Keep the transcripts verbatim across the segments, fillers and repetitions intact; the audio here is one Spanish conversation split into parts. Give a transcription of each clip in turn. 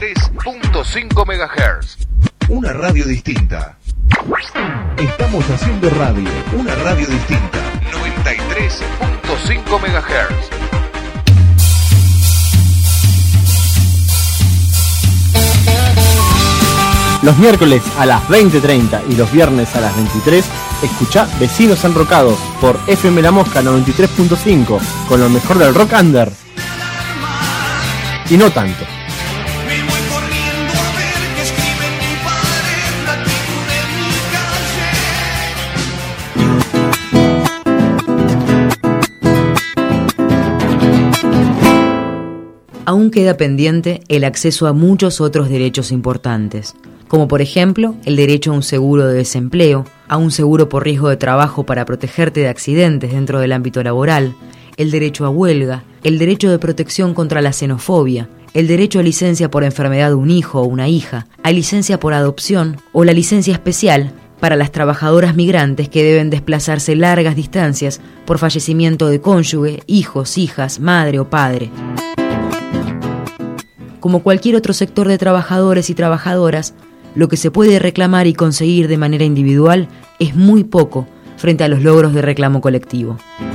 tres punto cinco megahertz. Una radio distinta. Estamos haciendo radio. Una radio distinta. noventa y tres punto cinco megahertz. Los miércoles a las veinte treinta y los viernes a las veintitrés, escuchá Vecinos Enrocados por F M La Mosca noventa y tres punto cinco, con lo mejor del rock under. Y no tanto. Aún queda pendiente el acceso a muchos otros derechos importantes, como por ejemplo el derecho a un seguro de desempleo, a un seguro por riesgo de trabajo para protegerte de accidentes dentro del ámbito laboral, el derecho a huelga, el derecho de protección contra la xenofobia, el derecho a licencia por enfermedad de un hijo o una hija, a licencia por adopción o la licencia especial para las trabajadoras migrantes que deben desplazarse largas distancias por fallecimiento de cónyuge, hijos, hijas, madre o padre. Como cualquier otro sector de trabajadores y trabajadoras, lo que se puede reclamar y conseguir de manera individual es muy poco frente a los logros de reclamo colectivo.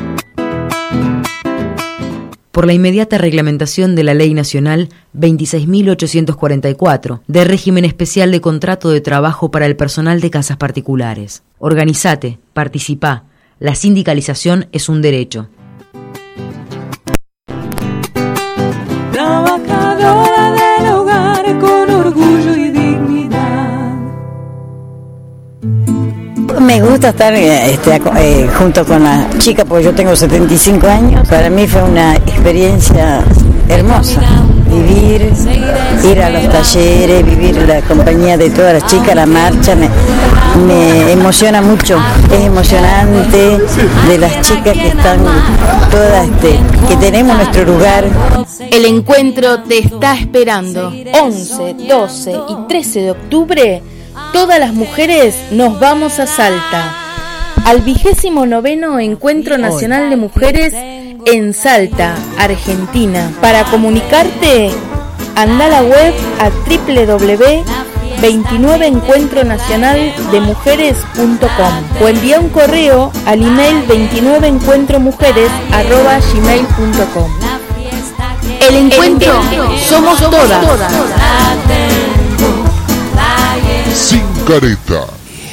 Por la inmediata reglamentación de la Ley Nacional veintiséis mil ochocientos cuarenta y cuatro, de régimen especial de contrato de trabajo para el personal de casas particulares. Organizate, participá, la sindicalización es un derecho. Trabajadora del hogar con orgullo y dignidad. Me gusta estar este, eh, junto con la chica porque yo tengo setenta y cinco años. Para mí fue una experiencia hermosa. Vivir, ir a los talleres, vivir la compañía de todas las chicas, la marcha, me, me emociona mucho. Es emocionante de las chicas que están todas, este, que tenemos nuestro lugar. El encuentro te está esperando. once, doce y trece de octubre, todas las mujeres nos vamos a Salta, al vigésimo noveno Encuentro Nacional de Mujeres en Salta, Argentina. Para comunicarte, anda a la web a doble u doble u doble u punto veintinueve encuentro nacional de mujeres punto com o envía un correo al email veintinueve encuentro mujeres arroba gmail punto com. El encuentro, El encuentro somos, somos todas. todas. Sin careta.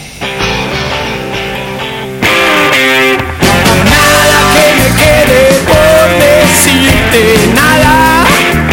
Nada que me quede por decirte, nada.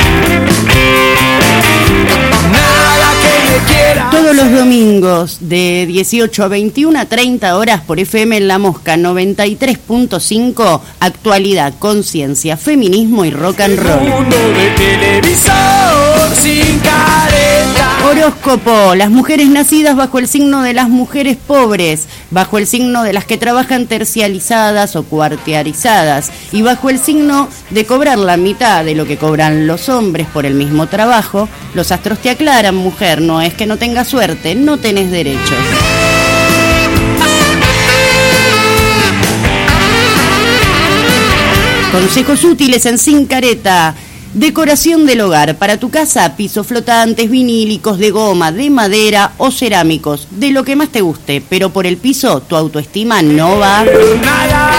Nada que me quiera. Todos los domingos de dieciocho a veintiuno a treinta horas por F M en La Mosca noventa y tres punto cinco, actualidad, conciencia, feminismo y rock and roll. Mundo de televisor sin careta. Horóscopo, las mujeres nacidas bajo el signo de las mujeres pobres, bajo el signo de las que trabajan tercializadas o cuartiarizadas y bajo el signo de cobrar la mitad de lo que cobran los hombres por el mismo trabajo, los astros te aclaran, mujer, no es que no tengas suerte, no tenés derechos. Consejos útiles en Sin Careta. Decoración del hogar. Para tu casa, pisos flotantes, vinílicos, de goma, de madera o cerámicos. De lo que más te guste, pero por el piso tu autoestima no va. Nada.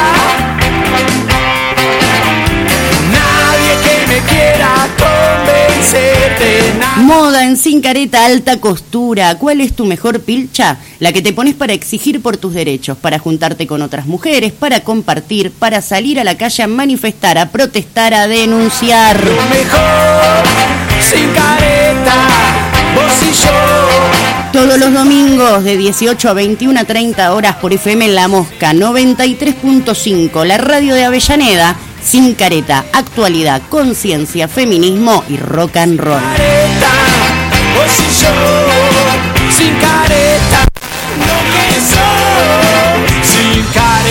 Nadie que me quiera convencerte. Nada. Moda en Sin Careta, alta costura. ¿Cuál es tu mejor pilcha? La que te pones para exigir por tus derechos, para juntarte con otras mujeres, para compartir, para salir a la calle a manifestar, a protestar, a denunciar. Lo mejor, sin careta, vos y yo. Todos los domingos de dieciocho a veintiuno a treinta horas por F M en La Mosca noventa y tres punto cinco, la radio de Avellaneda. Sin Careta, actualidad, conciencia, feminismo y rock and roll. Careta, vos y yo, sin careta, lo que soy, sin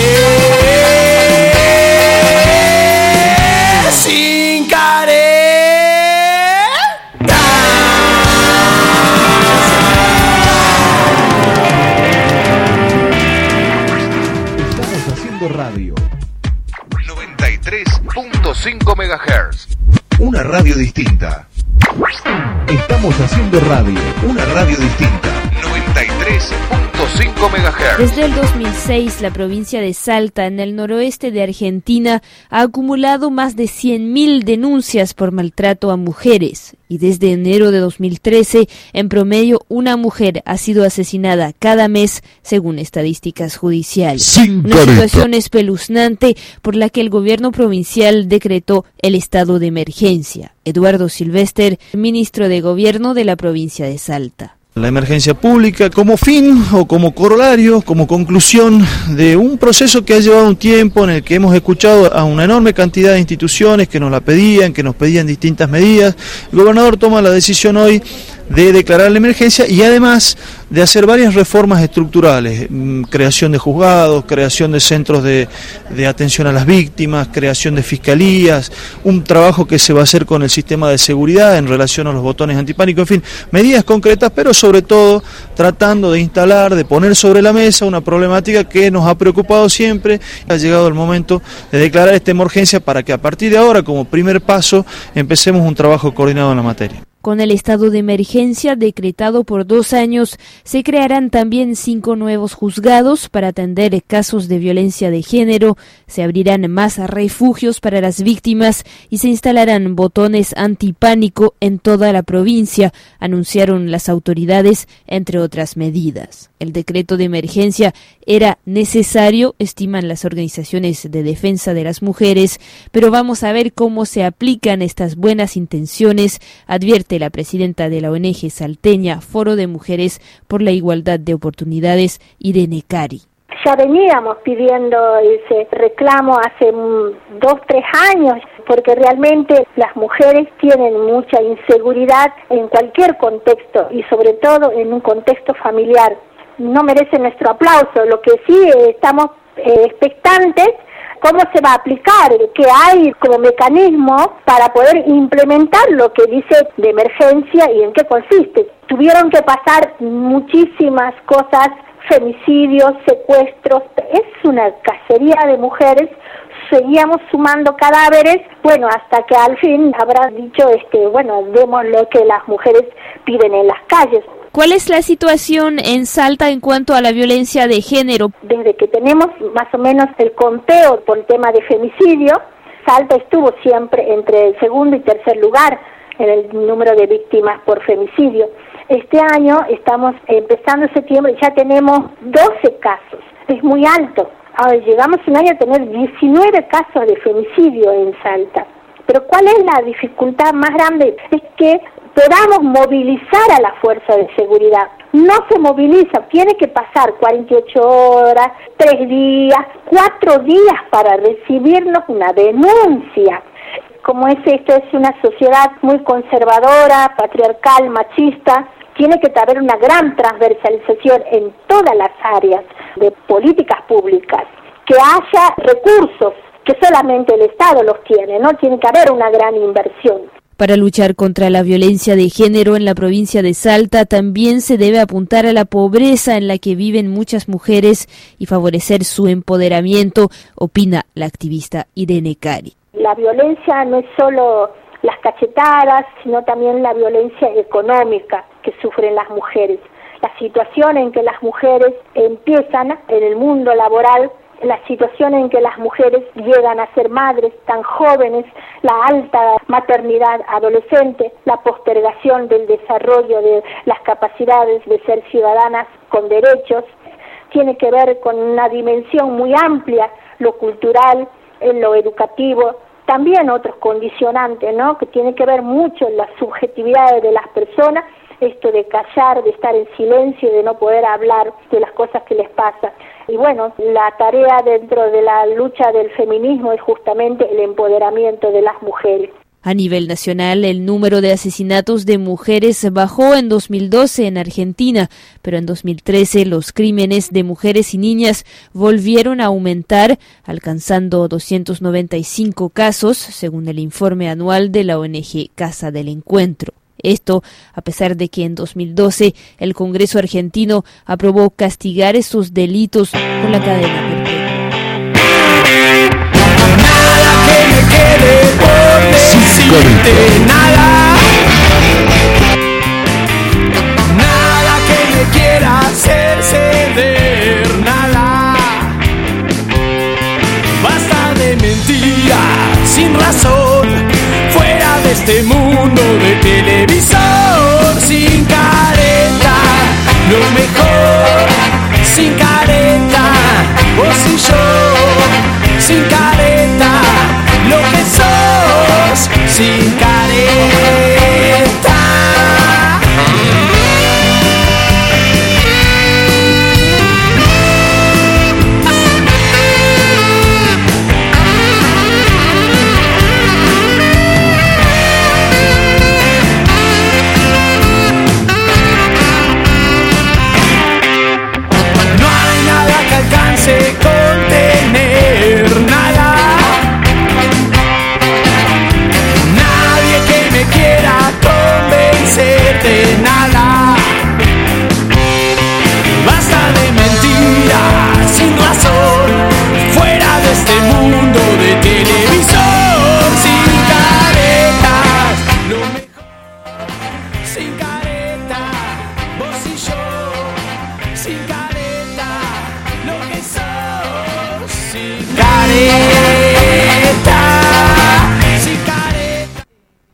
careta, sin careta. Estamos haciendo radio. noventa y tres punto cinco megahertz. Una radio distinta. Estamos haciendo radio, una radio distinta. noventa y tres punto cinco megahertz. Desde el dos mil seis, la provincia de Salta, en el noroeste de Argentina, ha acumulado más de cien mil denuncias por maltrato a mujeres. Y desde enero de dos mil trece, en promedio, una mujer ha sido asesinada cada mes, según estadísticas judiciales. Sin Una careta. situación espeluznante por la que el gobierno provincial decretó el estado de emergencia. Eduardo Silvester, ministro de Gobierno de la provincia de Salta. La emergencia pública como fin o como corolario, como conclusión de un proceso que ha llevado un tiempo en el que hemos escuchado a una enorme cantidad de instituciones que nos la pedían, que nos pedían distintas medidas. El gobernador toma la decisión hoy de declarar la emergencia y además de hacer varias reformas estructurales, creación de juzgados, creación de centros de, de atención a las víctimas, creación de fiscalías, un trabajo que se va a hacer con el sistema de seguridad en relación a los botones antipánico, en fin, medidas concretas, pero sobre todo tratando de instalar, de poner sobre la mesa una problemática que nos ha preocupado siempre. Ha llegado el momento de declarar esta emergencia para que a partir de ahora, como primer paso, empecemos un trabajo coordinado en la materia. Con el estado de emergencia decretado por dos años, se crearán también cinco nuevos juzgados para atender casos de violencia de género, se abrirán más refugios para las víctimas y se instalarán botones antipánico en toda la provincia, anunciaron las autoridades, entre otras medidas. El decreto de emergencia era necesario, estiman las organizaciones de defensa de las mujeres, pero vamos a ver cómo se aplican estas buenas intenciones, advierte la presidenta de la O N G salteña Foro de Mujeres por la Igualdad de Oportunidades, Irene Cari. Ya veníamos pidiendo ese reclamo hace dos, tres años, porque realmente las mujeres tienen mucha inseguridad en cualquier contexto y sobre todo en un contexto familiar. No merece nuestro aplauso, lo que sí eh, estamos eh, expectantes. ¿Cómo se va a aplicar? ¿Qué hay como mecanismo para poder implementar lo que dice de emergencia y en qué consiste? Tuvieron que pasar muchísimas cosas, femicidios, secuestros, es una cacería de mujeres, seguíamos sumando cadáveres, bueno, hasta que al fin habrá dicho, este, bueno, demos lo que las mujeres piden en las calles. ¿Cuál es la situación en Salta en cuanto a la violencia de género? Desde que tenemos más o menos el conteo por el tema de femicidio, Salta estuvo siempre entre el segundo y tercer lugar en el número de víctimas por femicidio. Este año estamos empezando septiembre y ya tenemos doce casos, es muy alto. Ahora llegamos un año a tener diecinueve casos de femicidio en Salta. Pero ¿cuál es la dificultad más grande? Es que podamos movilizar a la fuerza de seguridad. No se moviliza, tiene que pasar cuarenta y ocho horas, tres días, cuatro días para recibirnos una denuncia. Como es esto, es una sociedad muy conservadora, patriarcal, machista, tiene que haber una gran transversalización en todas las áreas de políticas públicas, que haya recursos, que solamente el Estado los tiene, ¿no? Tiene que haber una gran inversión. Para luchar contra la violencia de género en la provincia de Salta también se debe apuntar a la pobreza en la que viven muchas mujeres y favorecer su empoderamiento, opina la activista Irene Cari. La violencia no es solo las cachetadas, sino también la violencia económica que sufren las mujeres. La situación en que las mujeres empiezan en el mundo laboral, la situación en que las mujeres llegan a ser madres tan jóvenes, la alta maternidad adolescente, la postergación del desarrollo de las capacidades de ser ciudadanas con derechos, tiene que ver con una dimensión muy amplia, lo cultural, en lo educativo, también otros condicionantes, ¿no?, que tiene que ver mucho en las subjetividades de las personas, esto de callar, de estar en silencio, de no poder hablar de las cosas que les pasan. Y bueno, la tarea dentro de la lucha del feminismo es justamente el empoderamiento de las mujeres. A nivel nacional, el número de asesinatos de mujeres bajó en dos mil doce en Argentina, pero en dos mil trece los crímenes de mujeres y niñas volvieron a aumentar, alcanzando doscientos noventa y cinco casos, según el informe anual de la O N G Casa del Encuentro. Esto a pesar de que en dos mil doce el Congreso argentino aprobó castigar estos delitos con la cadena perpetua. Nada que me quede por decirte, nada. este mundo de televisor. Sin careta, lo mejor. Sin careta, vos y yo. Sin careta, lo que sos. Sin careta. Contener nada, nadie que me quiera convencer de nada. Basta de mentiras sin razón, fuera de este mundo de televisor. Sin caretas, lo mejor. Sin careta, vos y yo. Sin careta, lo que sos. Sin careta, sin careta.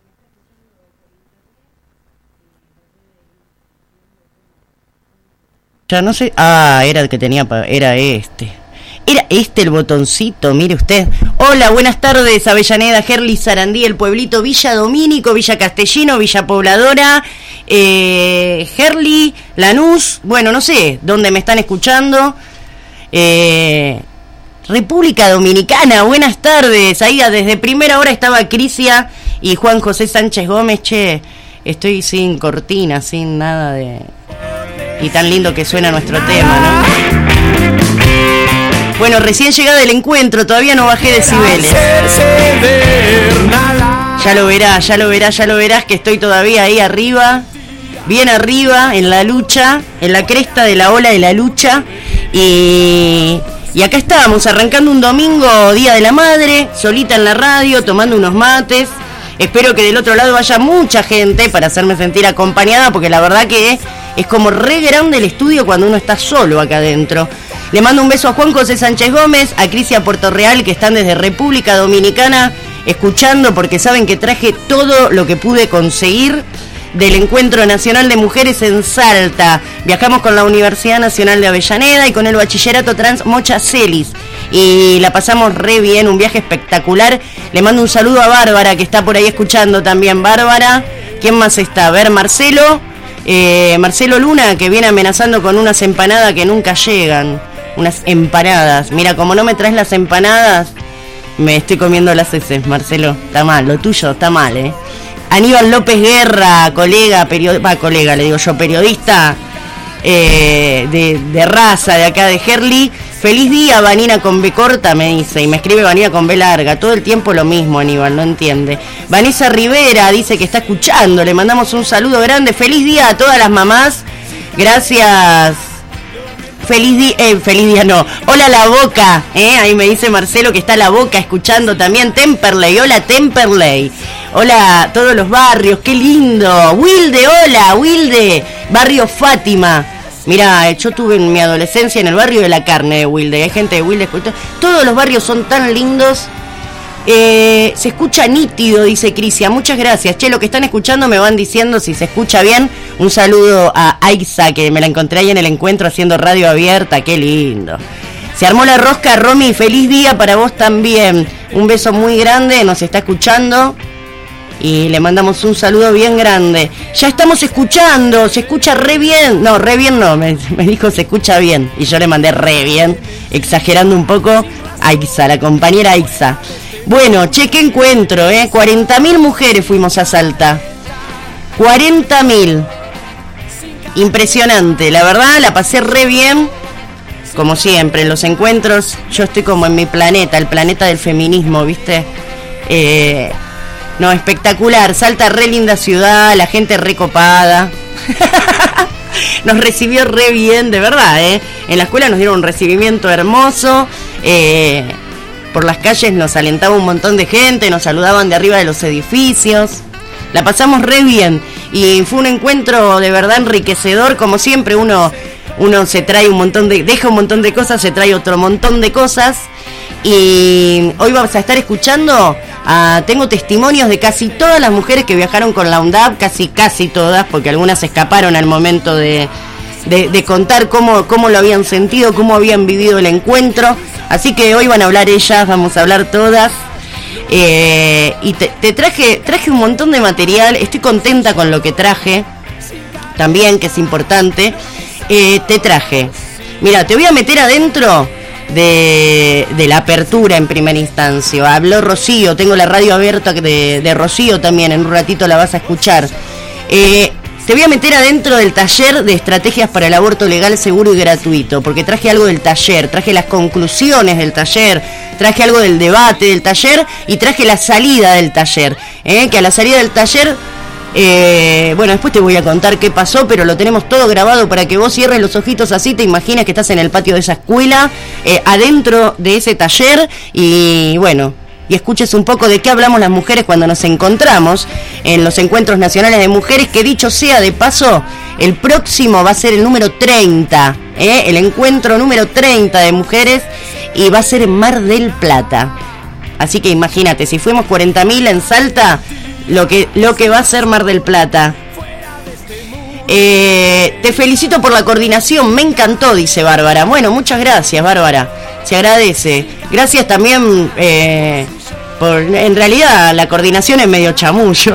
Ya no sé. Ah, era el que tenía. Pa... Era este. Era este el botoncito, mire usted. Hola, buenas tardes, Avellaneda, Gerli, Sarandí, el pueblito, Villa Domínico, Villa Castellino, Villa Pobladora, eh, Gerli, Lanús, bueno, no sé dónde me están escuchando. Eh, República Dominicana, buenas tardes. Ahí desde primera hora estaba Crisia y Juan José Sánchez Gómez. Che, estoy sin cortina, sin nada de... Y tan lindo que suena nuestro tema, ¿no? Bueno, recién llegada del encuentro, todavía no bajé decibeles. Ya lo verás, ya lo verás, ya lo verás que estoy todavía ahí arriba, bien arriba, en la lucha, en la cresta de la ola de la lucha. Y, y acá estábamos, arrancando un domingo, Día de la Madre, solita en la radio, tomando unos mates. Espero que del otro lado haya mucha gente para hacerme sentir acompañada, porque la verdad que es, es como re grande el estudio cuando uno está solo acá adentro. Le mando un beso a Juan José Sánchez Gómez, a Crisia Puerto Real, que están desde República Dominicana escuchando, porque saben que traje todo lo que pude conseguir del Encuentro Nacional de Mujeres en Salta. Viajamos con la Universidad Nacional de Avellaneda y con el Bachillerato Trans Mocha Celis. Y la pasamos re bien, un viaje espectacular. Le mando un saludo a Bárbara, que está por ahí escuchando también. Bárbara, ¿quién más está? A ver, Marcelo, eh, Marcelo Luna, que viene amenazando con unas empanadas que nunca llegan. Unas empanadas. Mira, como no me traes las empanadas, me estoy comiendo las heces, Marcelo. Está mal, lo tuyo está mal, ¿eh? Aníbal López Guerra, colega, periodista, colega, le digo yo, periodista eh, de, de raza de acá de Gerli. Feliz día, Vanina con B corta, me dice, y me escribe Vanina con B larga. Todo el tiempo lo mismo, Aníbal, no entiende. Vanessa Rivera dice que está escuchando, le mandamos un saludo grande. Feliz día a todas las mamás. Gracias. Feliz día, eh, feliz día no. Hola La Boca, eh, ahí me dice Marcelo que está La Boca escuchando también. Temperley, hola Temperley. Hola a todos los barrios, qué lindo. Wilde, hola, Wilde. Barrio Fátima. Mira, yo tuve en mi adolescencia en el barrio de La Carne de Wilde. Hay gente de Wilde. Todos los barrios son tan lindos. Eh, se escucha nítido, dice Crisia. Muchas gracias. Che, lo que están escuchando me van diciendo si se escucha bien. Un saludo a Aixa, que me la encontré ahí en el encuentro haciendo radio abierta. Qué lindo. Se armó la rosca, Romy. Feliz día para vos también. Un beso muy grande. Nos está escuchando. Y le mandamos un saludo bien grande. Ya estamos escuchando. Se escucha re bien. No, re bien no. Me, me dijo se escucha bien. Y yo le mandé re bien. Exagerando un poco. Aixa, la compañera Aixa. Bueno, che, qué encuentro, ¿eh? cuarenta mil mujeres fuimos a Salta. cuarenta mil. Impresionante, la verdad, la pasé re bien. Como siempre, en los encuentros, yo estoy como en mi planeta, el planeta del feminismo, ¿viste? Eh, no, espectacular. Salta, re linda ciudad, la gente re copada. Nos recibió re bien, de verdad, ¿eh? En la escuela nos dieron un recibimiento hermoso. Eh... Por las calles nos alentaba un montón de gente, nos saludaban de arriba de los edificios. La pasamos re bien y fue un encuentro de verdad enriquecedor. Como siempre, uno, uno se trae un montón de, deja un montón de cosas, se trae otro montón de cosas. Y hoy vamos a estar escuchando a, tengo testimonios de casi todas las mujeres que viajaron con la UNDAP, casi casi todas, porque algunas escaparon al momento de, de, de contar cómo, cómo lo habían sentido, cómo habían vivido el encuentro. Así que hoy van a hablar ellas, vamos a hablar todas. Eh, y te, te traje traje un montón de material, estoy contenta con lo que traje también, que es importante. Eh, te traje, mira, te voy a meter adentro de, de la apertura en primera instancia. Habló Rocío, tengo la radio abierta de, de Rocío también, en un ratito la vas a escuchar. Eh, te voy a meter adentro del taller de estrategias para el aborto legal, seguro y gratuito, porque traje algo del taller, traje las conclusiones del taller, traje algo del debate del taller y traje la salida del taller, ¿eh? Que a la salida del taller, eh, bueno, después te voy a contar qué pasó, pero lo tenemos todo grabado para que vos cierres los ojitos así, te imaginas que estás en el patio de esa escuela, eh, adentro de ese taller y bueno, y escuches un poco de qué hablamos las mujeres cuando nos encontramos en los encuentros nacionales de mujeres, que dicho sea de paso, el próximo va a ser el número treinta, ¿eh? El encuentro número treinta de mujeres, y va a ser en Mar del Plata. Así que imagínate, si fuimos cuarenta mil en Salta, lo que, lo que va a ser Mar del Plata. Eh, te felicito por la coordinación, me encantó, dice Bárbara. Bueno, muchas gracias, Bárbara, se agradece. Gracias también, eh, por, en realidad la coordinación es medio chamullo.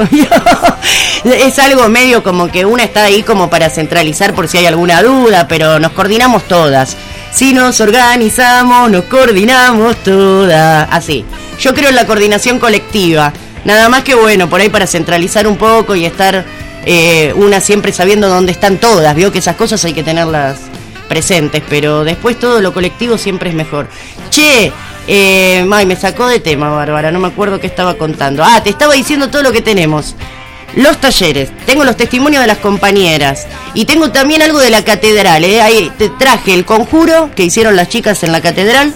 Es algo medio como que una está ahí como para centralizar por si hay alguna duda, pero nos coordinamos todas. Si nos organizamos, nos coordinamos todas. Así, yo creo en la coordinación colectiva. Nada más que bueno, por ahí para centralizar un poco y estar eh, una siempre sabiendo dónde están todas. Veo que esas cosas hay que tenerlas presentes, pero después todo lo colectivo siempre es mejor. Che, eh, ay, me sacó de tema, Bárbara, no me acuerdo qué estaba contando. Ah, te estaba diciendo todo lo que tenemos. Los talleres, tengo los testimonios de las compañeras y tengo también algo de la catedral, ¿eh? Ahí te traje el conjuro que hicieron las chicas en la catedral.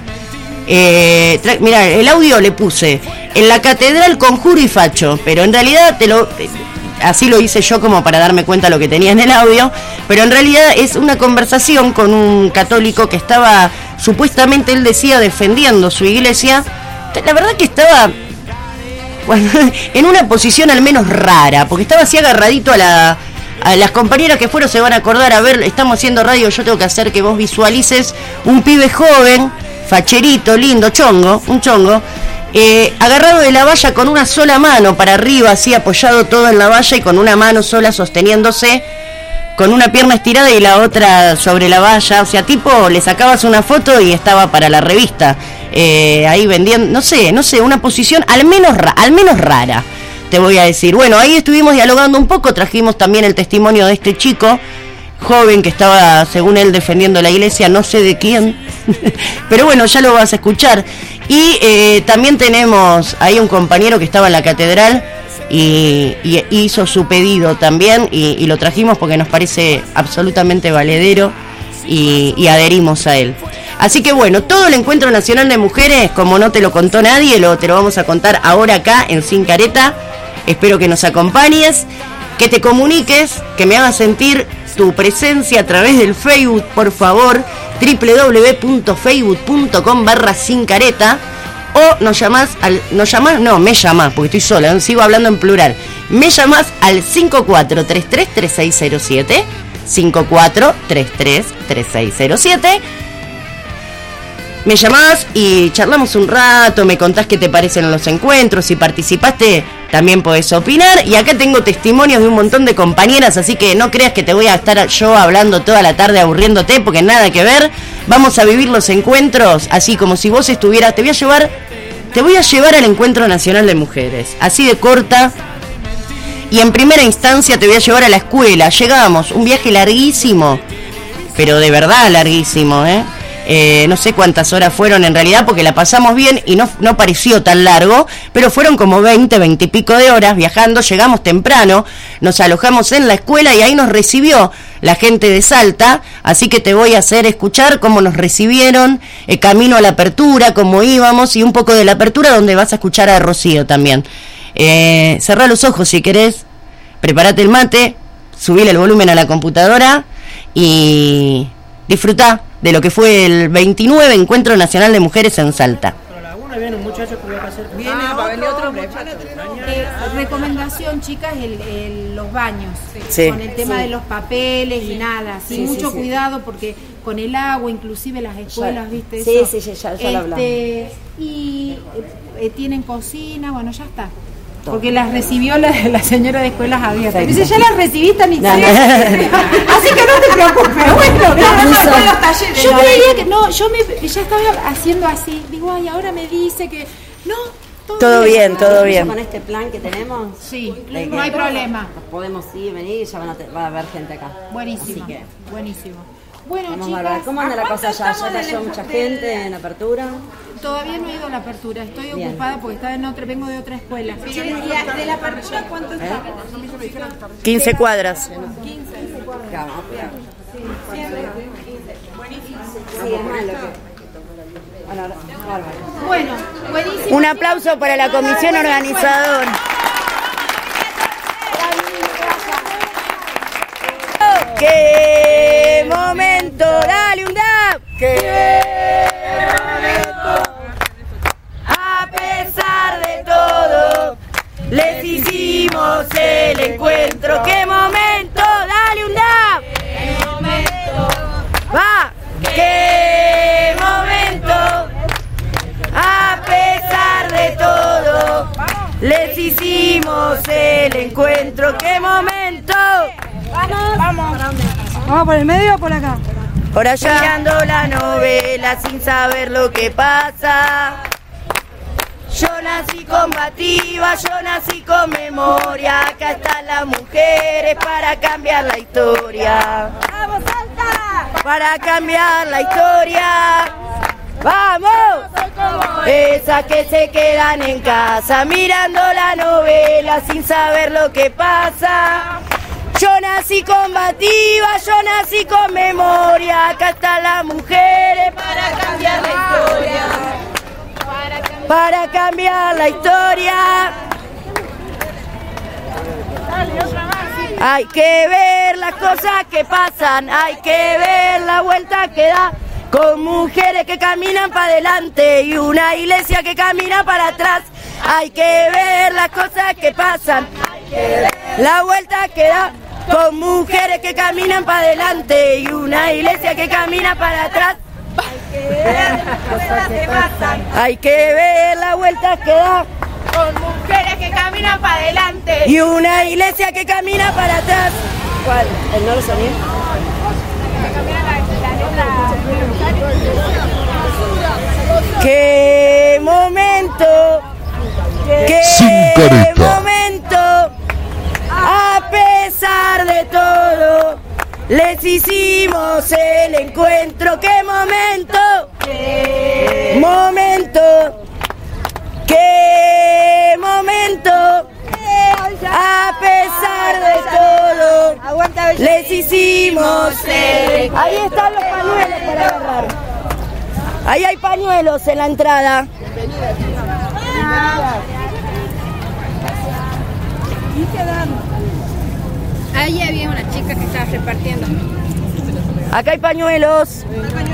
Eh, tra- mira, el audio le puse en la catedral conjuro y facho, pero en realidad te lo así lo hice yo como para darme cuenta de lo que tenía en el audio, pero en realidad es una conversación con un católico que estaba, supuestamente él decía, defendiendo su iglesia. La verdad que estaba, bueno, en una posición al menos rara, porque estaba así agarradito a la a las compañeras que fueron se van a acordar. A ver, estamos haciendo radio, yo tengo que hacer que vos visualices un pibe joven, facherito, lindo, chongo, un chongo, eh, agarrado de la valla con una sola mano para arriba, así apoyado todo en la valla y con una mano sola sosteniéndose, con una pierna estirada y la otra sobre la valla. O sea, tipo, le sacabas una foto y estaba para la revista, eh, ahí vendiendo, no sé, no sé, una posición al menos, ra- al menos rara, te voy a decir. Bueno, ahí estuvimos dialogando un poco, trajimos también el testimonio de este chico joven que estaba, según él, defendiendo la iglesia, no sé de quién, pero bueno, ya lo vas a escuchar. Y eh, también tenemos ahí un compañero que estaba en la catedral y, y hizo su pedido también, y, y lo trajimos porque nos parece absolutamente valedero y, y adherimos a él. Así que bueno, todo el Encuentro Nacional de Mujeres, como no te lo contó nadie, lo, te lo vamos a contar ahora acá en Sin Careta. Espero que nos acompañes, que te comuniques, que me hagas sentir tu presencia a través del Facebook, por favor, doble u doble u doble u punto facebook punto com barra sin careta, o nos llamás al, nos llamás, no, me llamás, porque estoy sola, ¿no? Sigo hablando en plural, me llamás al cinco cuatro tres tres tres seis cero siete, cinco cuatro tres tres tres seis cero siete, me llamás y charlamos un rato, me contás qué te parecen los encuentros, si participaste también podés opinar, y acá tengo testimonios de un montón de compañeras, así que no creas que te voy a estar yo hablando toda la tarde aburriéndote, porque nada que ver. Vamos a vivir los encuentros así como si vos estuvieras, te voy a llevar, te voy a llevar al Encuentro Nacional de Mujeres, así de corta, y en primera instancia te voy a llevar a la escuela. Llegamos, un viaje larguísimo, pero de verdad larguísimo, ¿eh? Eh, no sé cuántas horas fueron en realidad, porque la pasamos bien y no, no pareció tan largo, pero fueron como veinte, veinte y pico de horas viajando. Llegamos temprano, nos alojamos en la escuela y ahí nos recibió la gente de Salta, así que te voy a hacer escuchar cómo nos recibieron, eh, camino a la apertura, cómo íbamos, y un poco de la apertura donde vas a escuchar a Rocío también. Eh, cerrá los ojos si querés, prepárate el mate, subile el volumen a la computadora y disfrutá de lo que fue el veintinueve Encuentro Nacional de Mujeres en Salta. mañana viene un muchacho que voy a hacer. Viene, ah, va a venir otro hombre. Eh, recomendación, chicas, el, el, los baños. Sí. Con el tema Sí. de los papeles y nada. Sí, Sí, mucho sí, sí. cuidado porque con el agua, inclusive las escuelas, Ya. ¿viste? Sí, eso. sí, sí, ya- ya lo hablamos. Este, y eh, tienen cocina, bueno, ya está. Porque las recibió la, la señora de escuelas abiertas. Perfecto. Dice, ya las recibiste ni No, sé. no. Así que no te preocupes. Bueno, no, no, Eso. no, los talleres, yo creía que no, yo me, ya estaba haciendo así. Digo, ay, ahora me dice que no. Todo bien, todo bien. Con este plan que tenemos, Sí, de no hay que problema. podemos ir, venir y ya van a te- va a haber gente acá. Buenísimo, Así que buenísimo. Bueno, vamos chicas, a ver. ¿Cómo anda la ¿a cosa cuánto allá? ¿Ya estamos cayó del- mucha del- gente en apertura? Todavía no he ido a la apertura, estoy Bien. ocupada porque estaba en otra, vengo de otra escuela. ¿Y de la apertura cuánto está? quince cuadras. Sí, es malo que... Bueno, bárbaro. Bueno, buenísimo. Un aplauso para la comisión organizadora. ¡Qué momento! ¡Dale un dab! ¡Qué momento! A pesar de todo, les hicimos el encuentro. ¡Qué momento! ¡Dale un dab! ¡Qué momento! ¡Va! ¡Qué momento! A pesar de todo, les hicimos el encuentro. ¡Qué momento! Vamos, vamos. ¿Vamos por el medio o por acá? Por allá mirando la novela sin saber lo que pasa. Yo nací combativa, yo nací con memoria. Acá están las mujeres para cambiar la historia. ¡Vamos, Salta! Para cambiar la historia. ¡Vamos! Esas que se quedan en casa mirando la novela sin saber lo que pasa. Yo nací combativa, yo nací con memoria. Acá están las mujeres para cambiar la historia. Para cambiar la historia. Hay que ver las cosas que pasan, hay que ver la vuelta que da. Con mujeres que caminan para adelante y una iglesia que camina para atrás. Hay que ver las cosas que pasan, la vuelta que da. Con mujeres que caminan para adelante y una iglesia que camina para atrás. Hay que ver las vueltas que da. Con mujeres que caminan para adelante. Y una iglesia que camina para atrás. ¿Cuál? ¿El no lo sabía? ¡Qué momento! ¡Qué momento! A pesar de todo, les hicimos el encuentro. ¡Qué momento! ¡Qué momento! ¡Qué momento! A pesar de todo, les hicimos el... Ahí están los pañuelos para agarrar. Ahí hay pañuelos en la entrada. Ahí había una chica que estaba repartiendo. Acá hay pañuelos.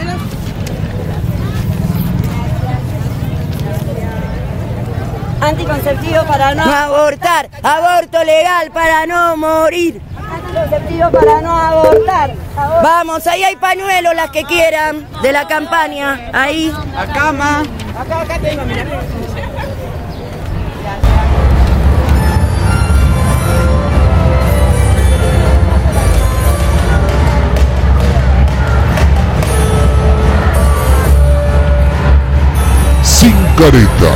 Anticonceptivo para no... No abortar, aborto legal para no morir. Anticonceptivo para no abortar. Vamos, ahí hay pañuelos, las que quieran, de la campaña. Ahí. Acá, ma. Acá, acá tengo, mira. Sin careta.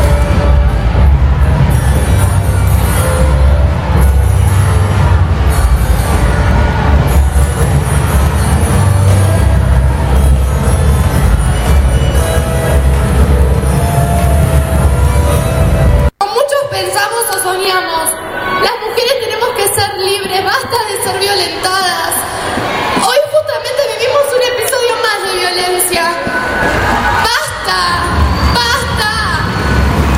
Muchos pensamos o soñamos, las mujeres tenemos que ser libres, basta de ser violentadas. Hoy justamente vivimos un episodio más de violencia. ¡Basta! ¡Basta!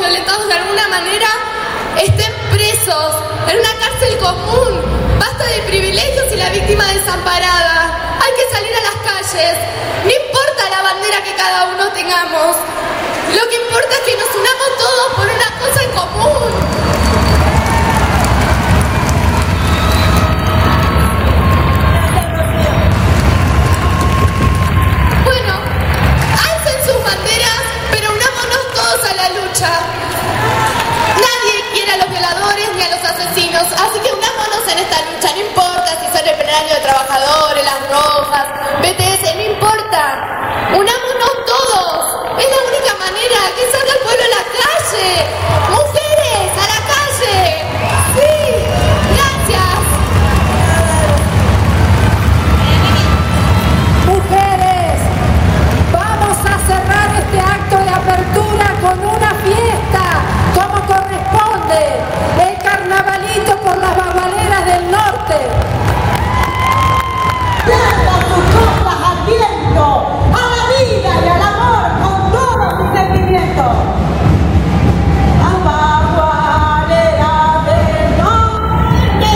violentados de alguna manera estén presos en una cárcel común. Basta de privilegios y la víctima desamparada. Hay que salir a las calles. No importa la bandera que cada uno tengamos. Lo que importa es que nos unamos todos por una cosa en común. Bueno, alcen sus banderas, pero unámonos todos a la lucha. Nadie quiere a los violadores ni a los asesinos, así que unámonos en esta lucha. No importa si son el plenario de trabajadores, las rojas, B T S, no importa. Unámonos todos. Es la única manera que salga el pueblo a la calle. Mujeres, a la calle. Sí, gracias. Mujeres, vamos a cerrar este acto de apertura con una fiesta, como corresponde, el carnavalito por las babaleras del norte. Pierdan sus copas al viento, a la vida y al amor con todos sus sentimientos. La bagualera del norte,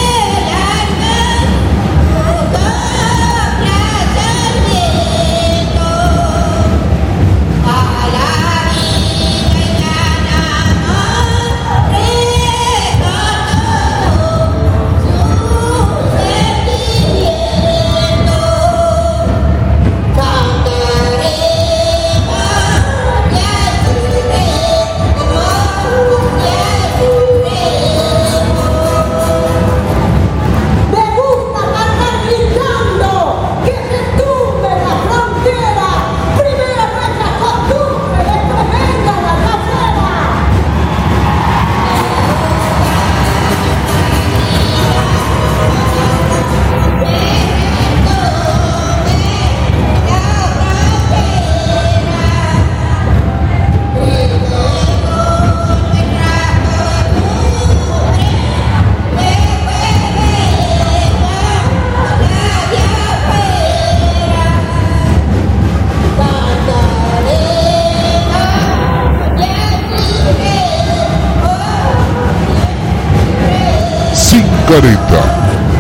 Sin careta.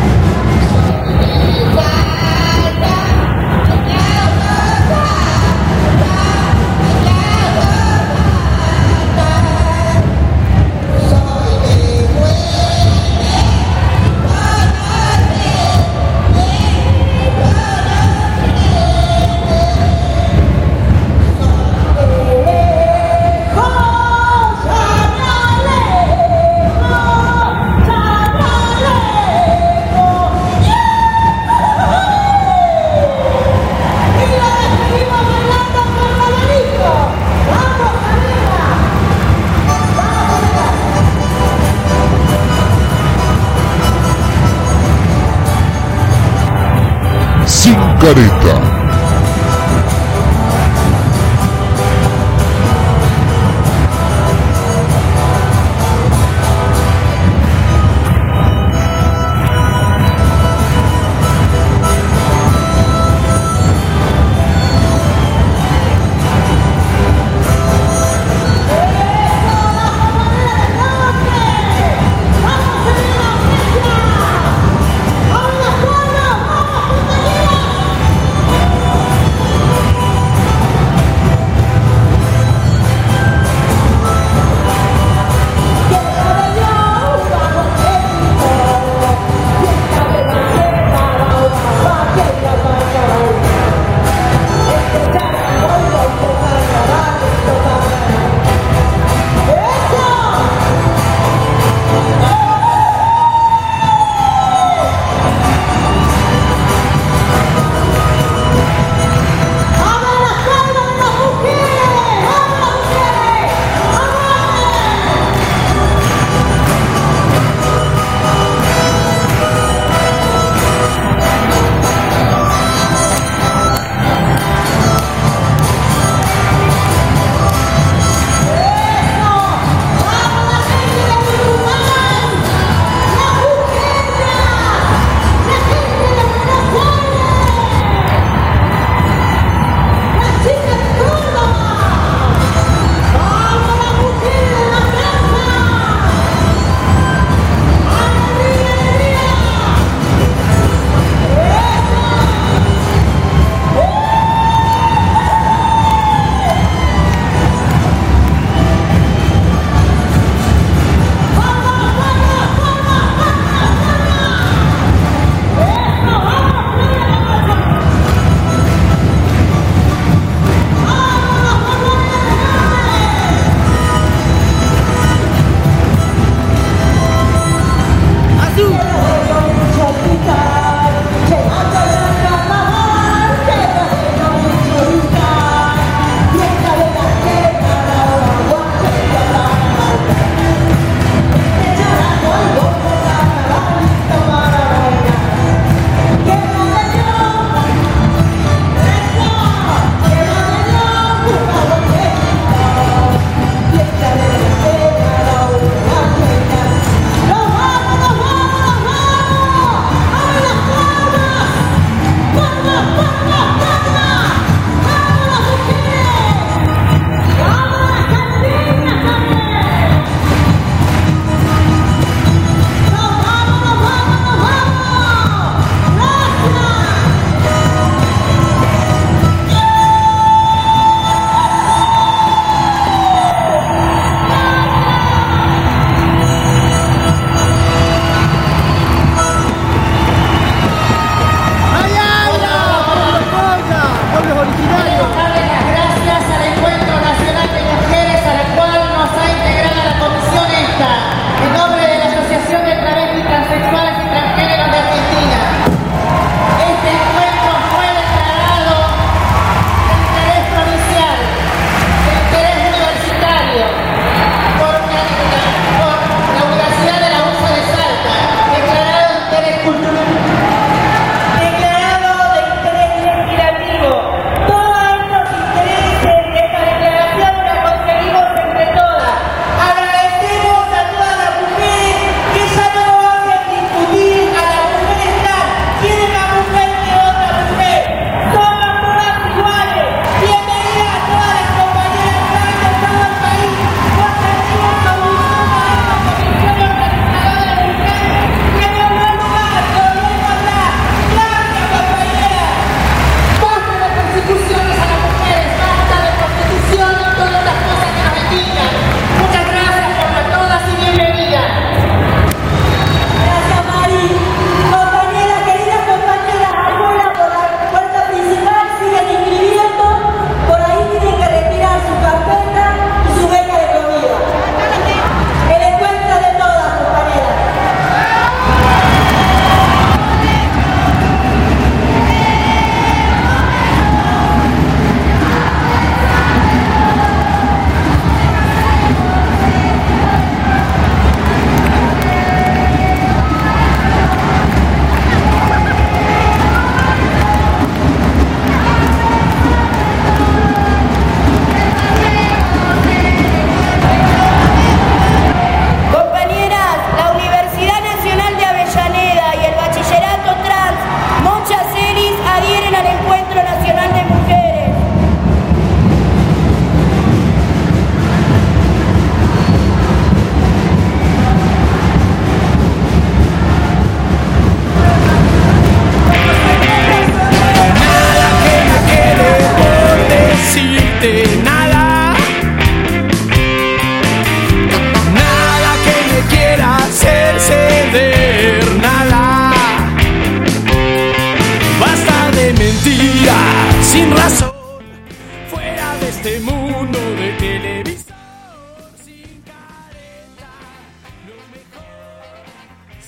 Sin careta. ¡Vamos,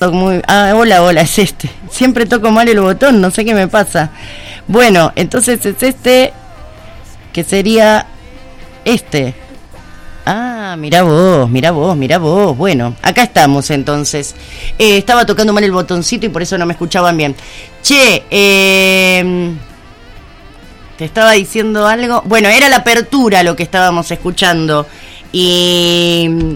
Muy, ah, hola, hola, es este. Siempre toco mal el botón, no sé qué me pasa. Bueno, entonces es este, que sería este. Ah, mirá vos, mirá vos, mirá vos. Bueno, acá estamos entonces. Eh, estaba tocando mal el botoncito y por eso no me escuchaban bien. Che, eh, te estaba diciendo algo. Bueno, era la apertura lo que estábamos escuchando. Y...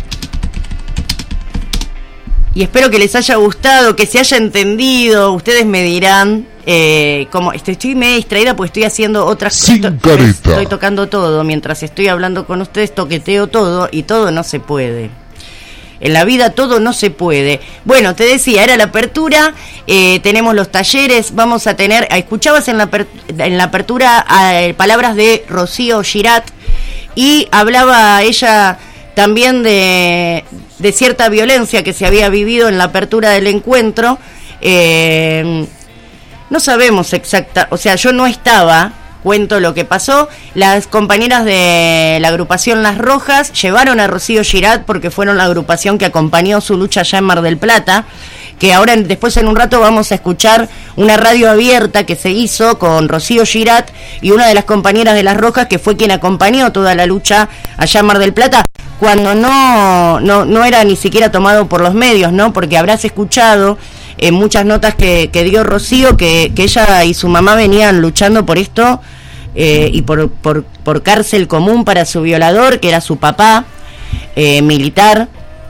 Y espero que les haya gustado, que se haya entendido. Ustedes me dirán, eh, como estoy, estoy medio distraída porque estoy haciendo otras cosas. Estoy tocando todo. Mientras estoy hablando con ustedes, toqueteo todo y todo no se puede. En la vida todo no se puede. Bueno, te decía, era la apertura, eh, tenemos los talleres, vamos a tener, escuchabas en la, en la apertura eh, palabras de Rocío Girat y hablaba ella... también de, de cierta violencia que se había vivido en la apertura del encuentro. Eh, no sabemos exacta, o sea, yo no estaba, cuento lo que pasó. Las compañeras de la agrupación Las Rojas llevaron a Rocío Girat porque fueron la agrupación que acompañó su lucha allá en Mar del Plata, que ahora después en un rato vamos a escuchar una radio abierta que se hizo con Rocío Girat y una de las compañeras de Las Rojas que fue quien acompañó toda la lucha allá en Mar del Plata, cuando no, no, no era ni siquiera tomado por los medios, ¿no? Porque habrás escuchado en eh, muchas notas que, que dio Rocío que, que ella y su mamá venían luchando por esto eh, y por, por, por cárcel común para su violador, que era su papá, eh, militar.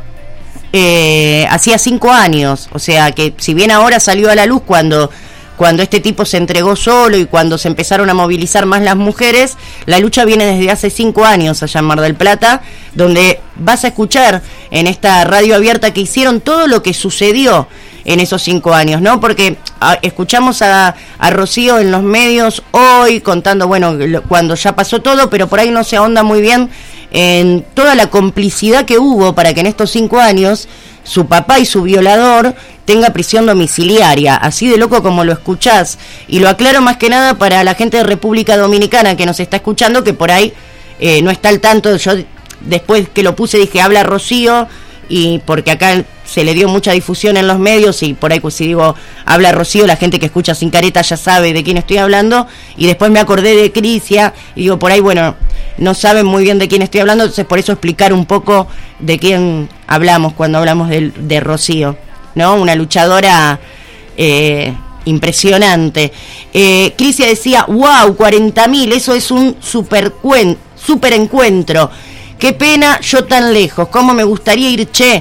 Eh, hacía cinco años, o sea que si bien ahora salió a la luz cuando, cuando este tipo se entregó solo y cuando se empezaron a movilizar más las mujeres, la lucha viene desde hace cinco años allá en Mar del Plata, donde vas a escuchar en esta radio abierta que hicieron todo lo que sucedió en esos cinco años, ¿no? Porque a, escuchamos a, a Rocío en los medios hoy contando, bueno, lo, cuando ya pasó todo, pero por ahí no se ahonda muy bien en toda la complicidad que hubo para que en estos cinco años su papá y su violador tenga prisión domiciliaria, así de loco como lo escuchás. Y lo aclaro más que nada para la gente de República Dominicana que nos está escuchando, que por ahí eh, no está al tanto. Yo después que lo puse dije, habla Rocío, y porque acá se le dio mucha difusión en los medios y por ahí pues si digo habla Rocío, la gente que escucha Sin Careta ya sabe de quién estoy hablando, y después me acordé de Crisia y digo por ahí bueno, no saben muy bien de quién estoy hablando, entonces por eso explicar un poco de quién hablamos cuando hablamos de, de Rocío, ¿no? Una luchadora eh, impresionante. eh, Crisia decía, wow, cuarenta mil, eso es un super, cuen, super encuentro. Qué pena, yo tan lejos, cómo me gustaría ir, che.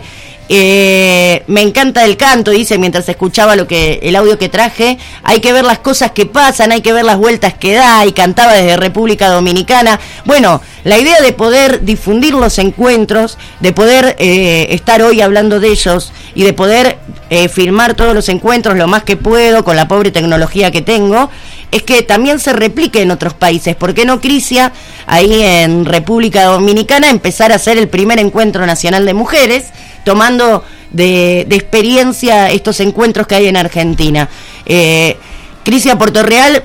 Eh, me encanta el canto, dice mientras escuchaba lo que el audio que traje. Hay que ver las cosas que pasan, hay que ver las vueltas que da. Y cantaba desde República Dominicana. Bueno, la idea de poder difundir los encuentros, de poder eh, estar hoy hablando de ellos y de poder eh, filmar todos los encuentros lo más que puedo con la pobre tecnología que tengo, es que también se replique en otros países. ¿Por qué no, Crisia, ahí en República Dominicana, empezar a hacer el primer encuentro nacional de mujeres, tomando de, de experiencia estos encuentros que hay en Argentina? Eh, Crisia Portorreal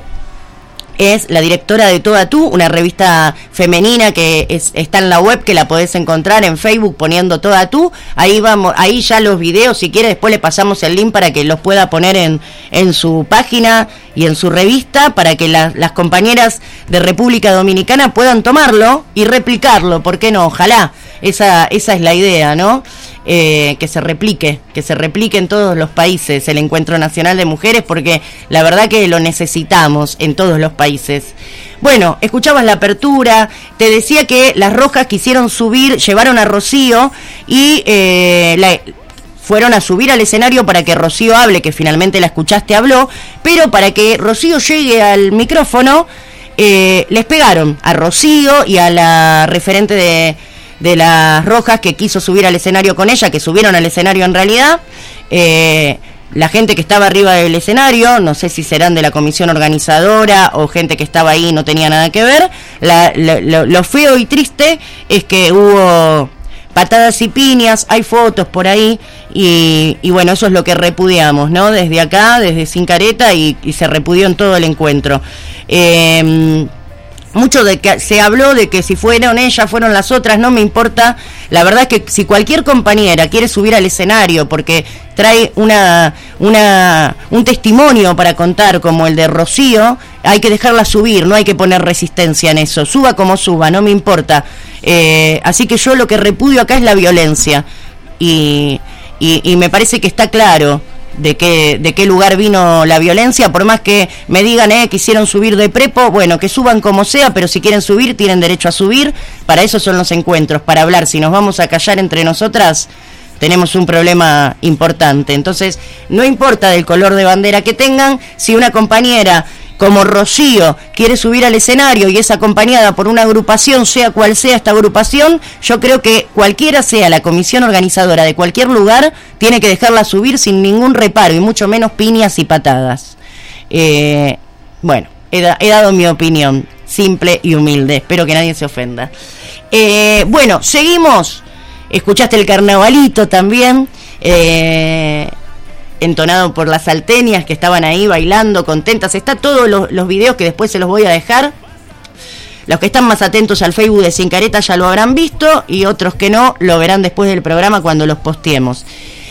es la directora de Toda Tú, una revista femenina que es, está en la web, que la podés encontrar en Facebook poniendo Toda Tú. Ahí vamos, ahí ya los videos, si quiere después le pasamos el link para que los pueda poner en, en su página y en su revista, para que la, las compañeras de República Dominicana puedan tomarlo y replicarlo, ¿por qué no? Ojalá, esa, esa es la idea, ¿no? Eh, que se replique, que se replique en todos los países el Encuentro Nacional de Mujeres, porque la verdad que lo necesitamos en todos los países. Bueno, escuchabas la apertura, te decía que Las Rojas quisieron subir, llevaron a Rocío y eh, la, fueron a subir al escenario para que Rocío hable, que finalmente la escuchaste, habló, pero para que Rocío llegue al micrófono, eh, les pegaron a Rocío y a la referente de... de Las Rojas que quiso subir al escenario con ella, que subieron al escenario en realidad. Eh, la gente que estaba arriba del escenario, no sé si serán de la comisión organizadora o gente que estaba ahí y no tenía nada que ver. La, la, lo, lo feo y triste es que hubo patadas y piñas, hay fotos por ahí, y, y bueno, eso es lo que repudiamos, ¿no? Desde acá, desde Sin Careta, y, y se repudió en todo el encuentro. Eh, mucho de que se habló de que si fueron ellas, fueron las otras, no me importa. La verdad es que si cualquier compañera quiere subir al escenario porque trae una, una un testimonio para contar como el de Rocío, hay que dejarla subir, no hay que poner resistencia en eso. Suba como suba, no me importa. Eh, así que yo lo que repudio acá es la violencia. Y, y, y me parece que está claro de qué, de qué lugar vino la violencia, por más que me digan, eh, quisieron subir de prepo, bueno, que suban como sea, pero si quieren subir, tienen derecho a subir, para eso son los encuentros, para hablar. Si nos vamos a callar entre nosotras, tenemos un problema importante. Entonces, no importa del color de bandera que tengan, si una compañera como Rocío quiere subir al escenario y es acompañada por una agrupación, sea cual sea esta agrupación, yo creo que cualquiera sea la comisión organizadora de cualquier lugar, tiene que dejarla subir sin ningún reparo, y mucho menos piñas y patadas. Eh, bueno, he, da, he dado mi opinión, simple y humilde, espero que nadie se ofenda. Eh, bueno, seguimos. Escuchaste el carnavalito también, eh... entonado por las salteñas que estaban ahí bailando, contentas. Está todos los, los videos que después se los voy a dejar. Los que están más atentos al Facebook de Sin Careta ya lo habrán visto, y otros que no, lo verán después del programa cuando los posteemos.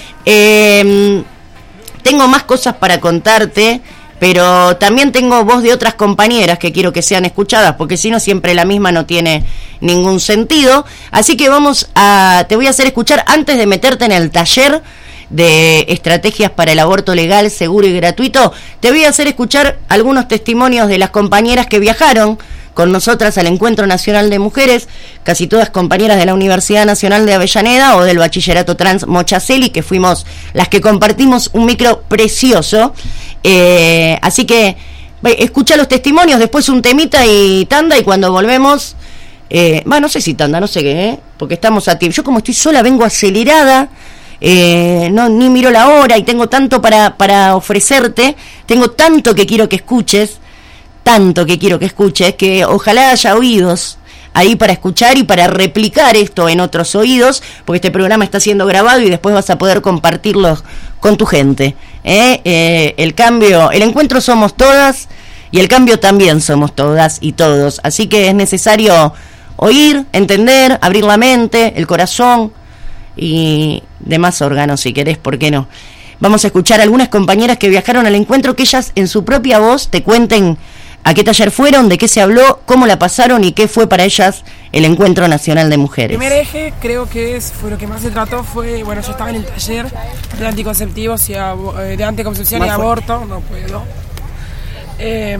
Eh, tengo más cosas para contarte, pero también tengo voz de otras compañeras que quiero que sean escuchadas, porque si no siempre la misma no tiene ningún sentido. Así que vamos a, te voy a hacer escuchar, antes de meterte en el taller de estrategias para el aborto legal, seguro y gratuito, te voy a hacer escuchar algunos testimonios de las compañeras que viajaron con nosotras al Encuentro Nacional de Mujeres, casi todas compañeras de la Universidad Nacional de Avellaneda o del Bachillerato Trans Mochaceli, que fuimos las que compartimos un micro precioso. Eh, así que escucha los testimonios, después un temita y tanda, y cuando volvemos, eh, bueno, no sé si tanda, no sé qué, ¿eh? Porque estamos a tiempo. Yo como estoy sola vengo acelerada. Eh, no, ni miro la hora y tengo tanto para, para ofrecerte, tengo tanto que quiero que escuches, tanto que quiero que escuches, que ojalá haya oídos ahí para escuchar y para replicar esto en otros oídos, porque este programa está siendo grabado y después vas a poder compartirlo con tu gente. ¿eh? Eh, el cambio, el encuentro somos todas, y el cambio también somos todas y todos, así que es necesario oír, entender, abrir la mente, el corazón y demás órganos, si querés, ¿por qué no? Vamos a escuchar a algunas compañeras que viajaron al encuentro, que ellas en su propia voz te cuenten a qué taller fueron, de qué se habló, cómo la pasaron y qué fue para ellas el Encuentro Nacional de Mujeres. El primer eje, creo que es, fue lo que más se trató, fue, bueno, yo estaba en el taller de anticonceptivos y abo- de anticoncepción y aborto, no puedo. Eh,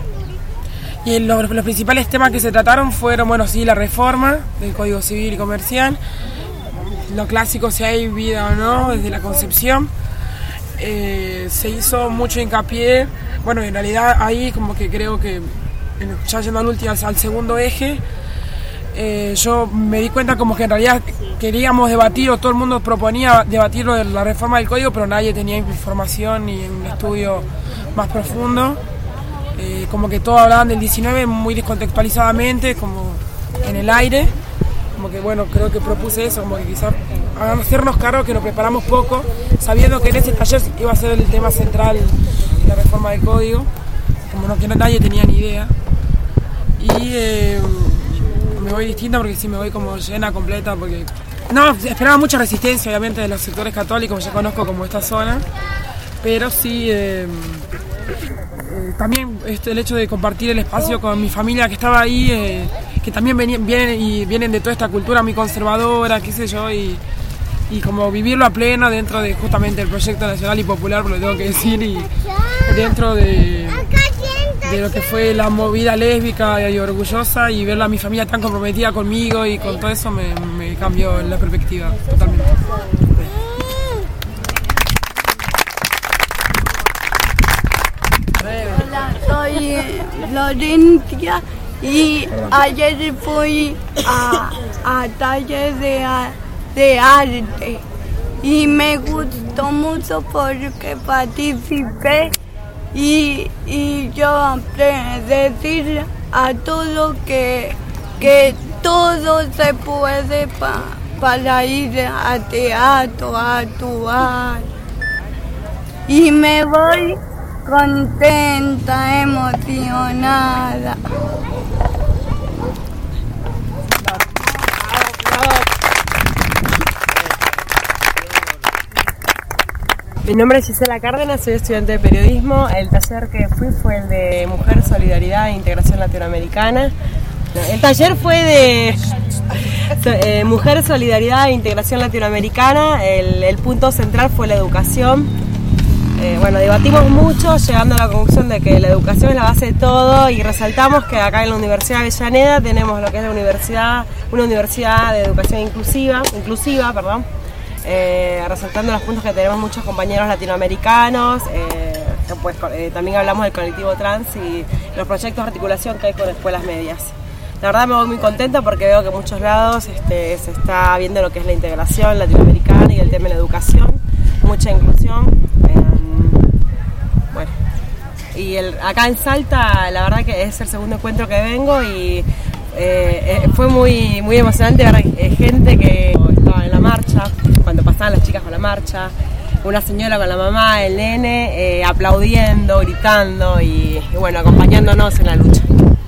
y los, los principales temas que se trataron fueron, bueno, sí, la reforma del Código Civil y Comercial, lo clásico, si hay vida o no, desde la concepción. Eh, se hizo mucho hincapié, bueno, en realidad ahí como que creo que, ya yendo al último, al segundo eje, eh, yo me di cuenta como que en realidad queríamos debatir, o todo el mundo proponía debatir lo de la reforma del código, pero nadie tenía información ni un estudio más profundo. Eh, como que todos hablaban del diecinueve muy descontextualizadamente, como en el aire. Como que bueno, creo que propuse eso, como que quizás hacernos cargo que nos preparamos poco, sabiendo que en ese taller iba a ser el tema central la reforma del código, como no, que no, nadie tenía ni idea. Y eh, me voy distinta porque sí me voy como llena, completa, porque no, esperaba mucha resistencia obviamente de los sectores católicos, ya conozco como esta zona, pero sí eh, eh, también este, el hecho de compartir el espacio con mi familia que estaba ahí, eh, que también venían, vienen, y vienen de toda esta cultura muy conservadora, qué sé yo, y, y como vivirlo a pleno dentro de justamente el proyecto nacional y popular, lo tengo que decir, y dentro de, de lo que fue la movida lésbica y orgullosa, y verla a mi familia tan comprometida conmigo y con todo eso me, me cambió la perspectiva totalmente. Hola, soy Florencia. Y ayer fui a, a taller de, de arte y me gustó mucho porque participé y, y yo decir a todos que, que todo se puede pa, para ir a teatro, a actuar. Y me voy contenta, emocionada. Mi nombre es Gisela Cárdenas, soy estudiante de periodismo. El taller que fui fue el de Mujer, Solidaridad e Integración Latinoamericana. El taller fue de eh, Mujer, Solidaridad e Integración Latinoamericana. El, el punto central fue la educación. Eh, bueno, debatimos mucho, llegando a la conclusión de que la educación es la base de todo, y resaltamos que acá en la Universidad de Avellaneda tenemos lo que es la universidad, una universidad de educación inclusiva, inclusiva, perdón. Eh, resaltando los puntos que tenemos muchos compañeros latinoamericanos, eh, pues, eh, también hablamos del colectivo trans y los proyectos de articulación que hay con escuelas medias. La verdad me voy muy contenta porque veo que en muchos lados este, se está viendo lo que es la integración latinoamericana y el tema de la educación, mucha inclusión. Eh, bueno, y el, acá en Salta la verdad que es el segundo encuentro que vengo y eh, eh, fue muy, muy emocionante ver eh, gente que estaba en la marcha, cuando pasaban las chicas con la marcha, una señora con la mamá, el nene, eh, aplaudiendo, gritando y, y bueno, acompañándonos en la lucha.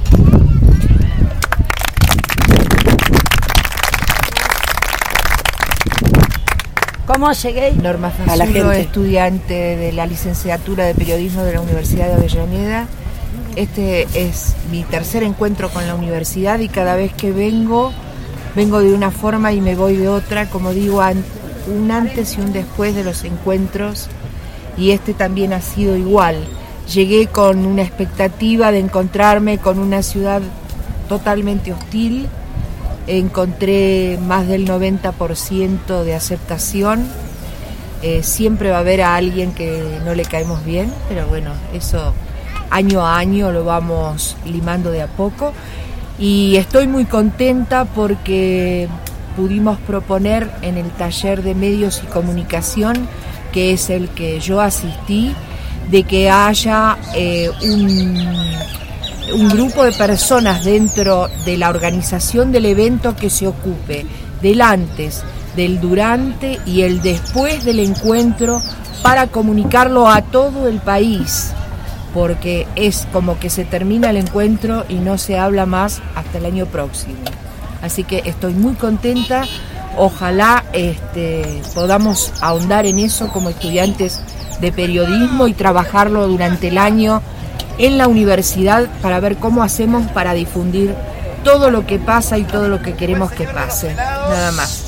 ¿Cómo llegué? Norma A la Fasulo, gente. estudiante de la licenciatura de periodismo de la Universidad de Avellaneda. Este es mi tercer encuentro con la universidad y cada vez que vengo, vengo de una forma y me voy de otra, como digo, un antes y un después de los encuentros, y este también ha sido igual. Llegué con una expectativa de encontrarme con una ciudad totalmente hostil. Encontré más del noventa por ciento de aceptación. Eh, siempre va a haber a alguien que no le caemos bien, pero bueno, eso año a año lo vamos limando de a poco. Y estoy muy contenta porque pudimos proponer en el taller de medios y comunicación, que es el que yo asistí, de que haya eh, un... un grupo de personas dentro de la organización del evento que se ocupe del antes, del durante y el después del encuentro para comunicarlo a todo el país, porque es como que se termina el encuentro y no se habla más hasta el año próximo. Así que estoy muy contenta, ojalá este, podamos ahondar en eso como estudiantes de periodismo y trabajarlo durante el año en la universidad para ver cómo hacemos para difundir todo lo que pasa y todo lo que queremos que pase. Nada más.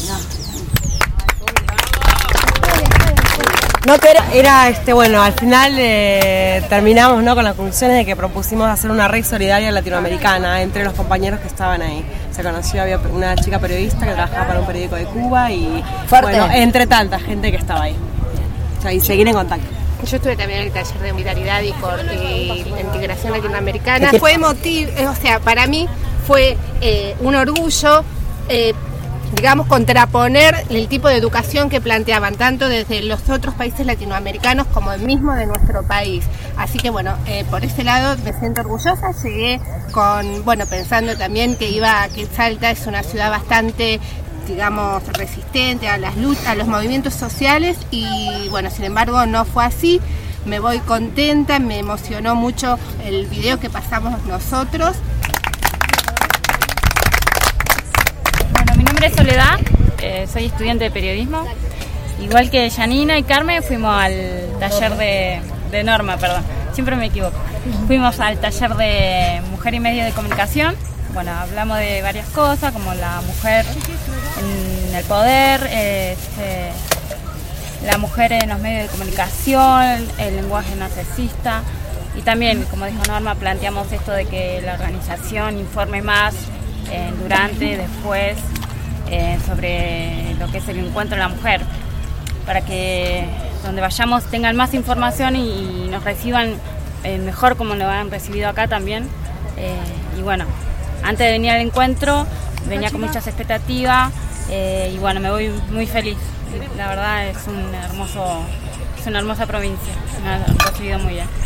No, que era, era este, bueno, al final eh, terminamos, ¿no?, con las conclusiones de que propusimos hacer una red solidaria latinoamericana entre los compañeros que estaban ahí. Se conoció, había una chica periodista que trabajaba para un periódico de Cuba y, Fuerte. bueno, entre tanta gente que estaba ahí. O sea, y seguir en contacto. Yo estuve también en el taller de solidaridad y, con, y integración latinoamericana. Fue emotivo, o sea, para mí fue eh, un orgullo, eh, digamos, contraponer el tipo de educación que planteaban tanto desde los otros países latinoamericanos como el mismo de nuestro país. Así que bueno, eh, por ese lado me siento orgullosa. Llegué con, bueno, pensando también que iba, que Salta es una ciudad bastante, digamos, resistente a las luchas, a los movimientos sociales, y bueno, sin embargo no fue así. Me voy contenta, me emocionó mucho el video que pasamos nosotros. Bueno, mi nombre es Soledad, eh, soy estudiante de periodismo. Igual que Janina y Carmen, fuimos al taller de, de Norma, perdón, siempre me equivoco. Fuimos al taller de Mujer y Medio de Comunicación. Bueno, hablamos de varias cosas, como la mujer en el poder, este, la mujer en los medios de comunicación, el lenguaje narcisista, y también, como dijo Norma, planteamos esto de que la organización informe más eh, durante, después, eh, sobre lo que es el encuentro de la mujer, para que donde vayamos tengan más información y nos reciban eh, mejor como lo han recibido acá también. Eh, y bueno, antes de venir al encuentro venía con muchas expectativas eh, y bueno, me voy muy feliz. La verdad es un hermoso, es una hermosa provincia, me han recibido muy bien.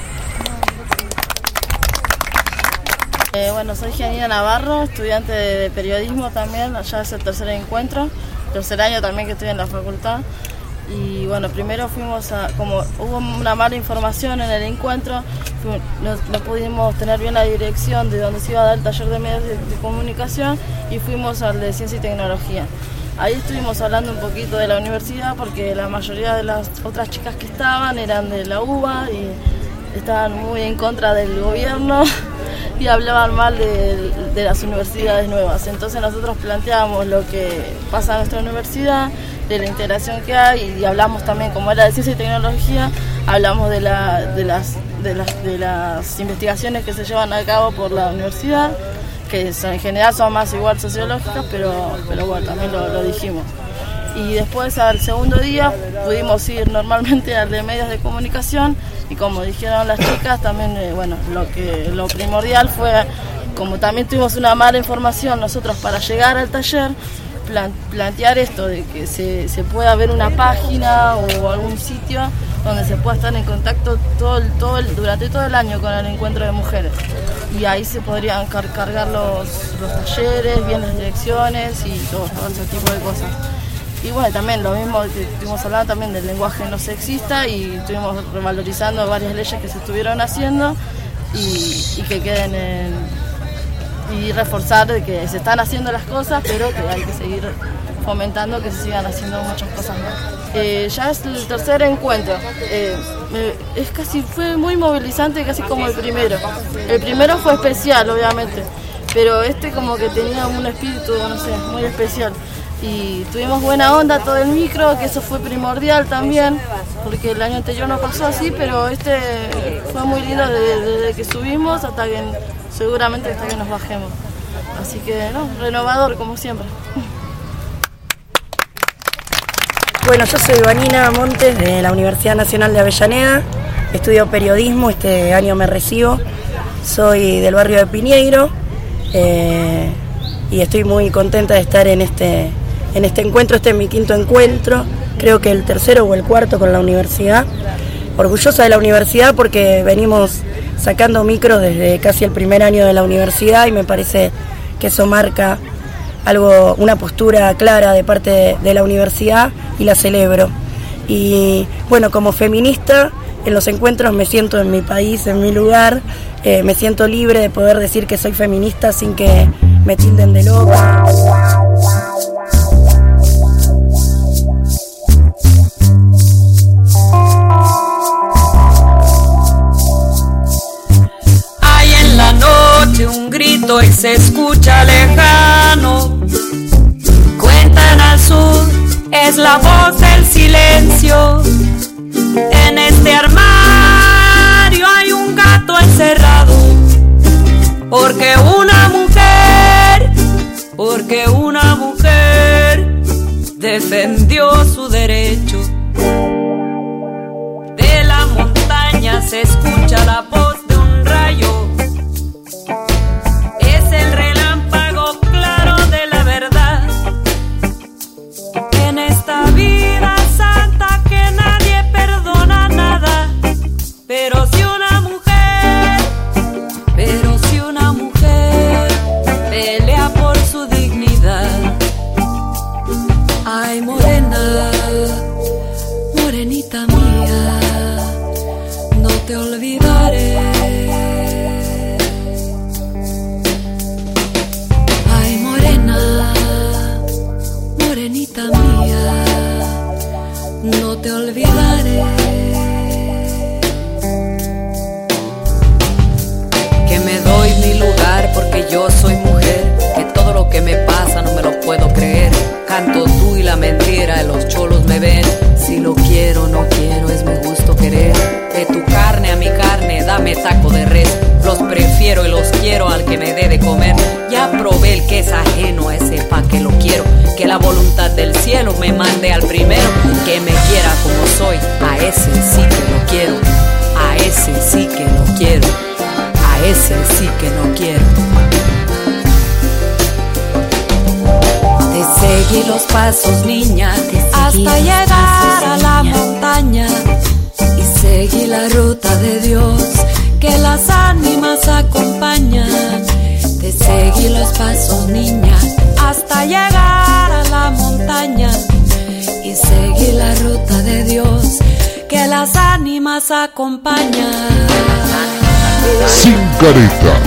Eh, bueno, soy Janina Navarro, estudiante de, de periodismo también, allá es el tercer encuentro, tercer año también que estoy en la facultad. Y bueno, primero fuimos a, como hubo una mala información en el encuentro, fuimos, no, no pudimos tener bien la dirección de donde se iba a dar el taller de medios de, de comunicación y fuimos al de ciencia y tecnología. Ahí estuvimos hablando un poquito de la universidad porque la mayoría de las otras chicas que estaban eran de la U B A y estaban muy en contra del gobierno y hablaban mal de, de las universidades nuevas. Entonces nosotros planteamos lo que pasa en nuestra universidad, de la integración que hay, y hablamos también, como era de ciencia y tecnología, hablamos de, la, de, las, de, las, de las investigaciones que se llevan a cabo por la universidad, que son, en general son más igual sociológicas, pero, pero bueno, también lo, lo dijimos. Y después al segundo día pudimos ir normalmente al de medios de comunicación y como dijeron las chicas, también eh, bueno, lo que lo primordial fue, como también tuvimos una mala información nosotros para llegar al taller, plan, plantear esto de que se, se pueda ver una página o algún sitio donde se pueda estar en contacto todo el, todo el, durante todo el año con el encuentro de mujeres. Y ahí se podrían car cargar los, los talleres, bien las direcciones y todo, todo ese tipo de cosas. Y bueno, también lo mismo que estuvimos hablando también del lenguaje no sexista y estuvimos revalorizando varias leyes que se estuvieron haciendo y, y que queden en, y reforzar de que se están haciendo las cosas, pero que hay que seguir fomentando que se sigan haciendo muchas cosas más. Eh, ya es el tercer encuentro, eh, eh, es casi, fue muy movilizante, casi como el primero. El primero fue especial, obviamente, pero este como que tenía un espíritu, no sé, muy especial. Y tuvimos buena onda todo el micro, que eso fue primordial también, porque el año anterior no pasó así, pero este fue muy lindo desde, desde que subimos hasta que seguramente hasta que nos bajemos. Así que no, renovador como siempre. Bueno, yo soy Vanina Montes de la Universidad Nacional de Avellaneda, estudio periodismo, este año me recibo, soy del barrio de Piñeiro eh, y estoy muy contenta de estar en este, en este encuentro, este es mi quinto encuentro, creo que el tercero o el cuarto con la universidad, orgullosa de la universidad porque venimos sacando micros desde casi el primer año de la universidad y me parece que eso marca algo, una postura clara de parte de, de la universidad y la celebro. Y bueno, como feminista, en los encuentros me siento en mi país, en mi lugar, eh, me siento libre de poder decir que soy feminista sin que me tilden de loca. Hay en la noche un grito y se escucha lejano. Cuentan al sur, es la voz del silencio. En este armario hay un gato encerrado. Porque una mujer, porque una mujer defendió su derecho. De la montaña se escucha la voz de un rayo. Es el relámpago claro de la verdad. En esta vida santa que nadie perdona nada. Pero si una mujer, pero si una mujer pelea por su dignidad. Ay, morena, morenita mía, no te olvidaré. Ay, morena, morenita mía, no te olvidaré. Que me doy mi lugar porque yo soy mujer, que todo lo que me pasa no me lo puedo creer. Canto tú y la mentira, de los cholos me ven. Si lo quiero, no quiero, es mi gusto querer. De tu carne a mi carne, dame taco de res. Los prefiero y los quiero al que me debe comer. Ya probé el que es ajeno, a ese pa' que lo quiero. Que la voluntad del cielo me mande al primero. Que me quiera como soy, a ese sí que lo quiero. A ese sí que lo quiero. A ese sí que no quiero. Te seguí los pasos, niña, hasta llegar a la montaña. Y seguí la ruta de Dios que las ánimas acompañan. Te seguí los pasos, niña, hasta llegar a la montaña. Y seguí la ruta de Dios que las ánimas acompañan. Sin careta.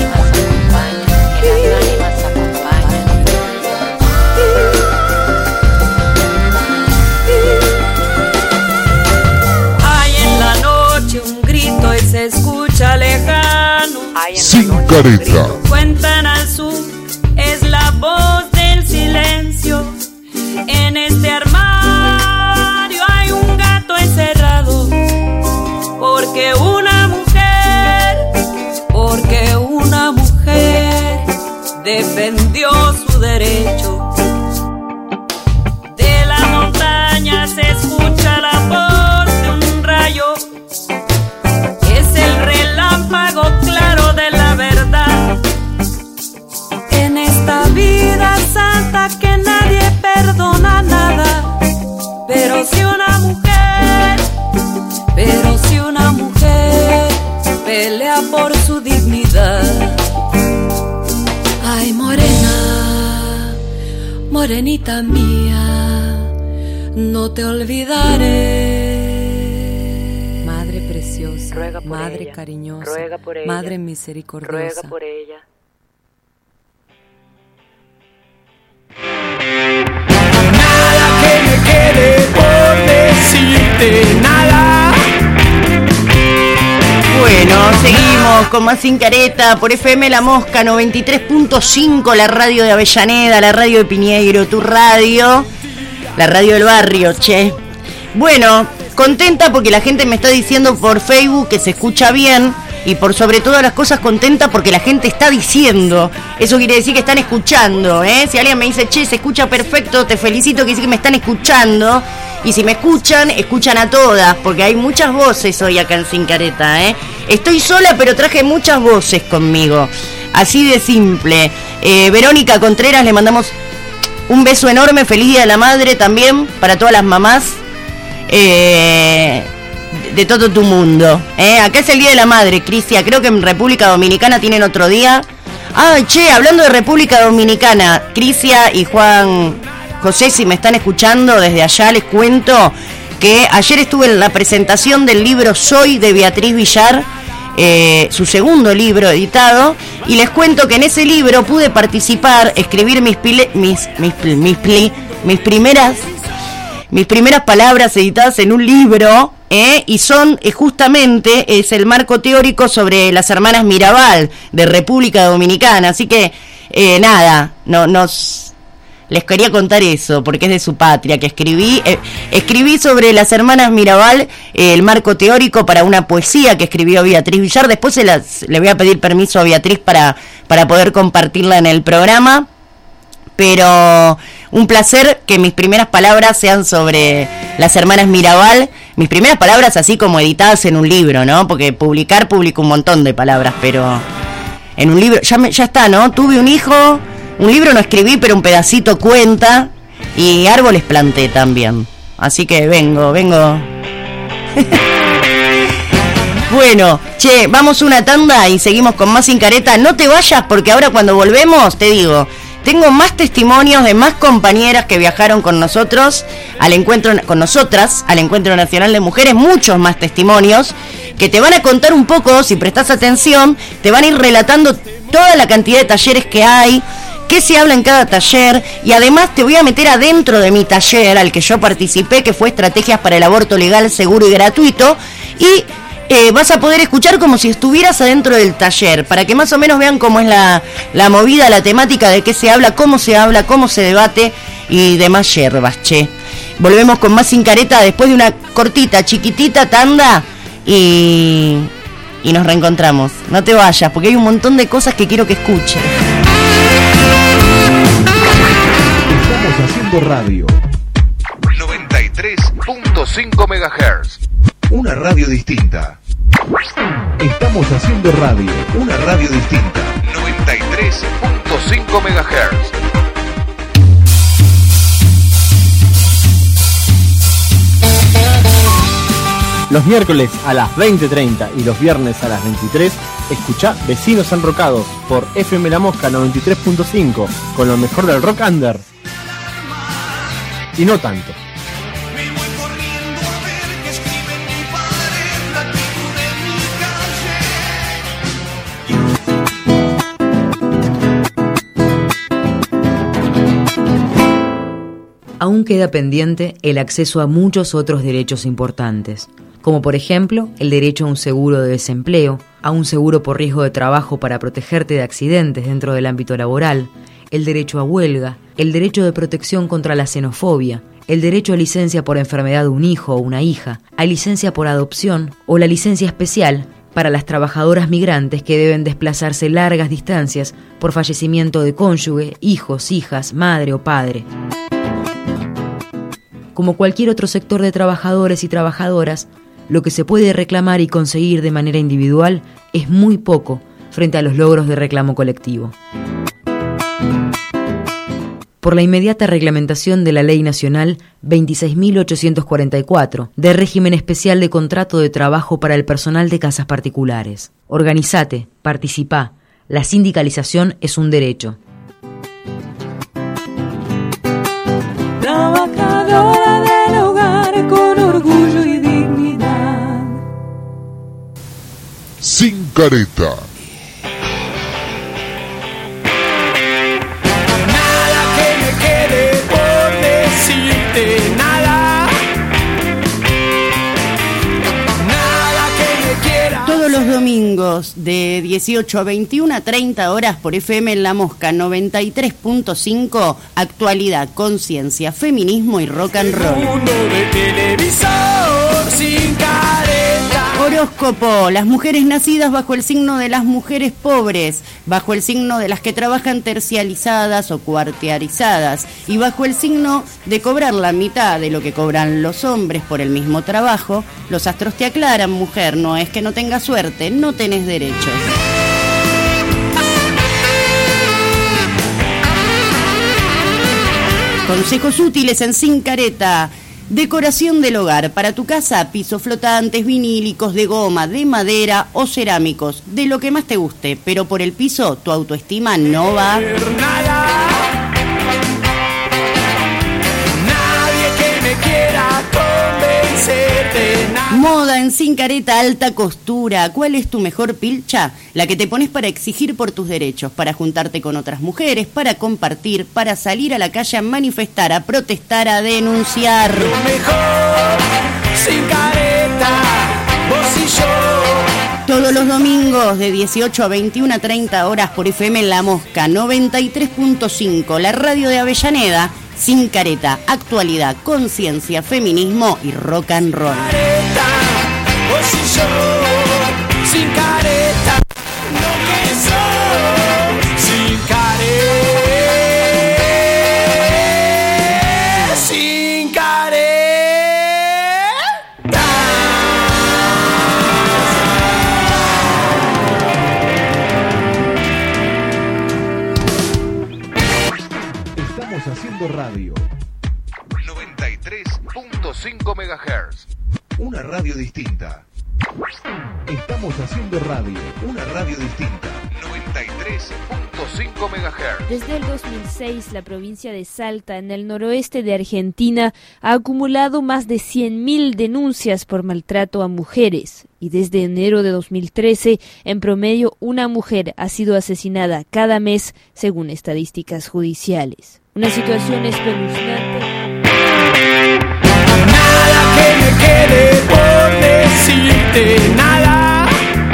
Careta. Cuentan al sur, es la voz del silencio. En este armario hay un gato encerrado. Porque una mujer, porque una mujer defendió su derecho. De la montaña se escucha la voz de un rayo. Es el relámpago claro de la verdad. En esta vida santa que nadie perdona nada. Pero si una mujer, pero si una mujer pelea por su dignidad. Ay, morena, morenita mía, no te olvidaré. Madre preciosa, ruega por madre ella, cariñosa, ruega por ella, madre misericordiosa, ruega por ella. Nada que me quede por decirte, nada. Bueno, seguimos con más Sin Careta por F M La Mosca noventa y tres punto cinco, la radio de Avellaneda, la radio de Piñeiro, tu radio, la radio del barrio, che. Bueno, contenta porque la gente me está diciendo por Facebook que se escucha bien y por sobre todas las cosas contenta porque la gente está diciendo. Eso quiere decir que están escuchando, ¿eh? Si alguien me dice, che, se escucha perfecto, te felicito, quiere decir que me están escuchando. Y si me escuchan, escuchan a todas, porque hay muchas voces hoy acá en Sin Careta, ¿eh? Estoy sola, pero traje muchas voces conmigo. Así de simple. Eh, Verónica Contreras, le mandamos un beso enorme, feliz Día de la Madre también, para todas las mamás eh, de todo tu mundo. ¿eh? Acá es el Día de la Madre, Crisia, creo que en República Dominicana tienen otro día. Ay, che, hablando de República Dominicana, Crisia y Juan José, si me están escuchando desde allá, les cuento que ayer estuve en la presentación del libro Soy de Beatriz Villar, eh, su segundo libro editado, y les cuento que en ese libro pude participar, escribir mis pile, mis, mis, mis, mis, mis primeras mis primeras palabras editadas en un libro, eh, y son eh, justamente es el marco teórico sobre las hermanas Mirabal de República Dominicana, así que eh, nada, no nos les quería contar eso, porque es de su patria, que escribí eh, escribí sobre las hermanas Mirabal, eh, el marco teórico para una poesía que escribió Beatriz Villar. Después se las, le voy a pedir permiso a Beatriz para, para poder compartirla en el programa. Pero un placer que mis primeras palabras sean sobre las hermanas Mirabal. Mis primeras palabras así como editadas en un libro, ¿no? Porque publicar, publico un montón de palabras, pero en un libro, ya, me, ya está, ¿no? Tuve un hijo... Un libro no escribí, pero un pedacito cuenta. Y árboles planté también. Así que vengo, vengo. Bueno, che, vamos una tanda y seguimos con más Sin Careta. No te vayas porque ahora cuando volvemos, te digo, tengo más testimonios de más compañeras que viajaron con nosotros al encuentro, con nosotras, al Encuentro Nacional de Mujeres. Muchos más testimonios que te van a contar un poco, si prestas atención, te van a ir relatando toda la cantidad de talleres que hay, qué se habla en cada taller, y además te voy a meter adentro de mi taller al que yo participé, que fue Estrategias para el Aborto Legal, Seguro y Gratuito, y eh, vas a poder escuchar como si estuvieras adentro del taller, para que más o menos vean cómo es la, la movida, la temática, de qué se habla, cómo se habla, cómo se debate y demás yerbas, che. Volvemos con más Sin Careta después de una cortita, chiquitita tanda y, y nos reencontramos. No te vayas, porque hay un montón de cosas que quiero que escuches. Estamos haciendo radio. noventa y tres punto cinco megahertz. Una radio distinta. Estamos haciendo radio. Una radio distinta. noventa y tres punto cinco megahertz. Los miércoles a las veinte treinta y los viernes a las veintitrés, escuchá Vecinos Enrocados por F M La Mosca noventa y tres punto cinco, con lo mejor del rock under. Y no tanto. Aún queda pendiente el acceso a muchos otros derechos importantes. como por ejemplo el derecho a un seguro de desempleo, a un seguro por riesgo de trabajo para protegerte de accidentes dentro del ámbito laboral, el derecho a huelga, el derecho de protección contra la xenofobia, el derecho a licencia por enfermedad de un hijo o una hija, a licencia por adopción o la licencia especial para las trabajadoras migrantes que deben desplazarse largas distancias por fallecimiento de cónyuge, hijos, hijas, madre o padre. Como cualquier otro sector de trabajadores y trabajadoras, lo que se puede reclamar y conseguir de manera individual es muy poco frente a los logros de reclamo colectivo. Por la inmediata reglamentación de la Ley Nacional veintiséis mil ochocientos cuarenta y cuatro, de régimen especial de contrato de trabajo para el personal de casas particulares. Organizate, participá, la sindicalización es un derecho. Trabajadora del hogar con orgullo y dignidad. Sin careta. Los domingos de dieciocho a veintiuna, treinta horas por F M en La Mosca noventa y tres punto cinco, actualidad, conciencia, feminismo y rock and roll. Mundo de televisor sin careta. Horóscopo, las mujeres nacidas bajo el signo de las mujeres pobres, bajo el signo de las que trabajan tercializadas o cuartiarizadas y bajo el signo de cobrar la mitad de lo que cobran los hombres por el mismo trabajo, los astros te aclaran, mujer, no es que no tengas suerte, no tenés derechos. Consejos útiles en Sin Careta. Decoración del hogar. Para tu casa, pisos flotantes, vinílicos, de goma, de madera o cerámicos. De lo que más te guste. Pero por el piso, tu autoestima no va. Nadie que me quiera convencer de nada. Moda en Sin Careta, alta costura. ¿Cuál es tu mejor pilcha? La que te pones para exigir por tus derechos, para juntarte con otras mujeres, para compartir, para salir a la calle a manifestar, a protestar, a denunciar. Lo mejor, Sin Careta, vos y yo. Todos los domingos de dieciocho a veintiuna, treinta horas por F M en La Mosca noventa y tres punto cinco, la radio de Avellaneda. Sin Careta, actualidad, conciencia, feminismo y rock and roll. Careta, vos y yo, sin careta, lo que soy, sin careta, sin careta. Estamos haciendo radio. noventa y tres punto cinco megahertz. Una radio distinta. Estamos haciendo radio. Una radio distinta. noventa y tres punto cinco megahertz. Desde el dos mil seis, la provincia de Salta, en el noroeste de Argentina, ha acumulado más de cien mil denuncias por maltrato a mujeres. Y desde enero de dos mil trece, en promedio, una mujer ha sido asesinada cada mes, según estadísticas judiciales. Una situación espeluznante. Nada que me quede por decirte, nada.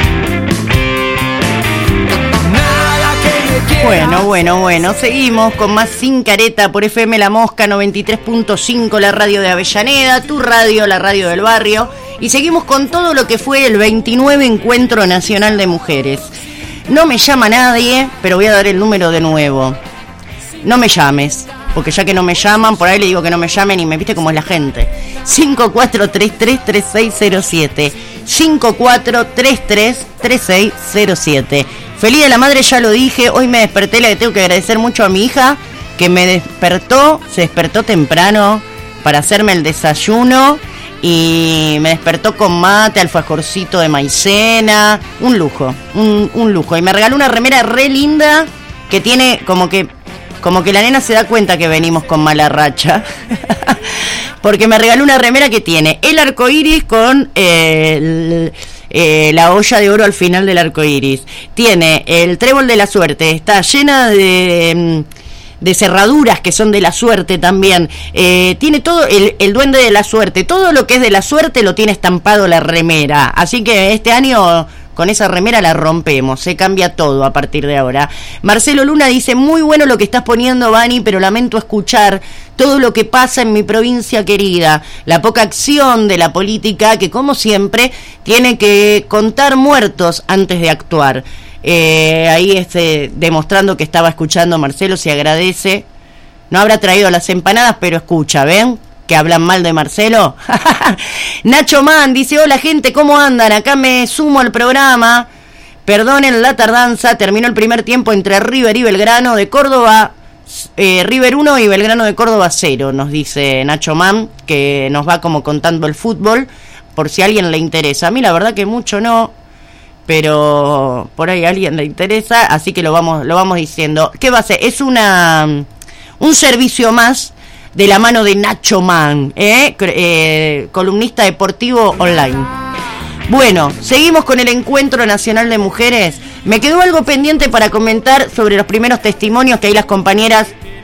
Nada que me quiera. Bueno, bueno, bueno, seguimos con más Sin Careta por F M La Mosca noventa y tres punto cinco, la radio de Avellaneda, tu radio, la radio del barrio. Y seguimos con todo lo que fue el veintinueve Encuentro Nacional de Mujeres. No me llama nadie, pero voy a dar el número de nuevo. No me llames, porque ya que no me llaman, por ahí le digo que no me llamen y me viste cómo es la gente. cinco cuatro tres tres, tres seis cero siete. cinco cuatro tres tres, tres seis cero siete. Feliz de la madre, ya lo dije. Hoy me desperté, le tengo que agradecer mucho a mi hija, que me despertó, se despertó temprano para hacerme el desayuno. Y me despertó con mate, alfajorcito de maicena. Un lujo, un, un lujo. Y me regaló una remera re linda que tiene como que... Como que la nena se da cuenta que venimos con mala racha. Porque me regaló una remera que tiene el arco iris con eh, el, eh, la olla de oro al final del arco iris. Tiene el trébol de la suerte. Está llena de, de cerraduras que son de la suerte también. Eh, tiene todo, el, el duende de la suerte, todo lo que es de la suerte lo tiene estampado la remera. Así que este año con esa remera la rompemos, se cambia todo a partir de ahora. Marcelo Luna dice, muy bueno lo que estás poniendo, Vani, pero lamento escuchar todo lo que pasa en mi provincia querida, la poca acción de la política que, como siempre, tiene que contar muertos antes de actuar. Eh, ahí este, demostrando que estaba escuchando Marcelo, se agradece. No habrá traído las empanadas, pero escucha, ¿ven? Que hablan mal de Marcelo. Nacho Man dice, hola gente, ¿cómo andan? Acá me sumo al programa. Perdonen la tardanza, terminó el primer tiempo entre River y Belgrano de Córdoba, eh, River uno y Belgrano de Córdoba cero, nos dice Nacho Man, que nos va como contando el fútbol, por si a alguien le interesa. A mí la verdad que mucho no, pero por ahí a alguien le interesa, así que lo vamos, lo vamos diciendo. ¿Qué va a ser? Es una un servicio más de la mano de Nacho Man, ¿eh? Eh, columnista deportivo online. Bueno, seguimos con el Encuentro Nacional de Mujeres. Me quedó algo pendiente para comentar sobre los primeros testimonios que ahí las compañeras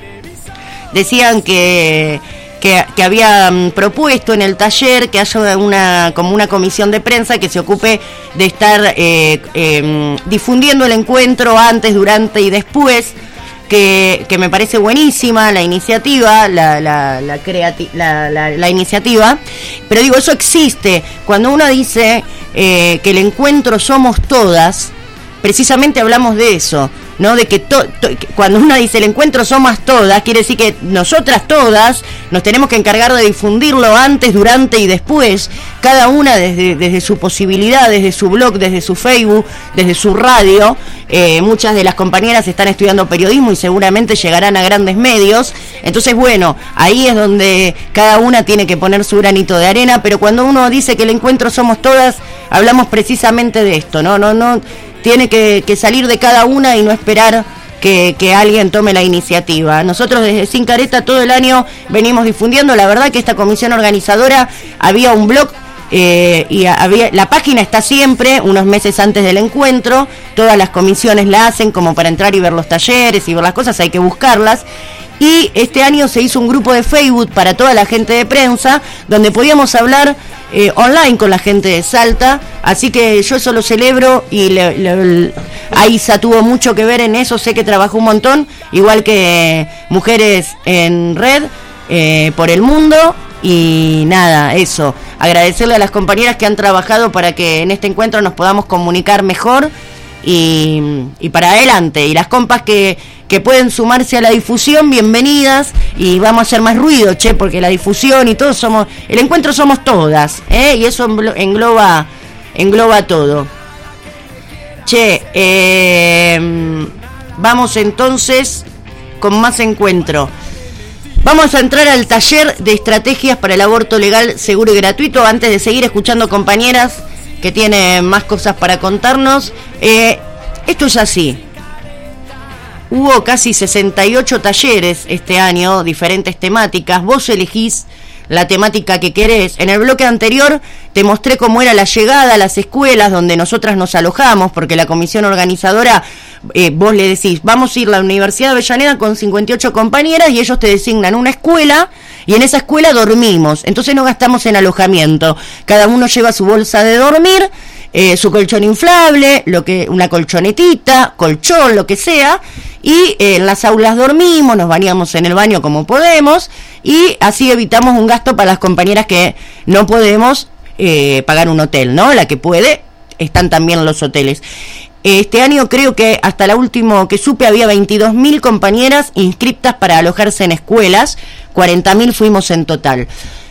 decían que, que, que habían propuesto en el taller que haya una, como una comisión de prensa que se ocupe de estar eh, eh, difundiendo el encuentro antes, durante y después. Que, que me parece buenísima la iniciativa, la, la, la, creati- la, la, la iniciativa, pero digo, eso existe. Cuando uno dice eh, que el encuentro somos todas, precisamente hablamos de eso, ¿no? De que to- to- cuando uno dice el encuentro somos todas, quiere decir que nosotras todas nos tenemos que encargar de difundirlo antes, durante y después, cada una desde, desde su posibilidad, desde su blog, desde su Facebook, desde su radio. Eh, muchas de las compañeras están estudiando periodismo y seguramente llegarán a grandes medios. Entonces, bueno, ahí es donde cada una tiene que poner su granito de arena, pero cuando uno dice que el encuentro somos todas, hablamos precisamente de esto, ¿no? No, no, tiene que, que salir de cada una y no esperar que, que alguien tome la iniciativa. Nosotros desde Sin Careta todo el año venimos difundiendo. La verdad que esta comisión organizadora, había un blog eh, y había, la página está siempre unos meses antes del encuentro, todas las comisiones la hacen como para entrar y ver los talleres y ver las cosas, hay que buscarlas. Y este año se hizo un grupo de Facebook para toda la gente de prensa, donde podíamos hablar eh, online con la gente de Salta, así que yo eso lo celebro y le, le, Aiza tuvo mucho que ver en eso, sé que trabajó un montón, igual que Mujeres en Red, eh, por el mundo, y nada, eso, agradecerle a las compañeras que han trabajado para que en este encuentro nos podamos comunicar mejor y, y para adelante, y las compas que que pueden sumarse a la difusión, bienvenidas, y vamos a hacer más ruido, che, porque la difusión y todo somos, el encuentro somos todas, ¿eh? Y eso engloba, engloba todo. Che, eh, vamos entonces con más encuentro. Vamos a entrar al taller de estrategias para el aborto legal, seguro y gratuito, antes de seguir escuchando compañeras que tienen más cosas para contarnos. Eh, esto es así. Hubo casi sesenta y ocho talleres este año, diferentes temáticas. Vos elegís la temática que querés. En el bloque anterior te mostré cómo era la llegada a las escuelas donde nosotras nos alojamos, porque la comisión organizadora, eh, vos le decís, vamos a ir a la Universidad de Avellaneda con cincuenta y ocho compañeras y ellos te designan una escuela y en esa escuela dormimos. Entonces no gastamos en alojamiento. Cada uno lleva su bolsa de dormir, eh, su colchón inflable, lo que una colchonetita, colchón, lo que sea, y eh, en las aulas dormimos, nos bañamos en el baño como podemos, y así evitamos un gasto para las compañeras que no podemos eh, pagar un hotel, ¿no? La que puede, están también los hoteles. Este año creo que hasta la última que supe había veintidós mil compañeras inscriptas para alojarse en escuelas, cuarenta mil fuimos en total.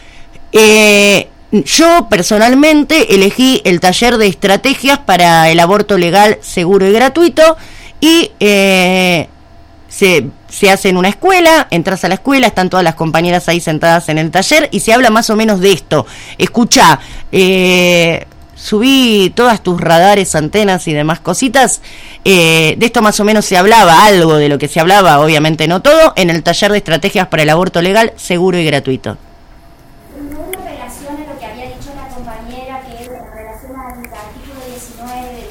Eh, yo personalmente elegí el taller de estrategias para el aborto legal, seguro y gratuito, y eh, se, se hace en una escuela, entras a la escuela, están todas las compañeras ahí sentadas en el taller y se habla más o menos de esto. Escuchá, eh, subí todas tus radares, antenas y demás cositas, eh, de esto más o menos se hablaba, algo de lo que se hablaba, obviamente no todo, en el taller de estrategias para el aborto legal, seguro y gratuito.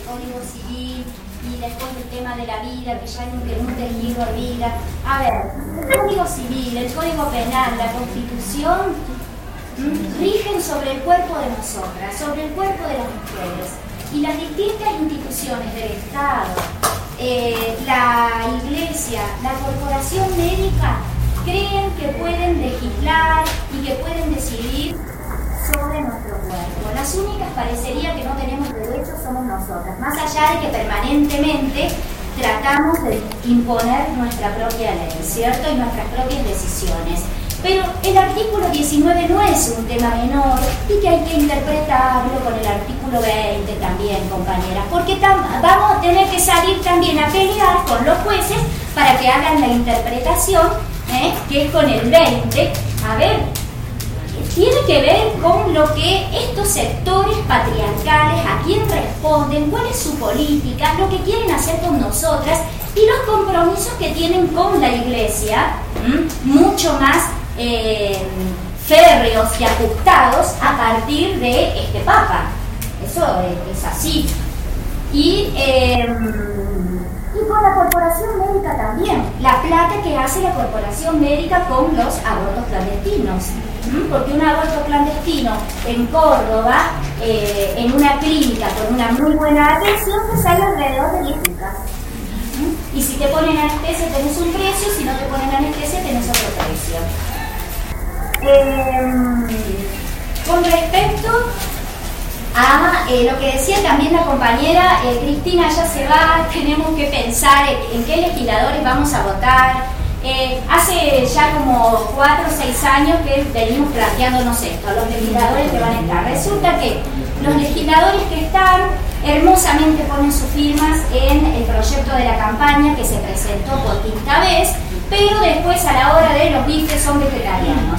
A ver, Código Civil, el Código Penal, la Constitución, ¿m? rigen sobre el cuerpo de nosotras, sobre el cuerpo de las mujeres. Y las distintas instituciones del Estado, eh, la Iglesia, la Corporación Médica, creen que pueden legislar y que pueden decidir sobre nuestro cuerpo. Las únicas parecería que no tenemos derechos somos nosotras, más allá de que permanentemente tratamos de imponer nuestra propia ley, ¿cierto? Y nuestras propias decisiones. Pero el artículo diecinueve no es un tema menor y que hay que interpretarlo con el artículo veinte también, compañeras, porque vamos a tener que salir también a pelear con los jueces para que hagan la interpretación, ¿eh? que es con el veinte. A ver, tiene que ver con lo que estos sectores patriarcales, a quién responden, cuál es su política, lo que quieren hacer con nosotras y los compromisos que tienen con la Iglesia, ¿m? mucho más eh, férreos y ajustados a partir de este Papa. Eso es, es así. Y, eh, y con la Corporación Médica también, la plata que hace la Corporación Médica con los abortos clandestinos. Porque un aborto clandestino en Córdoba, eh, en una clínica con una muy buena atención, te sale alrededor de diez lucas. Y si te ponen anestesia tenés un precio, si no te ponen anestesia tenés otro precio. Eh, con respecto a eh, lo que decía también la compañera, eh, Cristina ya se va, tenemos que pensar en, en qué legisladores vamos a votar. Eh, hace ya como cuatro o seis años que venimos planteándonos esto, los legisladores que van a estar. Resulta que los legisladores que están hermosamente ponen sus firmas en el proyecto de la campaña que se presentó por quinta vez, pero después a la hora de los bifes son vegetarianos.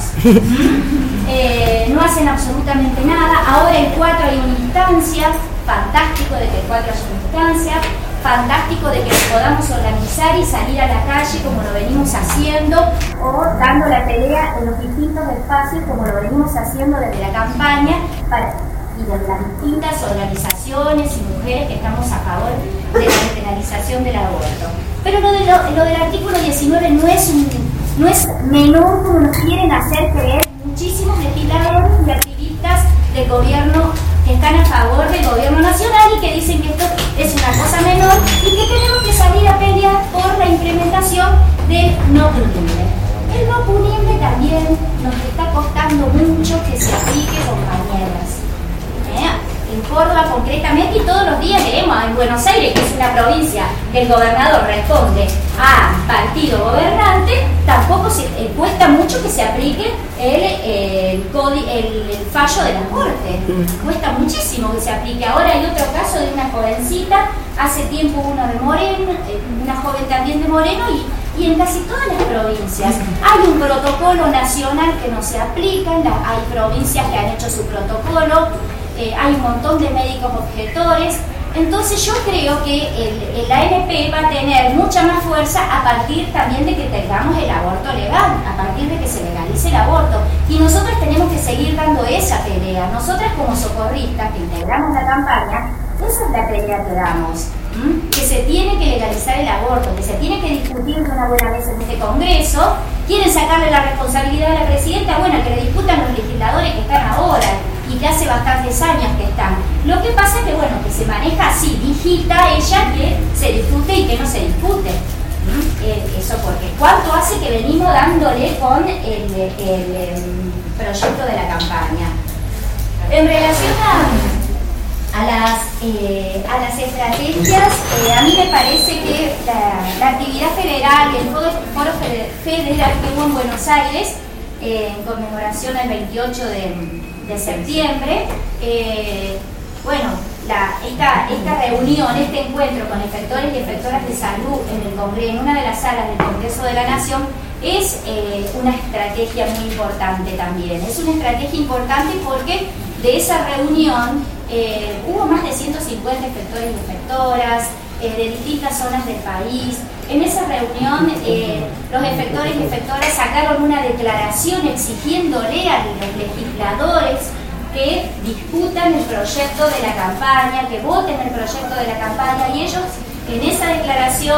eh, no hacen absolutamente nada. Ahora el cuatro hay una instancia, fantástico de que el cuatro haya una instancia, fantástico de que podamos organizar y salir a la calle como lo venimos haciendo o dando la pelea en los distintos espacios como lo venimos haciendo desde la campaña para, y desde las distintas organizaciones y mujeres que estamos a favor de la despenalización del aborto. Pero lo, de lo, lo del artículo diecinueve no es, un, no es menor como nos quieren hacer creer muchísimos legisladores y activistas del gobierno que están a favor del gobierno nacional y que dicen que esto es una cosa menor y que tenemos que salir a pelear por la implementación del no punible. El no punible también nos está costando mucho que se aplique, compañeras. ¿Eh? En Córdoba concretamente, y todos los días leemos en Buenos Aires, que es una provincia que el gobernador responde a partido gobernante, tampoco se, eh, cuesta mucho que se aplique el, el, el, el fallo de la Corte. Cuesta muchísimo que se aplique. Ahora hay otro caso de una jovencita, hace tiempo uno de Moreno, una joven también de Moreno, y, y en casi todas las provincias hay un protocolo nacional que no se aplica, la, hay provincias que han hecho su protocolo. Eh, hay un montón de médicos objetores, entonces yo creo que el, el A N P va a tener mucha más fuerza a partir también de que tengamos el aborto legal, a partir de que se legalice el aborto, y nosotros tenemos que seguir dando esa pelea. Nosotras como socorristas que integramos la campaña, esa es la pelea que damos, ¿m? Que se tiene que legalizar el aborto, que se tiene que discutir de una buena vez en este Congreso. Quieren sacarle la responsabilidad a la presidenta, bueno, que le discutan los legisladores que están ahora y que hace bastantes años que están. Lo que pasa es que, bueno, que se maneja así, digita ella que se discute y que no se discute. ¿Mm? Eh, eso porque ¿cuánto hace que venimos dándole con el, el, el proyecto de la campaña? En relación a, a, las, eh, a las estrategias, eh, a mí me parece que la, la actividad federal, el foro, foro federal que hubo en Buenos Aires, eh, en conmemoración al veintiocho de de septiembre, eh, bueno, la, esta, esta reunión, este encuentro con efectores y efectoras de salud en el Congreso, en una de las salas del Congreso de la Nación, es eh, una estrategia muy importante también. Es una estrategia importante porque de esa reunión eh, hubo más de ciento cincuenta efectores y efectoras eh, de distintas zonas del país. En esa reunión eh, los efectores y efectoras sacaron una declaración exigiéndole a los legisladores que discutan el proyecto de la campaña, que voten el proyecto de la campaña, y ellos en esa declaración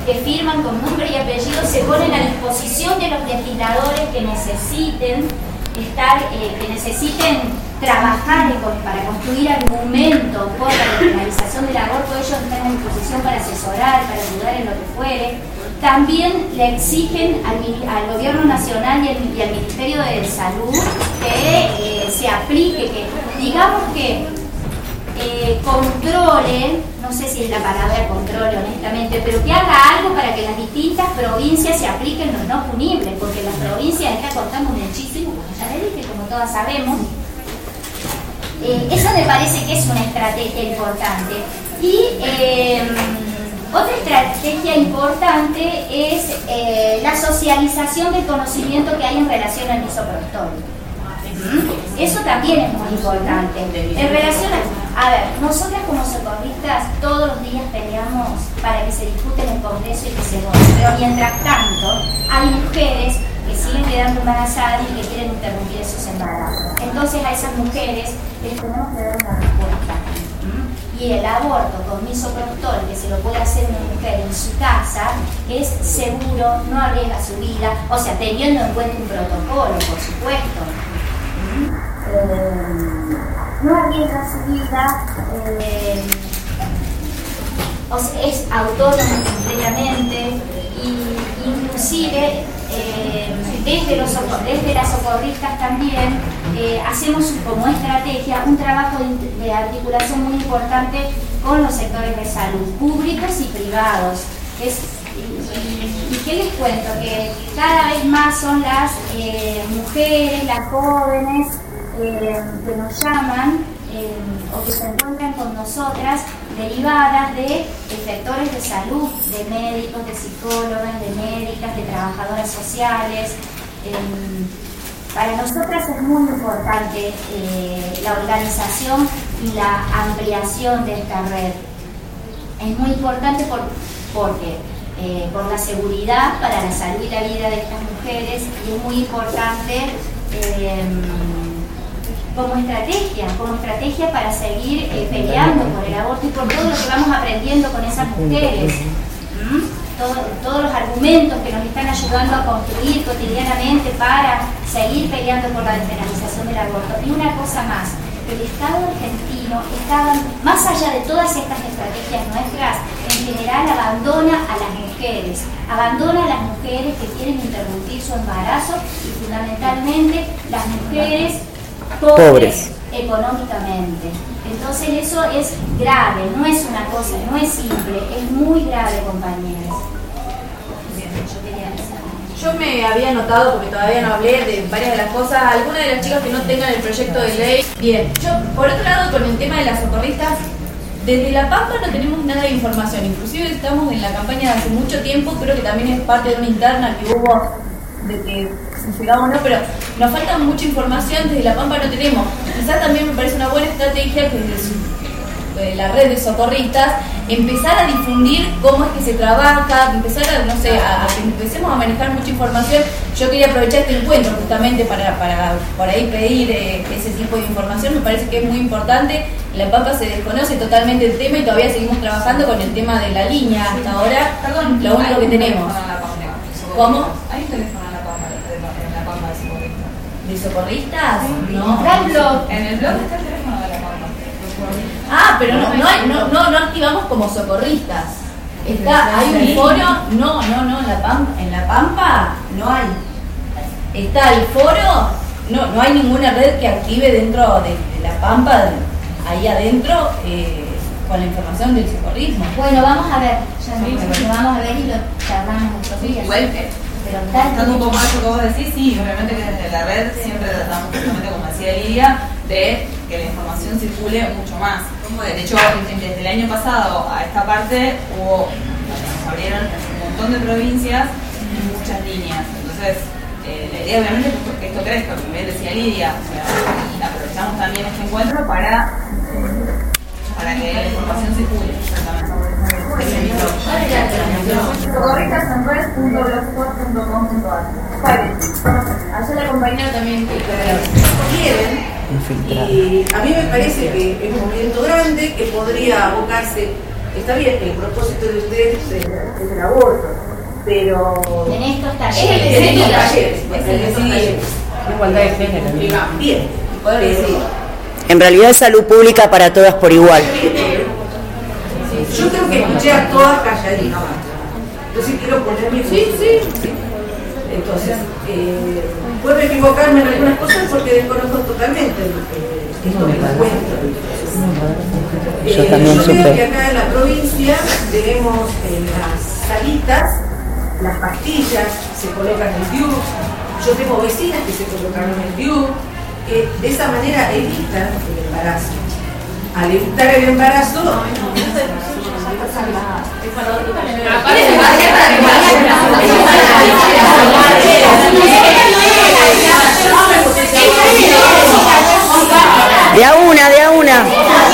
que firman con nombre y apellido se ponen a disposición de los legisladores que necesiten estar, eh, que necesiten trabajar para construir argumentos por la despenalización del aborto. Ellos están a disposición para asesorar, para ayudar en lo que fuere. También le exigen al, al Gobierno Nacional y al, y al Ministerio de Salud que eh, se aplique, que digamos que eh, controle, no sé si es la palabra controle honestamente, pero que haga algo para que las distintas provincias se apliquen los no punibles, porque las provincias está costando muchísimo, como ya le dije, como todas sabemos. Eh, eso me parece que es una estrategia importante. Y eh, otra estrategia importante es eh, la socialización del conocimiento que hay en relación al misoprostol. ¿Mm? Eso también es muy importante. En relación a, a ver, nosotras como socorristas todos los días peleamos para que se discute en el Congreso y que se vote, pero mientras tanto hay mujeres que siguen quedando embarazadas y que quieren interrumpir esos embarazos. Entonces a esas mujeres les tenemos que dar una respuesta. ¿Mm? Y el aborto con misoprostol, que se lo puede hacer una mujer en su casa, es seguro, no arriesga su vida, o sea, teniendo en cuenta un protocolo, por supuesto. ¿Mm? Eh, no arriesga su vida, eh, o sea, es autónomo completamente, y inclusive Eh, desde, los, desde las socorristas también eh, hacemos como estrategia un trabajo de, de articulación muy importante con los sectores de salud, públicos y privados. Es, y, y qué les cuento, que cada vez más son las eh, mujeres, las jóvenes eh, que nos llaman eh, o que se encuentran con nosotras, derivadas de, de sectores de salud, de médicos, de psicólogas, de médicas, de trabajadoras sociales. Eh, para nosotras es muy importante eh, la organización y la ampliación de esta red. Es muy importante por, porque eh, por la seguridad para la salud y la vida de estas mujeres, y es muy importante eh, como estrategia, como estrategia para seguir eh, peleando por el aborto y por todo lo que vamos aprendiendo con esas mujeres. ¿Mm? Todo, todos los argumentos que nos están ayudando a construir cotidianamente para seguir peleando por la despenalización del aborto. Y una cosa más, el Estado argentino está, más allá de todas estas estrategias nuestras, en general abandona a las mujeres, abandona a las mujeres que quieren interrumpir su embarazo, y fundamentalmente las mujeres pobres, pobres económicamente. Entonces eso es grave, no es una cosa, no es simple, es muy grave, compañeras. Yo me había notado, porque todavía no hablé de varias de las cosas, algunas de las chicas que no tengan el proyecto de ley. Bien, yo por otro lado con el tema de las socorristas, desde La Pampa no tenemos nada de información, inclusive estamos en la campaña de hace mucho tiempo, creo que también es parte de una interna que hubo de que se llegaba o no, pero nos falta mucha información, desde La Pampa no tenemos. Quizás también me parece una buena estrategia que desde su, de la red de socorristas empezar a difundir cómo es que se trabaja, empezar a, no sé, a, a que empecemos a manejar mucha información. Yo quería aprovechar este encuentro justamente para, para por ahí pedir eh, ese tipo de información, me parece que es muy importante. En La Pampa se desconoce totalmente el tema y todavía seguimos trabajando con el tema de la línea. Hasta ahora, Perdón, lo único que tenemos. ¿Cómo? ¿Hay un teléfono en La Pampa, en La Pampa de socorristas? ¿De socorristas? No. Está el blog. En el blog está el teléfono de La Pampa. Ah, pero no, no, hay, no, no, no activamos como socorristas. Está, hay un foro, no, no, no, en La Pampa, en La Pampa no hay. Está el foro, no, no hay ninguna red que active dentro de, de La Pampa, ahí adentro, eh, con la información del socorrismo. Bueno, vamos a ver, ya sí, sí. Lo vamos a ver y lo charlamos muchos días. Igual que, pero estando un poco más lo que vos decís, sí, obviamente que desde la red siempre tratamos, justamente como decía Lidia, de que la información circule mucho más. De hecho, desde el año pasado a esta parte hubo, nos abrieron un montón de provincias y muchas líneas. Entonces, eh, la idea obviamente es que esto crezca, como bien decía Lidia, o sea, y aprovechamos también este encuentro para, eh, para que la información circule. socorristas en red punto blogspot punto com punto a r. Ayer la compañera también quieren. Y a mí me parece que es un movimiento grande que podría abocarse está bien, el propósito de ustedes es, es el aborto, pero... En estos talleres. En estos talleres. Es el talleres. Igualdad de género. Bien, poder decir. En realidad es salud pública para todas por igual. Yo creo que escuché a todas calladitas. Entonces quiero ponerme... Sí, sí. Entonces, eh, puedo equivocarme en algunas cosas porque desconozco totalmente eh, esto que me cuento. Eh, yo también yo creo que acá en la provincia tenemos en las salitas, las pastillas, se colocan en el D I U. Yo tengo vecinas que se colocaron en el D I U, que de esa manera evitan el embarazo. Al evitar el embarazo, de a una, de a una.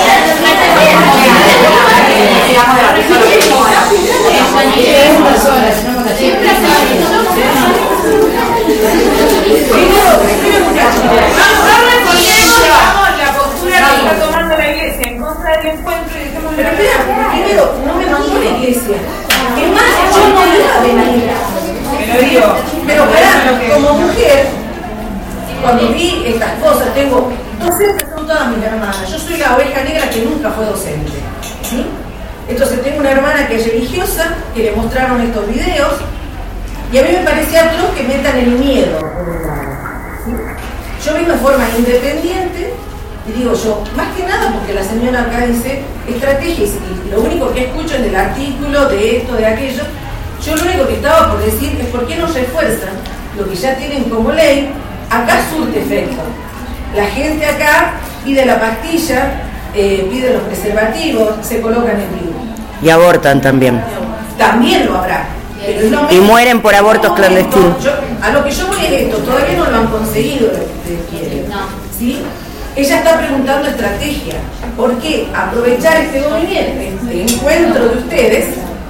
está tomando la iglesia en contra del encuentro y dejemos de la iglesia. Primero, no me mandó la iglesia. Es más, yo no iba a venir. Pero, pero pará, como mujer, cuando vi estas cosas, tengo docentes, son todas mis hermanas. Yo soy la oveja negra que nunca fue docente. ¿Sí? Entonces tengo una hermana que es religiosa, que le mostraron estos videos, y a mí me parecía atroz que metan el miedo por un lado. ¿Sí? Yo misma de forma independiente, y digo yo, más que nada porque la señora acá dice estrategias, y lo único que escucho es del artículo, de esto, de aquello. Yo lo único que estaba por decir es por qué no refuerzan lo que ya tienen como ley. Acá surte efecto. La gente acá pide la pastilla, eh, pide los preservativos, se colocan en vivo. Y abortan también. También lo habrá. Pero no me... Y mueren por abortos clandestinos. Yo, a lo que yo voy es esto, todavía no lo han conseguido lo que ustedes quieren. No. ¿Sí? Ella está preguntando estrategia. ¿Por qué aprovechar este movimiento, este encuentro de ustedes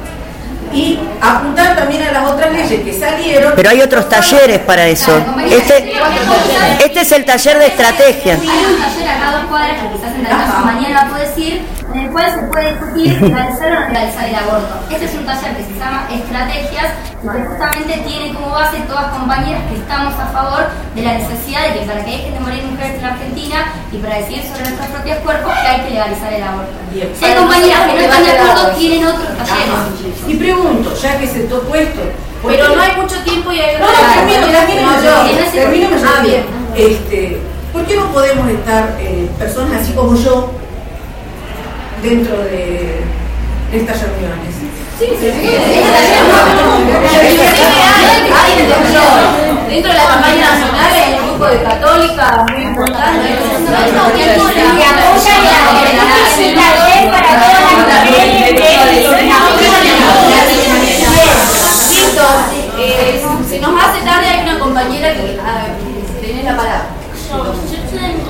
y apuntar también a las otras leyes que salieron? Pero hay otros talleres para eso. Este, este es el taller de estrategia. Hay un taller acá a dos cuadras que quizás en la casa mañana puedo decir, en el cual se puede discutir legalizar o no legalizar el aborto. Este es un taller que se llama Estrategias y que justamente tiene como base todas compañeras que estamos a favor de la necesidad de que para que dejen de morir mujeres en la Argentina y para decidir sobre nuestros propios cuerpos que hay que legalizar el aborto. Bien. Si hay compañeras que no están de acuerdo, tienen otros talleres. Y pregunto, ya que se tocó esto, pero no hay mucho tiempo y hay no, no, termino, termino yo, termino yo. Ah, bien. Este, ¿por qué no podemos estar eh, personas así como yo dentro de estas reuniones? Sí, sí, sí. Dentro de la campaña nacional hay un grupo de católicas muy importante que apoyan la ley para todas las Listo, eh, se nos hace tarde, hay una compañera que uh, tenés la palabra. Yo estoy en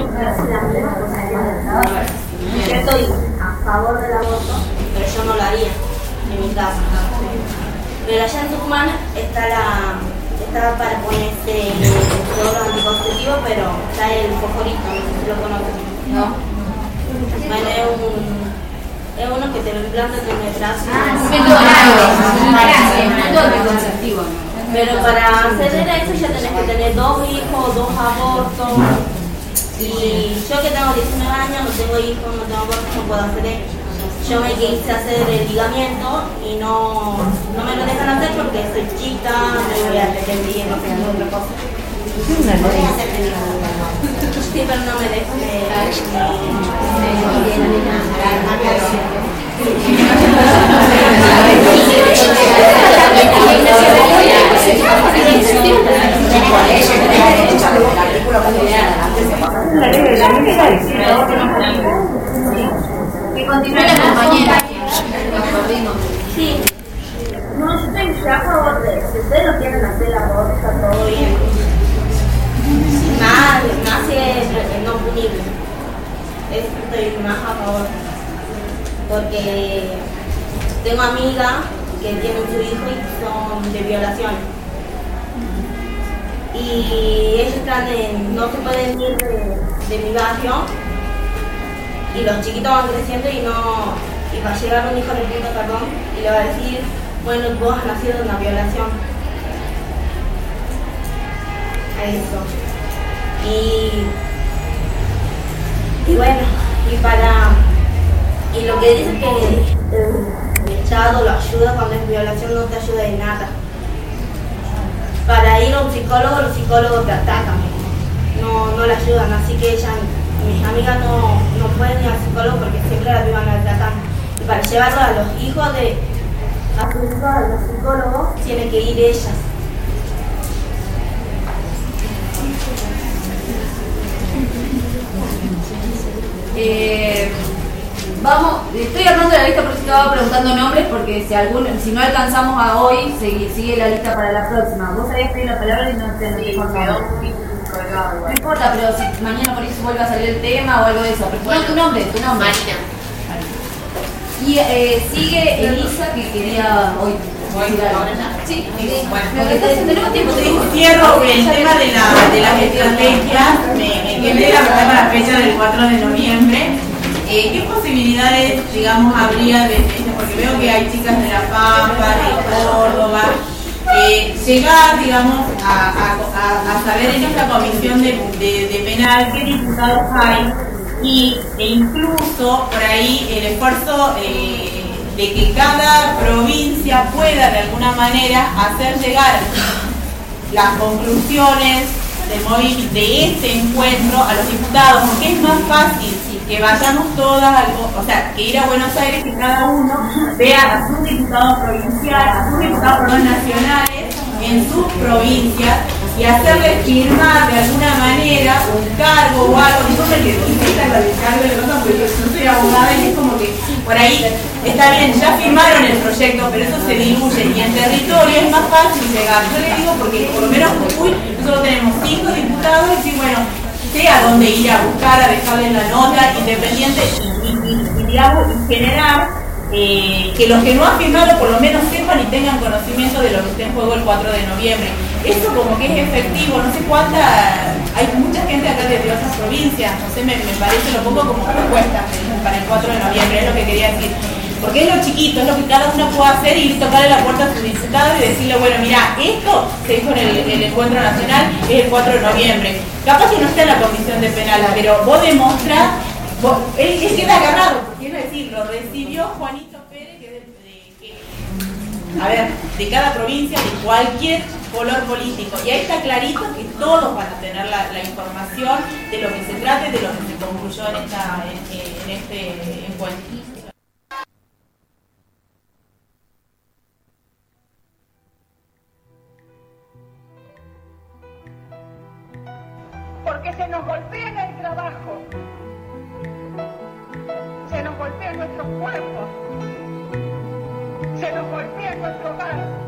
Yo estoy a favor del aborto, pero yo no lo haría en mi casa. Pero allá en Tucumán está la está para ponerse todos los anticonceptivos, pero está el fosforito, no sé si lo conocen. No. Bueno, es un es uno que te lo implantan en el brazo. Ah, sí, método anticonceptivo. Pero para acceder a eso ya tenés que tener dos hijos, dos abortos. Y yo que tengo diecinueve años, no tengo hijos, no tengo abortos, no puedo hacer eso. Yo me quise hacer el ligamiento y no, no me lo dejan hacer porque soy chica, me voy a arrepentir, no sé, otra cosa. Sí, pero no me dejan. Que continúe la compañera. Sí. No, yo estoy a favor de eso. Si ustedes no quieren hacer la aborto, está todo bien. Más, más si es no punible. Estoy más a favor. Porque tengo amigas que tienen su hijo y son de violaciones. Y ellos están en, no se pueden ir de, de mi barrio. Y los chiquitos van creciendo y no, y va a llegar un hijo de puta, perdón, y le va a decir, bueno, vos has nacido de una violación. Eso. Y, y bueno, y para y lo que dice que el Estado lo ayuda cuando es violación, no te ayuda en nada. Para ir a un psicólogo, los psicólogos te atacan, no, no le ayudan, así que ella, mis amigas no, no pueden ir al psicólogo porque siempre las vivan atacando. Y para llevarlo a los hijos de a sus hijos a los psicólogos, tienen que ir ellas. Eh, vamos, estoy armando la lista, por eso estaba preguntando nombres, porque si algún, si no alcanzamos a hoy, sigue, sigue la lista para la próxima. Vos habías pedido la palabra y no te no te contado. No importa, pero si mañana por eso vuelve a salir el tema o algo de eso. Pero no, tu nombre, tu nombre. Marina. Y eh, sigue Elisa, que quería hoy. Sí, bueno, tenemos tiempo. Cierro el tema de, la, de las estrategias, me, me quedé la verdad para la fecha del cuatro de noviembre. Eh, ¿Qué posibilidades, digamos, habría de, porque veo que hay chicas de La Pampa, de Córdoba, eh, llegar, digamos, a, a, a, a saber en esta comisión de, de, de penal qué diputados hay y, e incluso por ahí el esfuerzo eh, de que cada provincia pueda de alguna manera hacer llegar las conclusiones de, de este encuentro a los diputados, porque es más fácil que vayamos todas, al, o sea, que ir a Buenos Aires, que cada uno vea a sus diputados provinciales, a sus diputados perdón, nacionales en sus provincias y hacerles firmar de alguna manera un cargo o algo. Disculpen que insista en la descarga de cosas porque yo soy abogada y es como que por ahí está bien, ya firmaron el proyecto, pero eso se diluye y en territorio es más fácil llegar. Yo le digo porque por lo menos Jujuy nosotros tenemos cinco diputados y sí, bueno, sé a dónde ir a buscar, a dejarles la nota independiente y, y, y, y digamos, y generar eh, que los que no han firmado por lo menos sepan y tengan conocimiento de lo que está en juego el cuatro de noviembre. Esto como que es efectivo, no sé cuánta, hay mucha gente acá de diversas provincias, no sé, me, me parece lo poco como propuesta para el cuatro de noviembre, es lo que quería decir. Porque es lo chiquito, es lo que cada uno puede hacer y ir tocarle la puerta a su diputado y decirle, bueno, mira, esto se hizo en el, el encuentro nacional, es el cuatro de noviembre. Capaz que no está en la comisión de penal, pero vos demostrás, vos, él, él queda agarrado, porque es decir, lo recibió Juanito Pérez, que es de, de, que, a ver, de cada provincia, de cualquier color político. Y ahí está clarito que todos van a tener la, la información de lo que se trate, de lo que se concluyó en, esta, en, en este encuentro. Porque se nos golpea en el trabajo, se nos golpea en nuestros cuerpos, se nos golpea en nuestro hogar.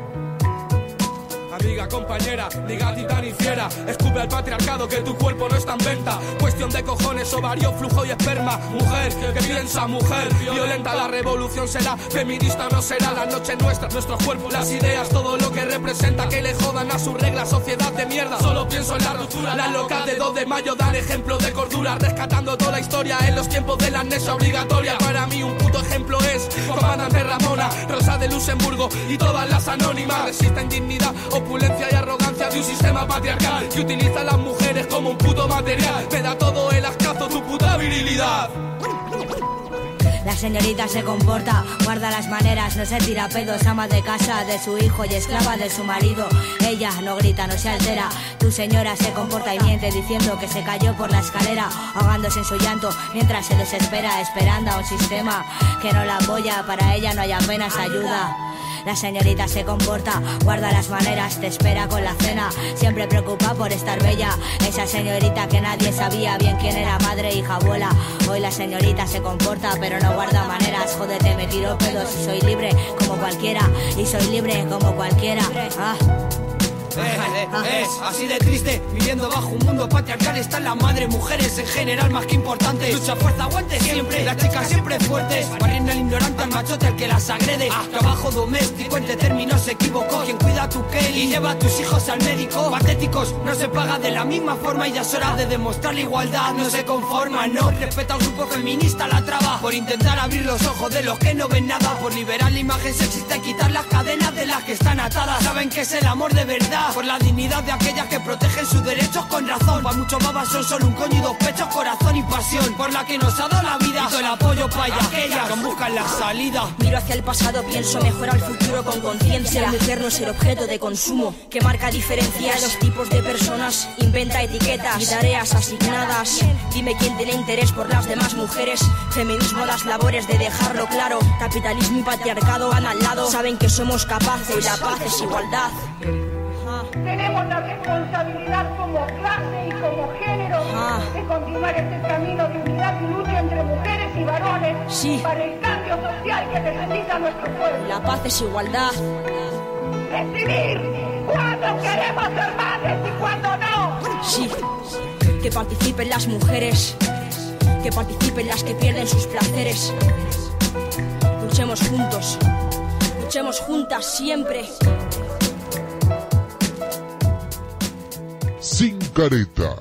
Amiga, compañera, diga titaniciera, escupe al patriarcado que tu cuerpo no está en venta. Cuestión de cojones, ovario, flujo y esperma. Mujer, que piensa, mujer, violenta. La revolución será, feminista no será. La noche nuestra, nuestros cuerpos, las ideas, todo lo que representa. Que le jodan a su regla, sociedad de mierda. Solo pienso en la ruptura, las locas de dos de mayo dan ejemplo de cordura. Rescatando toda la historia en los tiempos de la amnesia obligatoria. Para mí un puto ejemplo es Comandante Ramona, Rosa de Luxemburgo y todas las anónimas. Resisten dignidad, opulencia y arrogancia de un sistema patriarcal que utiliza a las mujeres como un puto material. Me da todo el ascazo tu puta virilidad. La señorita se comporta, guarda las maneras, no se tira pedos, ama de casa de su hijo y esclava de su marido. Ella no grita, no se altera. Tu señora se comporta y miente diciendo que se cayó por la escalera, ahogándose en su llanto mientras se desespera, esperando a un sistema que no la apoya. Para ella no hay apenas ayuda. La señorita se comporta, guarda las maneras, te espera con la cena, siempre preocupa por estar bella. Esa señorita que nadie sabía bien quién era, madre, hija, abuela. Hoy la señorita se comporta, pero no guarda maneras. Jódete, me tiro pedos y soy libre como cualquiera. Y soy libre como cualquiera. Ah. Eh, eh, es así de triste, viviendo bajo un mundo patriarcal. Están las madres, mujeres en general más que importantes. Lucha, fuerza, aguante siempre, las chicas siempre fuertes. Barriendo al ignorante, al machote, al que las agrede. Ah, trabajo doméstico, en términos se equivocó. Quien cuida a tu Kelly y lleva a tus hijos al médico. Patéticos, no se paga de la misma forma. Y ya es hora de demostrar la igualdad. No se conforma, no respeta al grupo feminista, la traba. Por intentar abrir los ojos de los que no ven nada. Por liberar la imagen sexista y quitar las cadenas de las que están atadas. Saben que es el amor de verdad. Por la dignidad de aquellas que protegen sus derechos con razón. Para muchos babas son solo un coño y dos pechos, corazón y pasión. Por la que nos ha dado la vida. Y todo el apoyo para aquellas que buscan la salida. Miro hacia el pasado, pienso mejorar el futuro con conciencia. Ser mujer no ser objeto de consumo. Que marca diferencias los tipos de personas. Inventa etiquetas y tareas asignadas. Dime quién tiene interés por las demás mujeres. Feminismo, las labores de dejarlo claro. Capitalismo y patriarcado van al lado. Saben que somos capaces, la paz es igualdad. Tenemos la responsabilidad como clase y como género ah. de continuar este camino de unidad y lucha entre mujeres y varones sí. para el cambio social que necesita nuestro pueblo. La paz es igualdad. Decidir cuándo queremos ser madres y cuándo no. Sí, que participen las mujeres, que participen las que pierden sus placeres. Luchemos juntos, luchemos juntas siempre. Sin careta.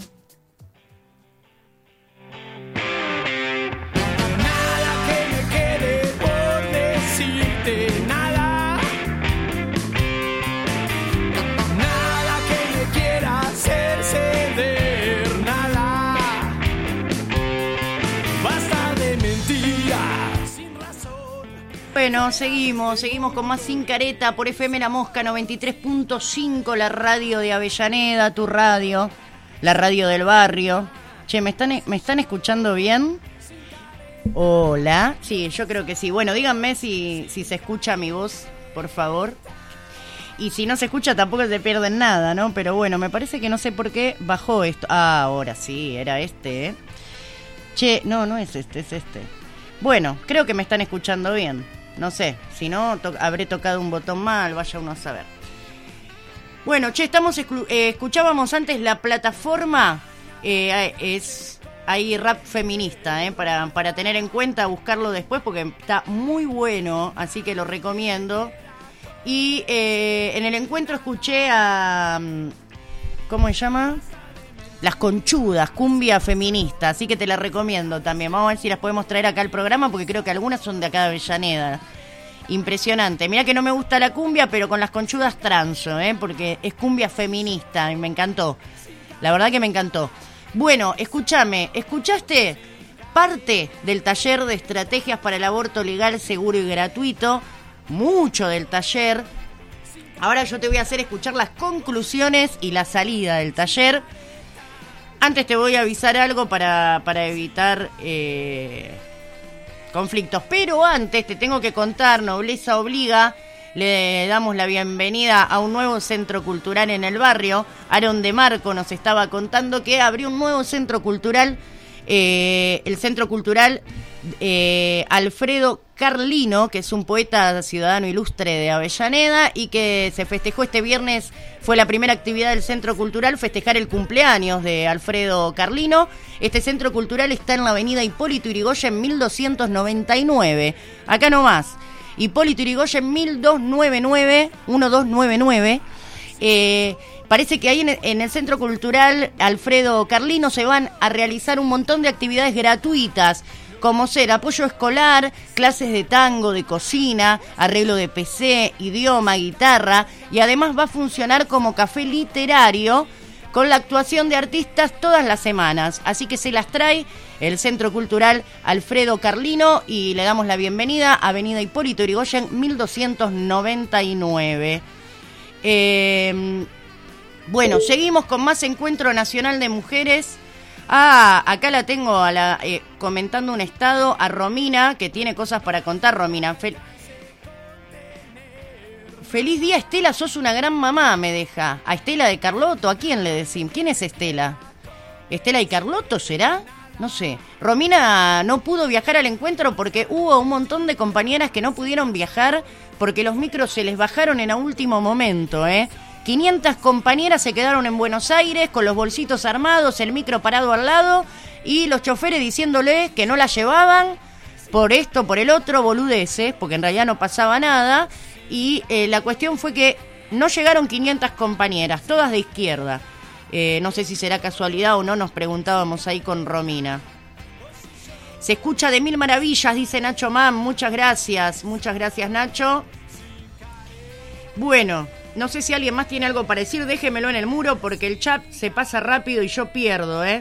Nada que me quede por decirte, nada. Nada que me quiera hacer ceder, nada. Basta de mentiras sin razón. Bueno, seguimos, seguimos con más Sin Careta por F M La Mosca noventa y tres punto cinco, la radio de Avellaneda, tu radio, la radio del barrio. Che, ¿me están, me están escuchando bien? Hola. Sí, yo creo que sí. Bueno, díganme si, si se escucha mi voz, por favor. Y si no se escucha tampoco se pierden nada, ¿no? Pero bueno, me parece que no sé por qué bajó esto. Ah, ahora sí, era este, ¿eh? Che, no, no es este, es este. Bueno, creo que me están escuchando bien. No sé, si no, to- habré tocado un botón mal, vaya uno a saber. Bueno, che, estamos escu- eh, escuchábamos antes la plataforma, eh, es ahí rap feminista, eh, para, para tener en cuenta, buscarlo después porque está muy bueno, así que lo recomiendo. Y eh, en el encuentro escuché a, ¿cómo se llama? Las Conchudas, cumbia feminista, así que te la recomiendo también. Vamos a ver si las podemos traer acá al programa, porque creo que algunas son de acá de Avellaneda. Impresionante. Mirá que no me gusta la cumbia, pero con Las Conchudas transo, ¿eh? Porque es cumbia feminista y me encantó. La verdad que me encantó. Bueno, escúchame, ¿escuchaste parte del taller de estrategias para el aborto legal, seguro y gratuito? Mucho del taller. Ahora yo te voy a hacer escuchar las conclusiones y la salida del taller. Antes te voy a avisar algo para, para evitar eh, conflictos. Pero antes te tengo que contar, Nobleza Obliga, le damos la bienvenida a un nuevo centro cultural en el barrio. Aaron de Marco nos estaba contando que abrió un nuevo centro cultural, eh, el Centro Cultural eh, Alfredo Carlino, que es un poeta ciudadano ilustre de Avellaneda y que se festejó este viernes. Fue la primera actividad del Centro Cultural, festejar el cumpleaños de Alfredo Carlino. Este Centro Cultural está en la avenida Hipólito Yrigoyen mil doscientos noventa y nueve, acá nomás. Hipólito Yrigoyen mil doscientos noventa y nueve, mil doscientos noventa y nueve. Eh, parece que ahí en el, en el Centro Cultural Alfredo Carlino se van a realizar un montón de actividades gratuitas, como ser apoyo escolar, clases de tango, de cocina, arreglo de P C, idioma, guitarra, y además va a funcionar como café literario con la actuación de artistas todas las semanas. Así que se las trae el Centro Cultural Alfredo Carlino y le damos la bienvenida a Avenida Hipólito Yrigoyen mil doscientos noventa y nueve. Eh, bueno, seguimos con más Encuentro Nacional de Mujeres. Ah, acá la tengo a la, eh, comentando un estado a Romina, que tiene cosas para contar. Romina, Fel- feliz día, Estela, sos una gran mamá, me deja. A Estela de Carlotto, ¿a quién le decimos? ¿Quién es Estela? ¿Estela y Carlotto será? No sé. Romina no pudo viajar al encuentro porque hubo un montón de compañeras que no pudieron viajar porque los micros se les bajaron en a último momento, ¿eh? quinientas compañeras se quedaron en Buenos Aires con los bolsitos armados, el micro parado al lado y los choferes diciéndoles que no la llevaban por esto, por el otro, boludeces, porque en realidad no pasaba nada. Y eh, la cuestión fue que no llegaron quinientas compañeras, todas de izquierda. Eh, no sé si será casualidad o no, nos preguntábamos ahí con Romina. Se escucha de mil maravillas, dice Nacho Mam, muchas gracias, muchas gracias Nacho. Bueno, no sé si alguien más tiene algo para decir, déjemelo en el muro porque el chat se pasa rápido y yo pierdo, ¿eh?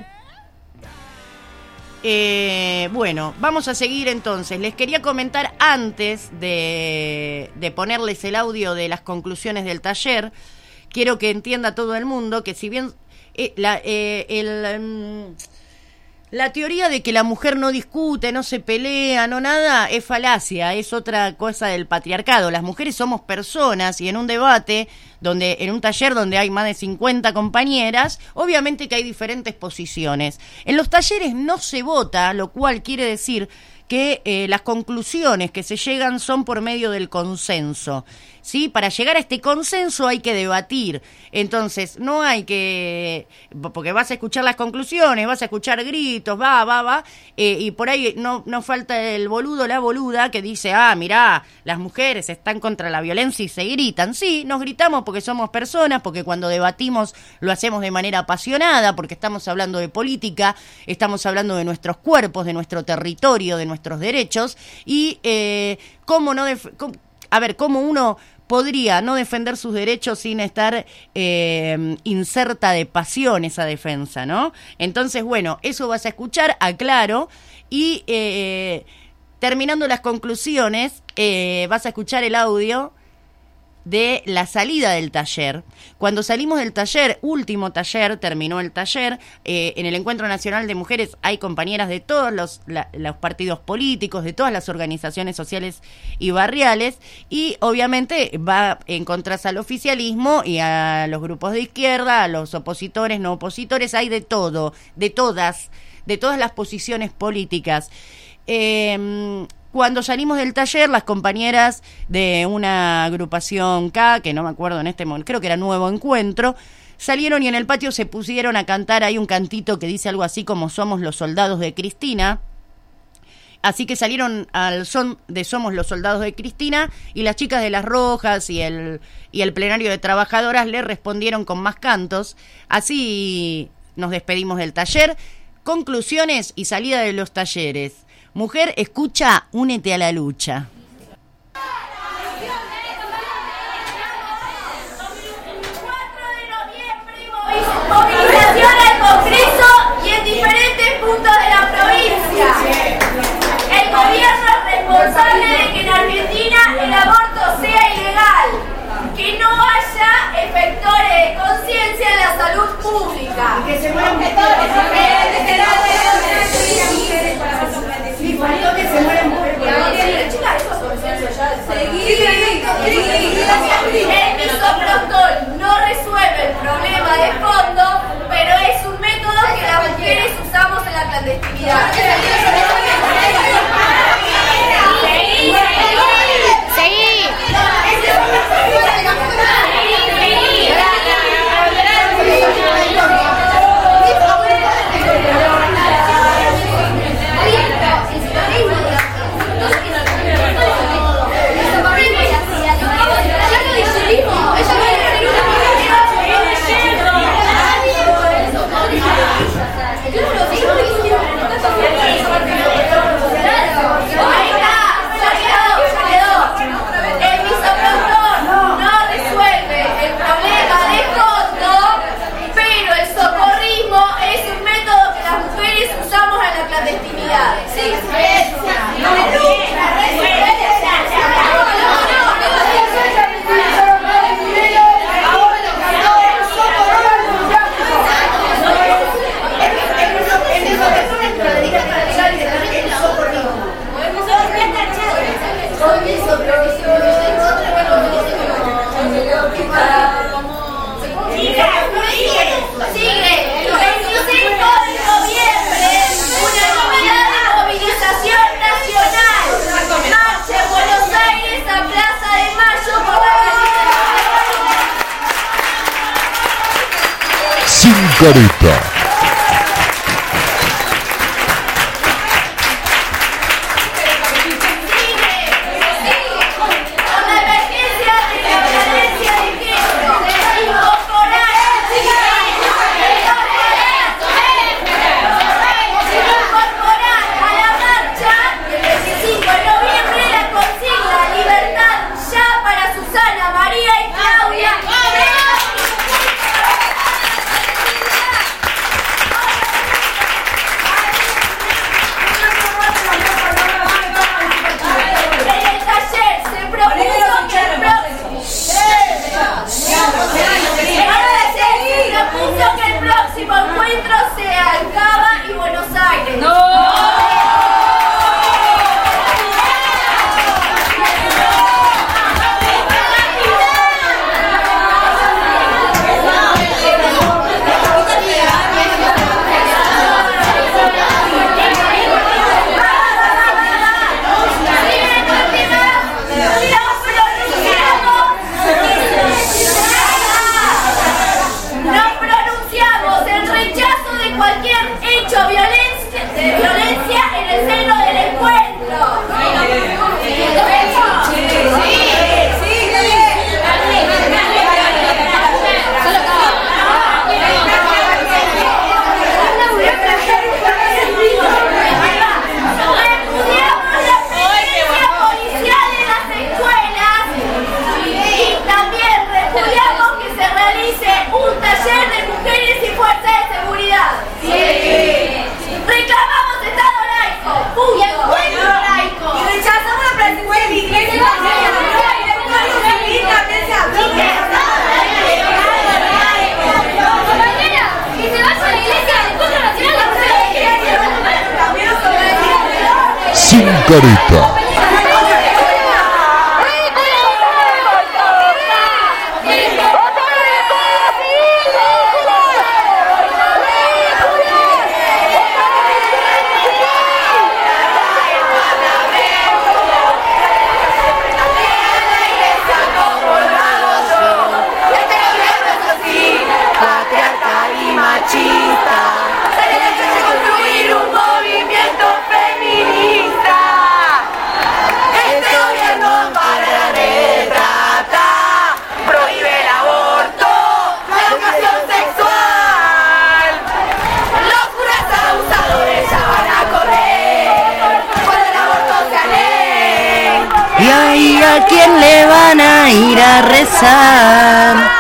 Eh, bueno, vamos a seguir entonces. Les quería comentar antes de, de ponerles el audio de las conclusiones del taller. Quiero que entienda todo el mundo que si bien eh, la, eh, el, um, la teoría de que la mujer no discute, no se pelea, no nada, es falacia, es otra cosa del patriarcado. Las mujeres somos personas y en un debate, donde en un taller donde hay más de cincuenta compañeras, obviamente que hay diferentes posiciones. En los talleres no se vota, lo cual quiere decir que eh, las conclusiones que se llegan son por medio del consenso, ¿sí? Para llegar a este consenso hay que debatir, entonces no hay que, porque vas a escuchar las conclusiones, vas a escuchar gritos, va, va, va, eh, y por ahí no, no falta el boludo, la boluda que dice, ah, mirá, las mujeres están contra la violencia y se gritan. Sí, nos gritamos porque somos personas, porque cuando debatimos lo hacemos de manera apasionada, porque estamos hablando de política, estamos hablando de nuestros cuerpos, de nuestro territorio, de nuestro nuestros derechos y eh, cómo no def- cómo, a ver cómo uno podría no defender sus derechos sin estar eh, inserta de pasión esa defensa, ¿no? Entonces, bueno, eso vas a escuchar, aclaro, y eh, terminando las conclusiones eh, vas a escuchar el audio de la salida del taller. Cuando salimos del taller, último taller, terminó el taller, eh, en el Encuentro Nacional de Mujeres hay compañeras de todos los, la, los partidos políticos, de todas las organizaciones sociales y barriales, y obviamente va en contra al oficialismo y a los grupos de izquierda, a los opositores, no opositores, hay de todo, de todas, de todas las posiciones políticas. Eh, Cuando salimos del taller, las compañeras de una agrupación K, que no me acuerdo en este momento, creo que era Nuevo Encuentro, salieron y en el patio se pusieron a cantar. Hay un cantito que dice algo así como Somos los soldados de Cristina. Así que salieron al son de Somos los soldados de Cristina y las chicas de Las Rojas y el, y el plenario de trabajadoras le respondieron con más cantos. Así nos despedimos del taller. Conclusiones y salida de los talleres. Mujer, escucha, únete a la lucha. Movilización al Congreso y en diferentes puntos de la provincia. El gobierno es responsable de que en Argentina el aborto sea ilegal, que no haya efectores de conciencia en la salud pública. Que se mueran que todos que se mueren mujeres. Chicas, eso es consenso ya. El misoprostol no resuelve el problema de fondo, pero es un método que las mujeres usamos en la clandestinidad. Seguí. Claro, Careta. Careta. ¿A quién le van a ir a rezar?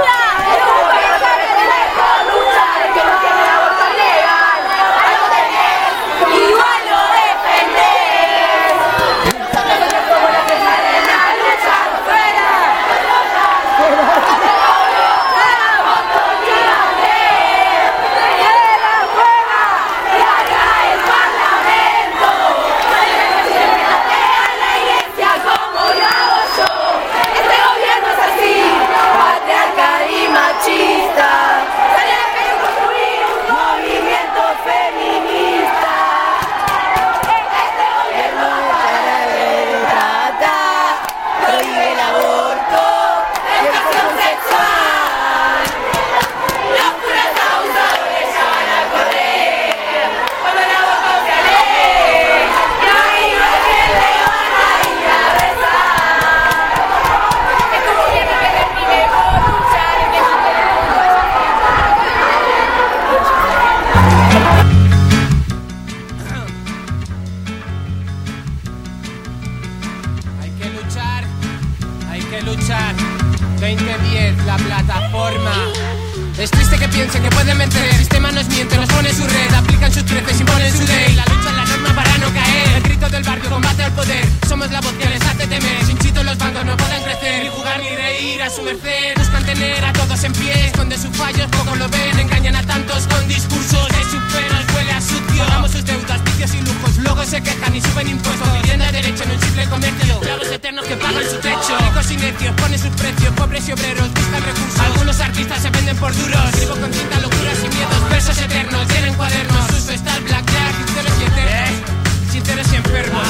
veinte diez, la plataforma. Es triste que piensen que pueden vencer. El sistema nos miente, nos pone su red. Aplican sus trece, imponen su ley. La lucha es la norma para no caer. El grito del barrio, combate al poder. Somos la voz que les hace temer. Sin chito los bancos no pueden crecer. Ni jugar ni reír a su merced. Buscan tener a todos en pie. Esconden sus fallos, pocos lo ven. Engañan a tantos con discursos de sus penas. Huele a sucio. Pagamos sus deudas, vicios y lujos. Luego se quejan y suben impuestos. Vivienda de derecho en un simple comercio. Lagos eternos que pagan su techo. Ricos y necios ponen sus precios. Pobres y obreros buscan recursos. Algunos artistas se venden por duros. Vivo con tinta, locuras y miedos. Versos eternos, llenen cuadernos. Uso está el blackjack, sinceros y eternos. Sinceros y enfermos.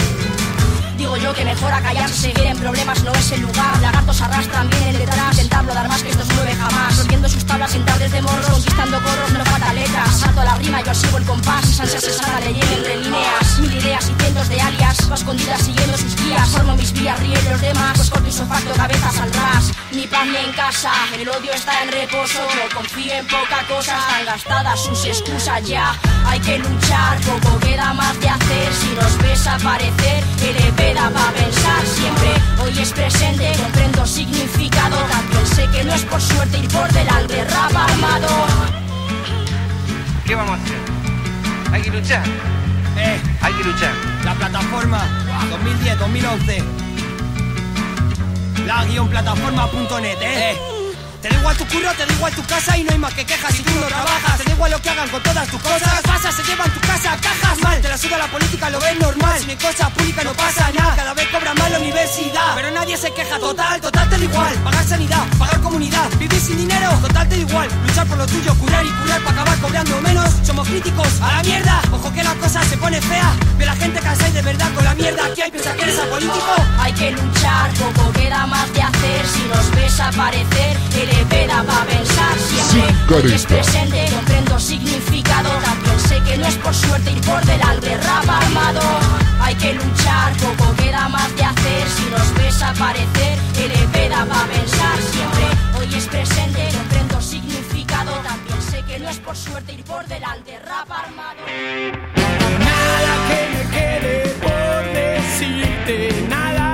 Digo yo que mejor a callarse, seguir en problemas no es el lugar. Lagartos arrastran, vienen detrás. Intentarlo dar más que estos nueve jamás. Rompiendo sus tablas, sentar desde de morros, conquistando corros, no falta letras. Salto la rima, yo sigo el compás. Sansa se sana, le lleno entre líneas. Mil ideas y cientos de alias, va escondidas siguiendo sus guías. Formo mis vías, ríen los demás, pues corto y sofacto, cabezas al ras. Ni pan ni en casa, el odio está en reposo. No confío en poca cosa, están gastadas sus excusas ya. Hay que luchar, poco queda más de hacer. Si nos ves aparecer, el E P da pa' pensar siempre. Hoy es presente, comprendo significado. También sé que no es por suerte ir por delante, rap armado. ¿Qué vamos a hacer? Hay que luchar. Eh, hay que luchar. La plataforma dos mil diez dos mil once. La guión plataforma punto net, eh. eh. Te da igual tu curro, te da igual tu casa y no hay más que quejas si tú no trabajas. Te da igual lo que hagan con todas tus cosas. Pasa, se llevan tu casa, cajas mal. Te la suda la política, lo ves normal. Si no hay cosa pública no pasa nada. Cada vez cobra más la universidad, pero nadie se queja. Total, total te da igual. Pagar sanidad, pagar comunidad, vivir sin dinero. Total te da igual. Luchar por lo tuyo, curar y curar para acabar cobrando menos. Somos críticos, a la mierda. Ojo que la cosa se pone fea. Ve la gente cansada y de verdad con la mierda. ¿Quién piensa que eres apolítico? Hay que luchar, poco queda más de hacer. Si nos ves aparecer, el E P da pa' pensar siempre. Hoy es presente, comprendo significado. También sé que no es por suerte ir por delante, rap armado. Hay que luchar, poco queda más de hacer. Si nos ves aparecer, el E P da pa' pensar siempre. Hoy es presente, comprendo significado. También sé que no es por suerte ir por delante, rap armado. Nada que me quede por decirte, nada.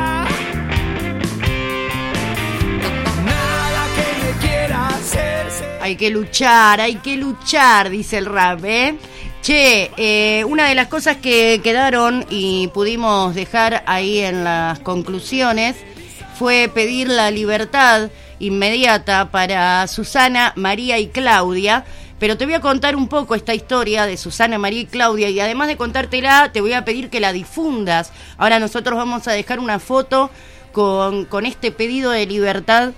Hay que luchar, hay que luchar, dice el rap, ¿eh? Che, eh, una de las cosas que quedaron y pudimos dejar ahí en las conclusiones fue pedir la libertad inmediata para Susana, María y Claudia. Pero te voy a contar un poco esta historia de Susana, María y Claudia, y además de contártela, te voy a pedir que la difundas. Ahora nosotros vamos a dejar una foto con, con este pedido de libertad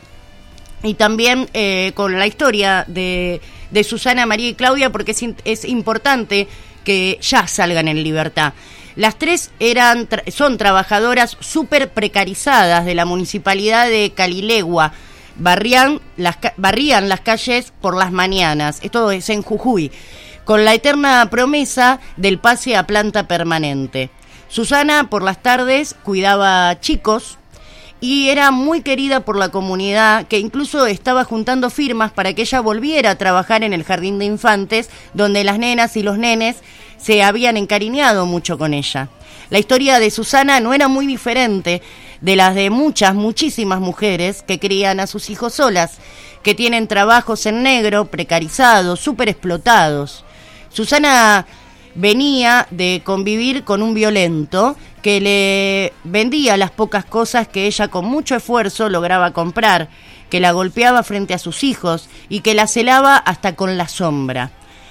y también eh, con la historia de, de Susana, María y Claudia, porque es, es importante que ya salgan en libertad. Las tres eran tra- son trabajadoras súper precarizadas de la municipalidad de Calilegua. Barrían las, barrían las calles por las mañanas, esto es en Jujuy, con la eterna promesa del pase a planta permanente. Susana por las tardes cuidaba chicos y era muy querida por la comunidad, que incluso estaba juntando firmas para que ella volviera a trabajar en el jardín de infantes, donde las nenas y los nenes se habían encariñado mucho con ella. La historia de Susana no era muy diferente de las de muchas, muchísimas mujeres que crían a sus hijos solas, que tienen trabajos en negro, precarizados, súper explotados. Susana venía de convivir con un violento que le vendía las pocas cosas que ella con mucho esfuerzo lograba comprar, que la golpeaba frente a sus hijos y que la celaba hasta con la sombra,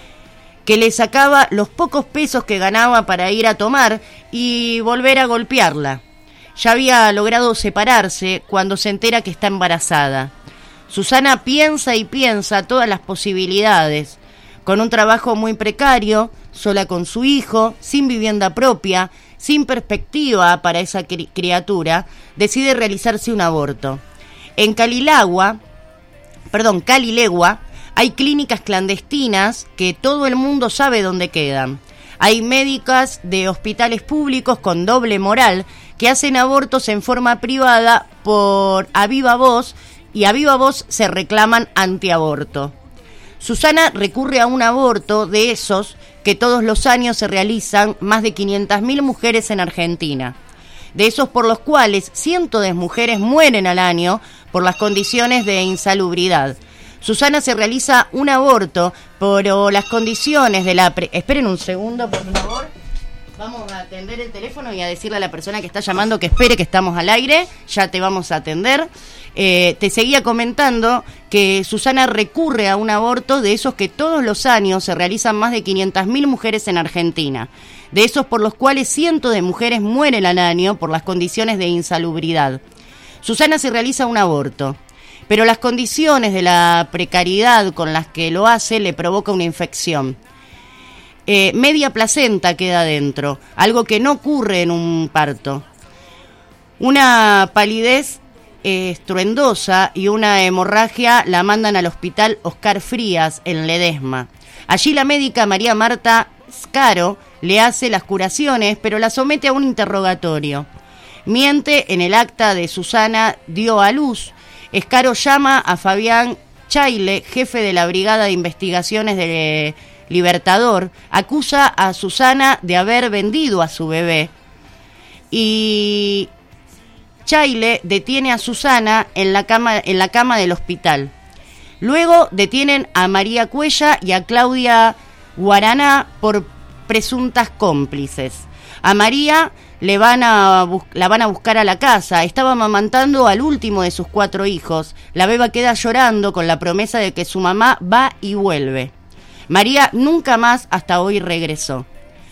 que le sacaba los pocos pesos que ganaba para ir a tomar y volver a golpearla. Ya había logrado separarse cuando se entera que está embarazada. Susana piensa y piensa todas las posibilidades. Con un trabajo muy precario, sola con su hijo, sin vivienda propia, sin perspectiva para esa cri- criatura, decide realizarse un aborto. En Calilagua, perdón, Calilegua, hay clínicas clandestinas que todo el mundo sabe dónde quedan. Hay médicas de hospitales públicos con doble moral que hacen abortos en forma privada por a viva voz y a viva voz se reclaman antiaborto. Susana recurre a un aborto de esos que todos los años se realizan más de quinientas mil mujeres en Argentina, de esos por los cuales cientos de mujeres mueren al año por las condiciones de insalubridad. Susana se realiza un aborto por las condiciones de la... Pre- Esperen un segundo, por favor. Vamos a atender el teléfono y a decirle a la persona que está llamando que espere, que estamos al aire. Ya te vamos a atender. Eh, te seguía comentando que Susana recurre a un aborto de esos que todos los años se realizan más de quinientas mil mujeres en Argentina, de esos por los cuales cientos de mujeres mueren al año por las condiciones de insalubridad. Susana se realiza un aborto, pero las condiciones de la precariedad con las que lo hace le provoca una infección. Eh, media placenta queda dentro, algo que no ocurre en un parto. Una palidez estruendosa y una hemorragia la mandan al hospital Oscar Frías en Ledesma. Allí la médica María Marta Scaro le hace las curaciones, pero la somete a un interrogatorio. Miente en el acta de Susana dio a luz. Scaro llama a Fabián Chaile, jefe de la Brigada de Investigaciones de Libertador, acusa a Susana de haber vendido a su bebé. Y Chaile detiene a Susana en la cama, en la cama del hospital. Luego detienen a María Cuella y a Claudia Guaraná por presuntas cómplices. A María le van a bus- la van a buscar a la casa. Estaba amamantando al último de sus cuatro hijos. La beba queda llorando con la promesa de que su mamá va y vuelve. María nunca más hasta hoy regresó.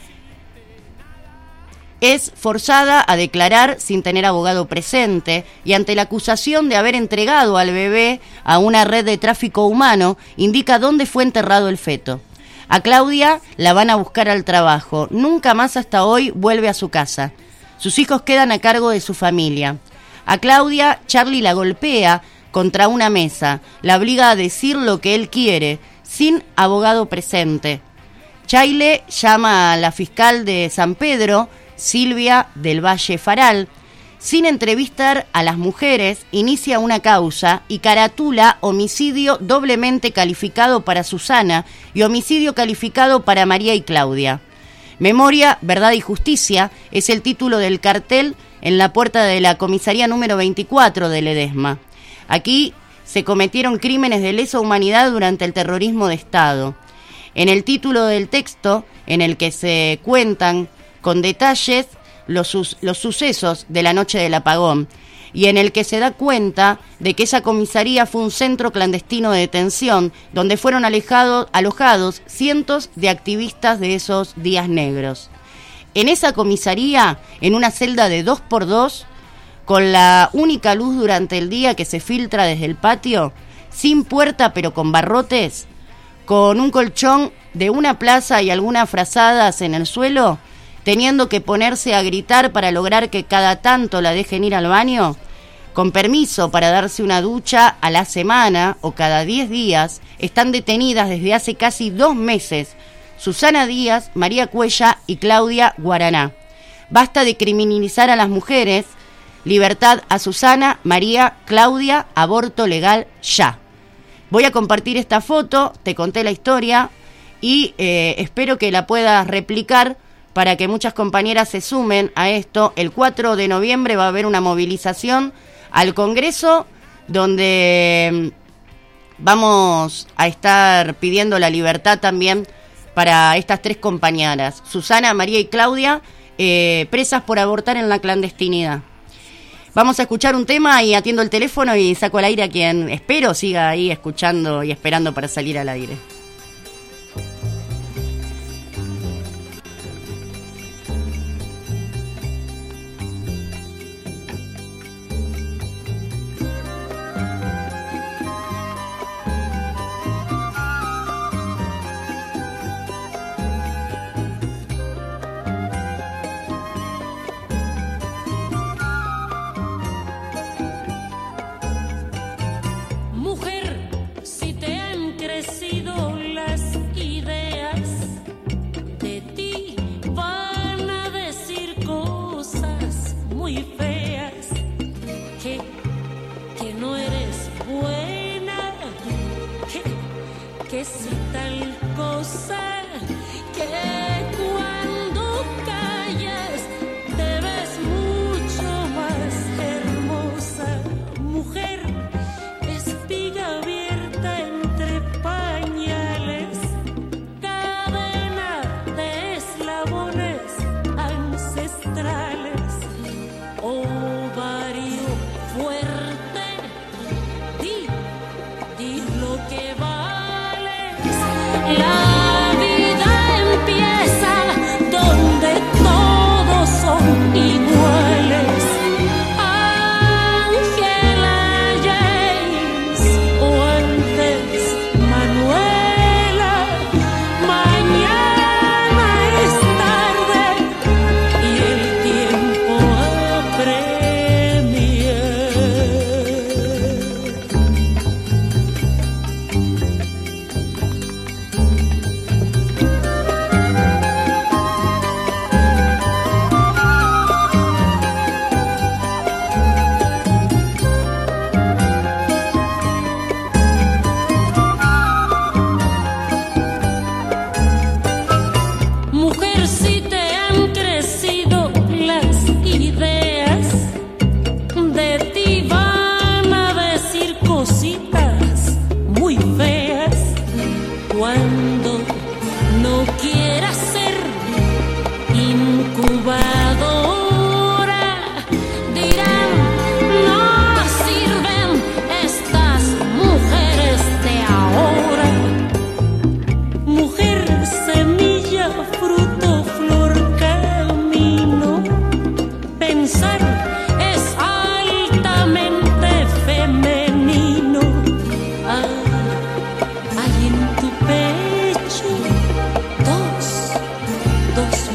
Es forzada a declarar sin tener abogado presente y ante la acusación de haber entregado al bebé a una red de tráfico humano, indica dónde fue enterrado el feto. A Claudia la van a buscar al trabajo. Nunca más hasta hoy vuelve a su casa. Sus hijos quedan a cargo de su familia. A Claudia, Charlie la golpea contra una mesa. La obliga a decir lo que él quiere, sin abogado presente. Chaile llama a la fiscal de San Pedro, Silvia del Valle Faral. Sin entrevistar a las mujeres, inicia una causa y caratula homicidio doblemente calificado para Susana y homicidio calificado para María y Claudia. Memoria, Verdad y Justicia es el título del cartel en la puerta de la comisaría número veinticuatro de Ledesma. Aquí se cometieron crímenes de lesa humanidad durante el terrorismo de Estado. En el título del texto, en el que se cuentan con detalles Los, sus, los sucesos de la noche del apagón, y en el que se da cuenta de que esa comisaría fue un centro clandestino de detención donde fueron alejados, alojados cientos de activistas de esos días negros. En esa comisaría, en una celda de dos por dos, con la única luz durante el día que se filtra desde el patio, sin puerta pero con barrotes, con un colchón de una plaza y algunas frazadas en el suelo, teniendo que ponerse a gritar para lograr que cada tanto la dejen ir al baño, con permiso para darse una ducha a la semana o cada diez días, están detenidas desde hace casi dos meses Susana Díaz, María Cuella y Claudia Guaraná. Basta de criminalizar a las mujeres. Libertad a Susana, María, Claudia, aborto legal ya. Voy a compartir esta foto, te conté la historia y eh, espero que la puedas replicar para que muchas compañeras se sumen a esto. El cuatro de noviembre va a haber una movilización al Congreso donde vamos a estar pidiendo la libertad también para estas tres compañeras, Susana, María y Claudia, eh, presas por abortar en la clandestinidad. Vamos a escuchar un tema y atiendo el teléfono y saco al aire a quien espero siga ahí escuchando y esperando para salir al aire. Mujer, si te han crecido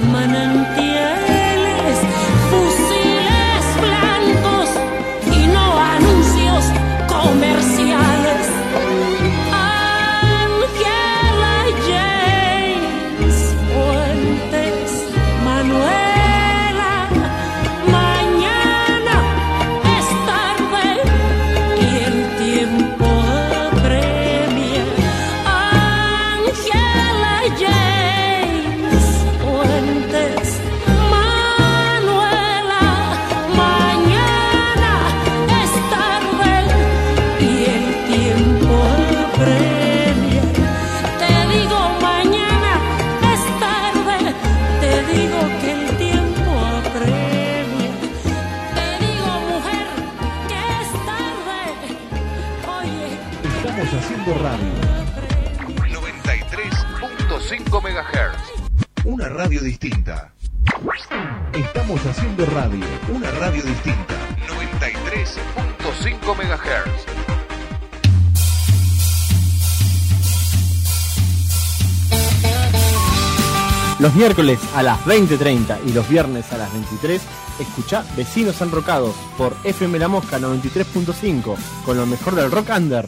manantiales, fusiles blancos y no anuncios comerciales. Ángela James Fuentes, Manuela, mañana es tarde y el tiempo apremia. Ángela James Fuentes, Manuela, mañana es tarde y el tiempo apremia. Te digo mañana es tarde, te digo que el tiempo apremia. Te digo mujer que es tarde, oye. Estamos haciendo radio. noventa y tres punto cinco megahertz. Una radio distinta. Estamos haciendo radio. Una radio distinta. noventa y tres punto cinco megahertz. Los miércoles a las veinte treinta y los viernes a las veintitrés, escuchá Vecinos Enrocados por F M La Mosca noventa y tres punto cinco, con lo mejor del rock under.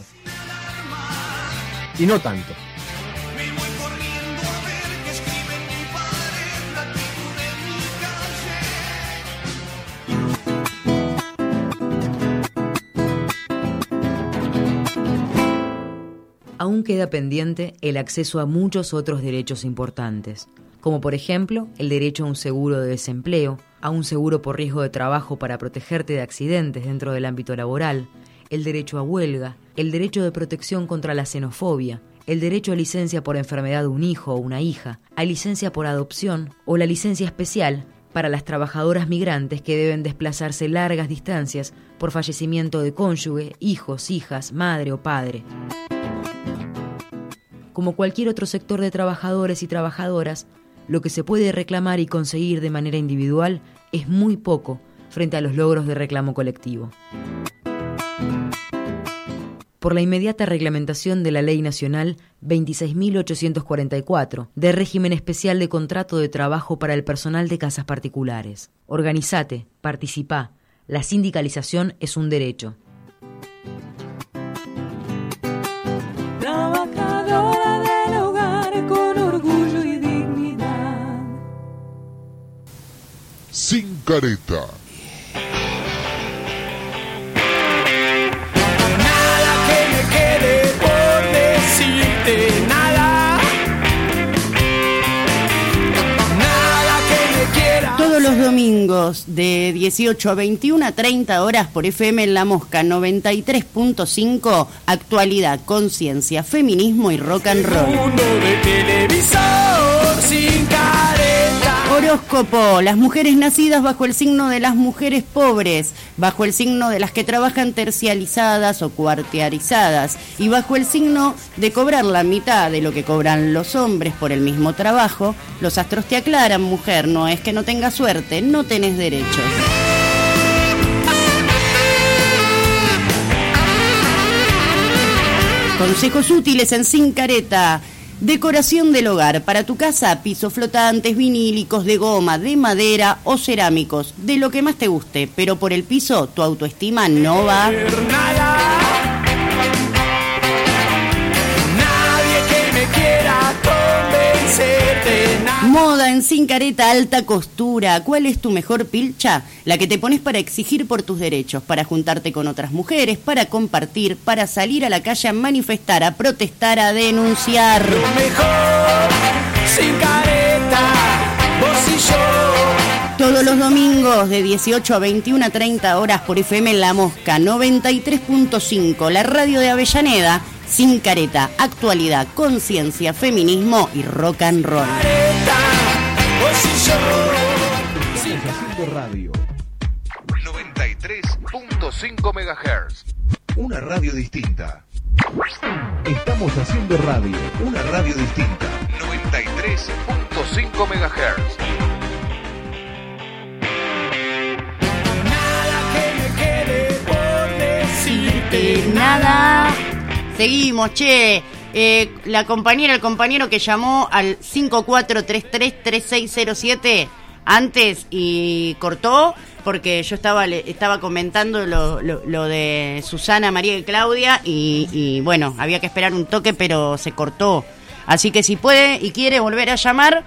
Y no tanto. Aún queda pendiente el acceso a muchos otros derechos importantes, como por ejemplo el derecho a un seguro de desempleo, a un seguro por riesgo de trabajo para protegerte de accidentes dentro del ámbito laboral, el derecho a huelga, el derecho de protección contra la xenofobia, el derecho a licencia por enfermedad de un hijo o una hija, a licencia por adopción o la licencia especial para las trabajadoras migrantes que deben desplazarse largas distancias por fallecimiento de cónyuge, hijos, hijas, madre o padre. Como cualquier otro sector de trabajadores y trabajadoras, lo que se puede reclamar y conseguir de manera individual es muy poco frente a los logros de reclamo colectivo. Por la inmediata reglamentación de la Ley Nacional veintiséis mil ochocientos cuarenta y cuatro, de régimen especial de contrato de trabajo para el personal de casas particulares. Organizate, participá. La sindicalización es un derecho. Trabajadora del hogar con orgullo y dignidad. Sin careta. Quede por decirte nada, nada que me quiera. Todos los domingos de dieciocho a veintiuno a treinta horas por F M La Mosca noventa y tres punto cinco, actualidad, conciencia, feminismo y rock and roll. Mundo de televisor sin careta. Horóscopo, las mujeres nacidas bajo el signo de las mujeres pobres, bajo el signo de las que trabajan tercializadas o cuartiarizadas y bajo el signo de cobrar la mitad de lo que cobran los hombres por el mismo trabajo, los astros te aclaran, mujer, no es que no tengas suerte, no tenés derechos. Consejos útiles en Sin Careta. Decoración del hogar. Para tu casa, pisos flotantes, vinílicos, de goma, de madera o cerámicos. De lo que más te guste, pero por el piso tu autoestima no va. Nadie que me quiera convencer de nada. Moda en Sin Careta, alta costura. ¿Cuál es tu mejor pilcha? La que te pones para exigir por tus derechos, para juntarte con otras mujeres, para compartir, para salir a la calle a manifestar, a protestar, a denunciar. Lo mejor, Sin Careta, vos y yo. Todos los domingos de dieciocho a veintiuno a treinta horas por F M La Mosca noventa y tres punto cinco, la radio de Avellaneda. Sin Careta, actualidad, conciencia, feminismo y rock and roll. Estamos haciendo radio. noventa y tres punto cinco megahertz. Una radio distinta. Estamos haciendo radio. Una radio distinta. noventa y tres punto cinco megahertz. Nada que me quede por decirte nada. Seguimos, che. Eh, la compañera, el compañero que llamó al cinco cuatro tres tres, tres seis cero siete antes y cortó, porque yo estaba le, estaba comentando lo, lo, lo de Susana, María y Claudia, y, y bueno, había que esperar un toque, pero se cortó. Así que si puede y quiere volver a llamar,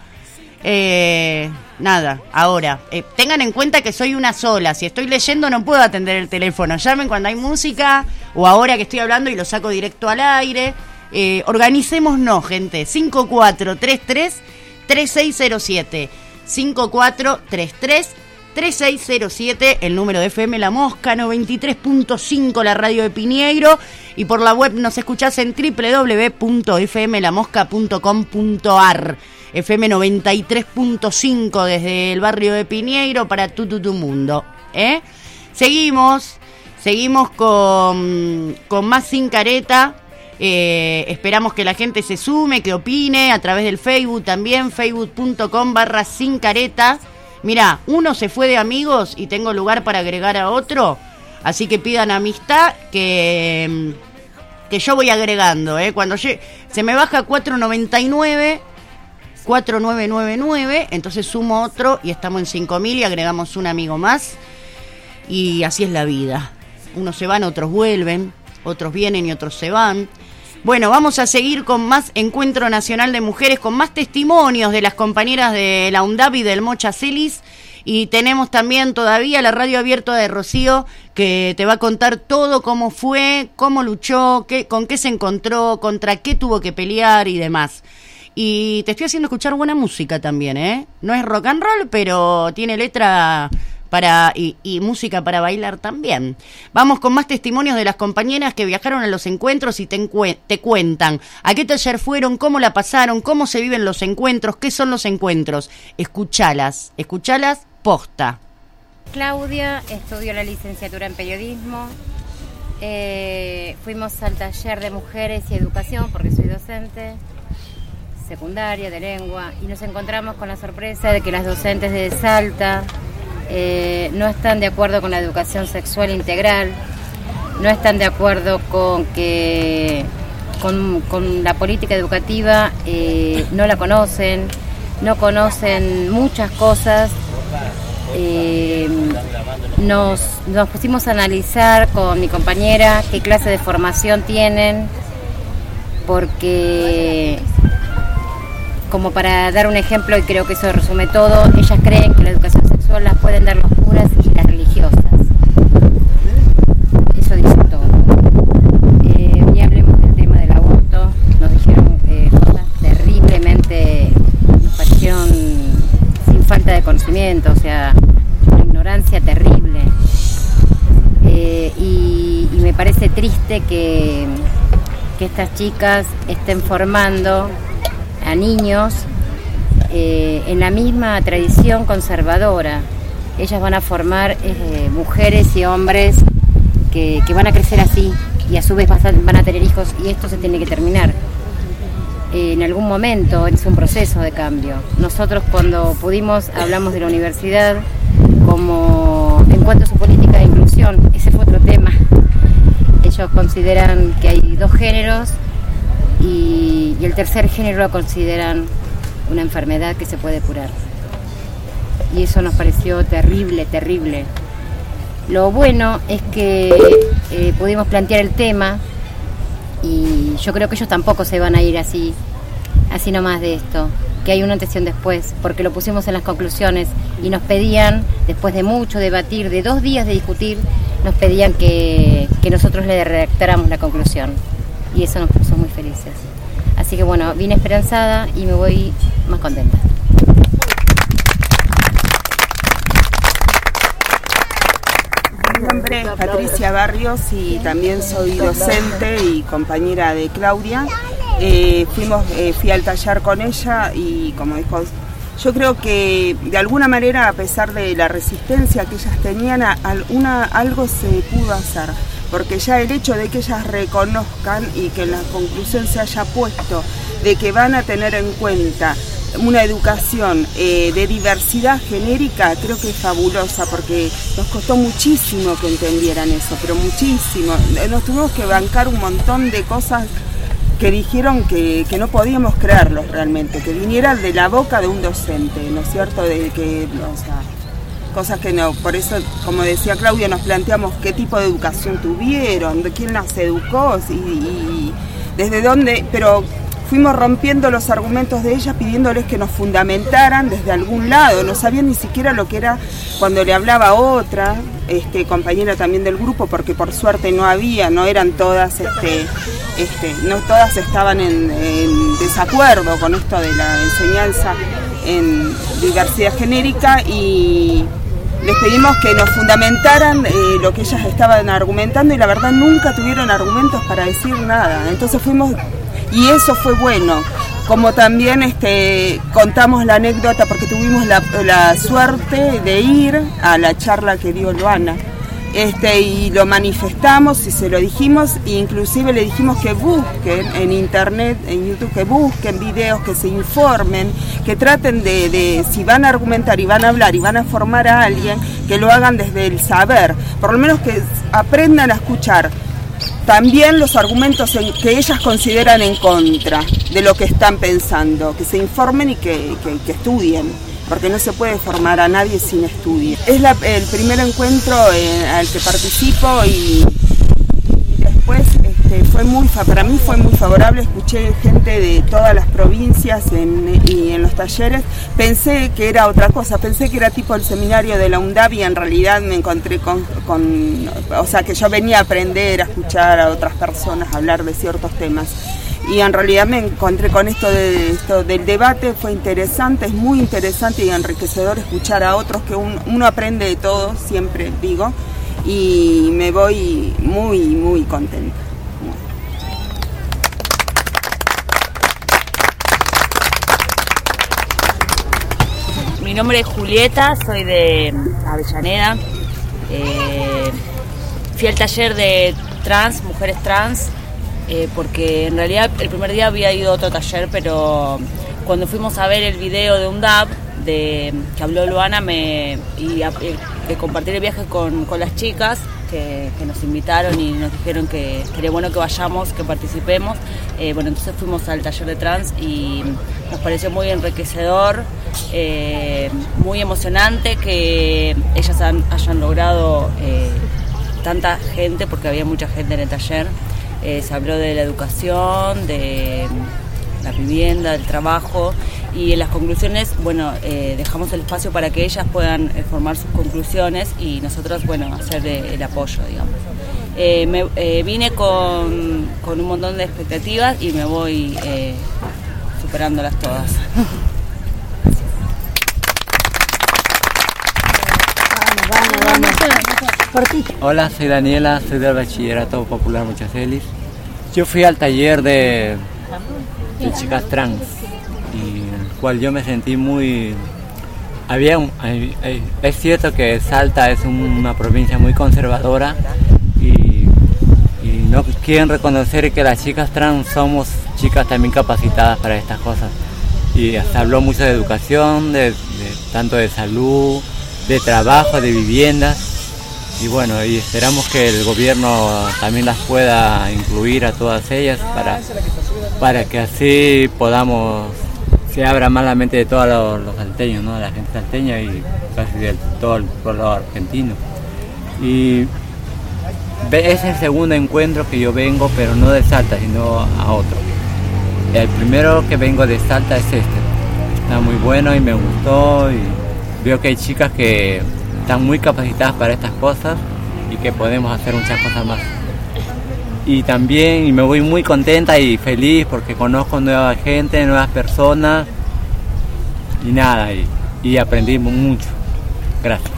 eh, nada, ahora. Eh, tengan en cuenta que soy una sola. Si estoy leyendo no puedo atender el teléfono. Llamen cuando hay música o ahora que estoy hablando y lo saco directo al aire. Eh, organicémonos, gente. cinco cuatro tres tres, tres seis cero siete. cinco cuatro tres tres, tres seis cero siete, el número de F M La Mosca, noventa y tres punto cinco, la radio de Piñeiro, y por la web nos escuchás en doble u doble u doble u punto f m la mosca punto com punto a r. F M noventa y tres punto cinco desde el barrio de Piñeiro para tu, tu, tu mundo. ¿eh? Seguimos, seguimos con, con más Sin Careta. Eh, esperamos que la gente se sume, que opine a través del Facebook también, facebook punto com barra Sin Careta. Mirá, uno se fue de amigos y tengo lugar para agregar a otro, así que pidan amistad que, que yo voy agregando, ¿eh? Cuando llegue, se me baja cuatro noventa y nueve, cuatro nueve nueve nueve, entonces sumo otro y estamos en cinco mil y agregamos un amigo más, y así es la vida. Unos se van, otros vuelven, otros vienen y otros se van. Bueno, vamos a seguir con más Encuentro Nacional de Mujeres, con más testimonios de las compañeras de la UNDAP y del Mocha Celis. Y tenemos también todavía la radio abierta de Rocío, que te va a contar todo cómo fue, cómo luchó, qué, con qué se encontró, contra qué tuvo que pelear y demás. Y te estoy haciendo escuchar buena música también, ¿eh? No es rock and roll, pero tiene letra para y, y música para bailar también. Vamos con más testimonios de las compañeras que viajaron a los encuentros y te, encue- te cuentan a qué taller fueron, cómo la pasaron, cómo se viven los encuentros, qué son los encuentros. Escuchalas, escuchalas posta. Claudia estudió la licenciatura en periodismo. Eh, fuimos al taller de mujeres y educación porque soy docente secundaria de lengua y nos encontramos con la sorpresa de que las docentes de Salta Eh, no están de acuerdo con la educación sexual integral, no están de acuerdo con que con, con la política educativa, eh, no la conocen, no conocen muchas cosas. Eh, nos, nos pusimos a analizar con mi compañera qué clase de formación tienen, porque, como para dar un ejemplo, y creo que eso resume todo, ellas creen que la educación sexual las pueden dar los curas y las religiosas. Eso dice todo. Eh, ni hablemos del tema del aborto. Nos dijeron eh, cosas terriblemente, nos parecieron sin falta de conocimiento, o sea, una ignorancia terrible. Eh, y, y me parece triste que, que estas chicas estén formando a niños eh, en la misma tradición conservadora. Ellas van a formar eh, mujeres y hombres que, que van a crecer así y a su vez van a tener hijos, y esto se tiene que terminar. Eh, en algún momento es un proceso de cambio. Nosotros, cuando pudimos, hablamos de la universidad como en cuanto a su política de inclusión. Ese fue otro tema. Ellos consideran que hay dos géneros y, y el tercer género lo consideran una enfermedad que se puede curar. Y eso nos pareció terrible, terrible. Lo bueno es que eh, pudimos plantear el tema, y yo creo que ellos tampoco se van a ir así, así nomás de esto, que hay una antes y un después, porque lo pusimos en las conclusiones y nos pedían, después de mucho debatir, de dos días de discutir, nos pedían que, que nosotros le redactáramos la conclusión, y eso nos puso muy felices. Así que bueno, vine esperanzada y me voy más contenta. Mi nombre es Patricia Barrios y también soy docente y compañera de Claudia. Eh, fuimos, eh, fui al taller con ella y, como dijo, yo creo que de alguna manera, a pesar de la resistencia que ellas tenían, a, a una, algo se pudo hacer, porque ya el hecho de que ellas reconozcan y que en la conclusión se haya puesto de que van a tener en cuenta una educación eh, de diversidad genérica, creo que es fabulosa, porque nos costó muchísimo que entendieran eso, pero muchísimo. Nos tuvimos que bancar un montón de cosas que dijeron que, que no podíamos creerlos realmente, que viniera de la boca de un docente, ¿no es cierto? De que, o sea, cosas que no, por eso, como decía Claudia, nos planteamos qué tipo de educación tuvieron, de quién las educó y, y desde dónde, pero fuimos rompiendo los argumentos de ellas pidiéndoles que nos fundamentaran desde algún lado, no sabían ni siquiera lo que era cuando le hablaba a otra este, compañera también del grupo, porque por suerte no había, no eran todas, este, este, no todas estaban en, en desacuerdo con esto de la enseñanza en diversidad genérica, y les pedimos que nos fundamentaran eh, lo que ellas estaban argumentando, y la verdad nunca tuvieron argumentos para decir nada. Entonces fuimos, y eso fue bueno, como también este, contamos la anécdota porque tuvimos la, la suerte de ir a la charla que dio Luana. Este, y lo manifestamos y se lo dijimos, e inclusive le dijimos que busquen en internet, en YouTube, que busquen videos, que se informen, que traten de, de, si van a argumentar y van a hablar y van a formar a alguien, que lo hagan desde el saber, por lo menos que aprendan a escuchar también los argumentos en, que ellas consideran en contra de lo que están pensando, que se informen y que, que, que estudien, porque no se puede formar a nadie sin estudio. Es la, el primer encuentro eh, al que participo, y, y después este, fue muy, para mí fue muy favorable. Escuché gente de todas las provincias en, y en los talleres. Pensé que era otra cosa, pensé que era tipo el seminario de la UNDAB, y en realidad me encontré con, con o sea, que yo venía a aprender, a escuchar a otras personas hablar de ciertos temas. Y en realidad me encontré con esto, de, esto del debate, fue interesante, es muy interesante y enriquecedor escuchar a otros, que un, uno aprende de todo, siempre digo, y me voy muy, muy contenta. Mi nombre es Julieta, soy de Avellaneda, eh, fui al taller de trans, mujeres trans, Eh, porque en realidad el primer día había ido a otro taller, pero cuando fuimos a ver el video de UNDAB de que habló Luana me, y a, de compartir el viaje con, con las chicas que, que nos invitaron y nos dijeron que sería bueno que vayamos, que participemos, eh, bueno, entonces fuimos al taller de trans y nos pareció muy enriquecedor, eh, muy emocionante que ellas han, hayan logrado eh, tanta gente, porque había mucha gente en el taller. Eh, se habló de la educación, de la vivienda, del trabajo, y en las conclusiones, bueno, eh, dejamos el espacio para que ellas puedan eh, formar sus conclusiones y nosotros, bueno, hacer eh, el apoyo, digamos. Eh, me, eh, vine con, con un montón de expectativas y me voy eh, superándolas todas. Hola, soy Daniela, soy del Bachillerato Popular Mochacelis. Yo fui al taller de, de chicas trans, y en el cual yo me sentí muy... Había un, hay, hay, es cierto que Salta es una provincia muy conservadora y, y no quieren reconocer que las chicas trans somos chicas también capacitadas para estas cosas. Y hasta habló mucho de educación, de, de, tanto de salud, de trabajo, de viviendas. Y bueno, y esperamos que el gobierno también las pueda incluir a todas ellas para, para que así podamos, se abra más la mente de todos los, los salteños, ¿no? De la gente salteña y casi de todo el pueblo argentino. Y es el segundo encuentro que yo vengo, pero no de Salta, sino a otro. El primero que vengo de Salta es este. Está muy bueno y me gustó, y veo que hay chicas que están muy capacitadas para estas cosas y que podemos hacer muchas cosas más. Y también y me voy muy contenta y feliz porque conozco nueva gente, nuevas personas y nada, y, y aprendí mucho. Gracias.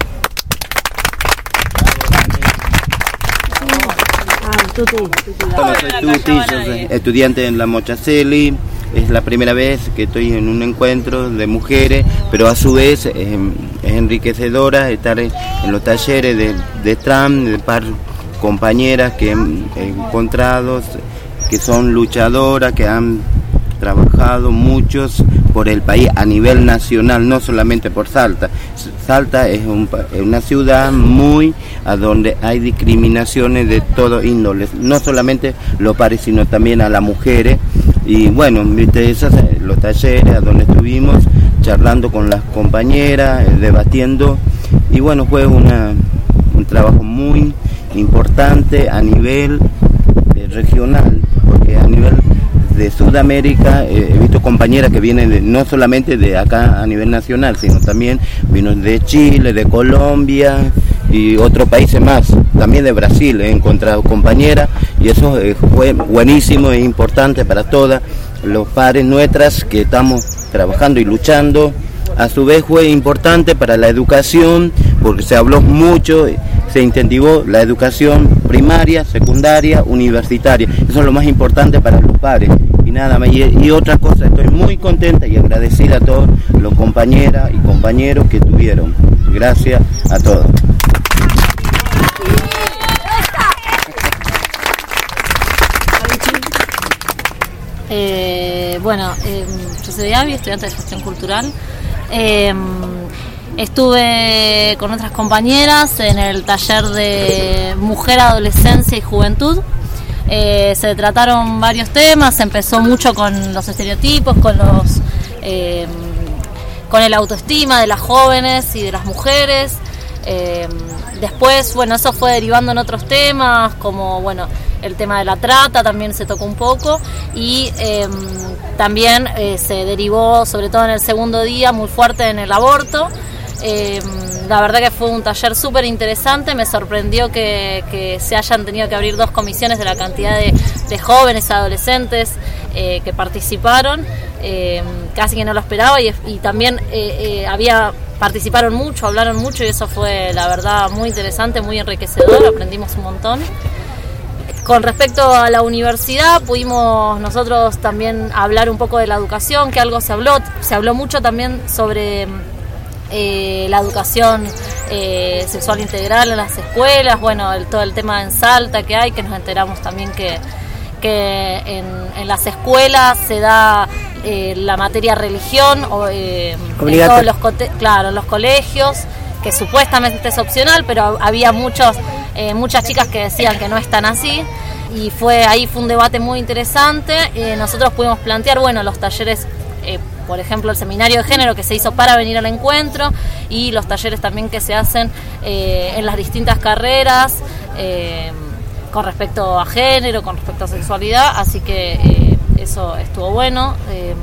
Hola, soy Tuti, yo soy estudiante en la Mochaceli. Es la primera vez que estoy en un encuentro de mujeres, pero a su vez es, es enriquecedora estar en, en los talleres de, de trans, de par compañeras que he encontrado, que son luchadoras, que han, trabajado muchos por el país a nivel nacional, no solamente por Salta. Salta es un, una ciudad muy a donde hay discriminaciones de todo índole, no solamente los pares, sino también a las mujeres. Y bueno, viste, esos, los talleres a donde estuvimos charlando con las compañeras, debatiendo, y bueno, fue una, un trabajo muy importante a nivel eh, regional, porque a nivel de Sudamérica eh, he visto compañeras que vienen de, no solamente de acá a nivel nacional, sino también vino de Chile, de Colombia y otros países más, también de Brasil he encontrado compañeras, y eso eh, fue buenísimo e importante para todas los pares nuestras que estamos trabajando y luchando. A su vez fue importante para la educación, porque se habló mucho, se incentivó la educación primaria, secundaria, universitaria. Eso es lo más importante para los padres. Y nada más. Y, y otra cosa, estoy muy contenta y agradecida a todos los compañeras y compañeros que tuvieron. Gracias a todos. Eh, bueno, eh, yo soy Abby, estudiante de gestión cultural. Eh, estuve con otras compañeras en el taller de mujer, adolescencia y juventud. Eh, se trataron varios temas, se empezó mucho con los estereotipos, con los eh, con el autoestima de las jóvenes y de las mujeres. Eh, después, bueno, eso fue derivando en otros temas, como bueno, el tema de la trata también se tocó un poco, y eh, también eh, se derivó, sobre todo en el segundo día, muy fuerte en el aborto. Eh, la verdad que fue un taller súper interesante, me sorprendió que, que se hayan tenido que abrir dos comisiones de la cantidad de, de jóvenes, adolescentes eh, que participaron, eh, casi que no lo esperaba, y, y también eh, eh, había participaron mucho, hablaron mucho, y eso fue la verdad muy interesante, muy enriquecedor, aprendimos un montón. Con respecto a la universidad, pudimos nosotros también hablar un poco de la educación, que algo se habló, se habló mucho también sobre eh, la educación eh, sexual integral en las escuelas, bueno, el, todo el tema en Salta que hay, que nos enteramos también que, que en, en las escuelas se da eh, la materia religión, o, eh, en todos los, claro, en los colegios, que supuestamente es opcional, pero había muchos Eh, muchas chicas que decían que no es tan así, y fue ahí fue un debate muy interesante. Eh, nosotros pudimos plantear, bueno, los talleres, eh, por ejemplo, el seminario de género que se hizo para venir al encuentro, y los talleres también que se hacen eh, en las distintas carreras eh, con respecto a género, con respecto a sexualidad, así que eh, eso estuvo bueno. Eh,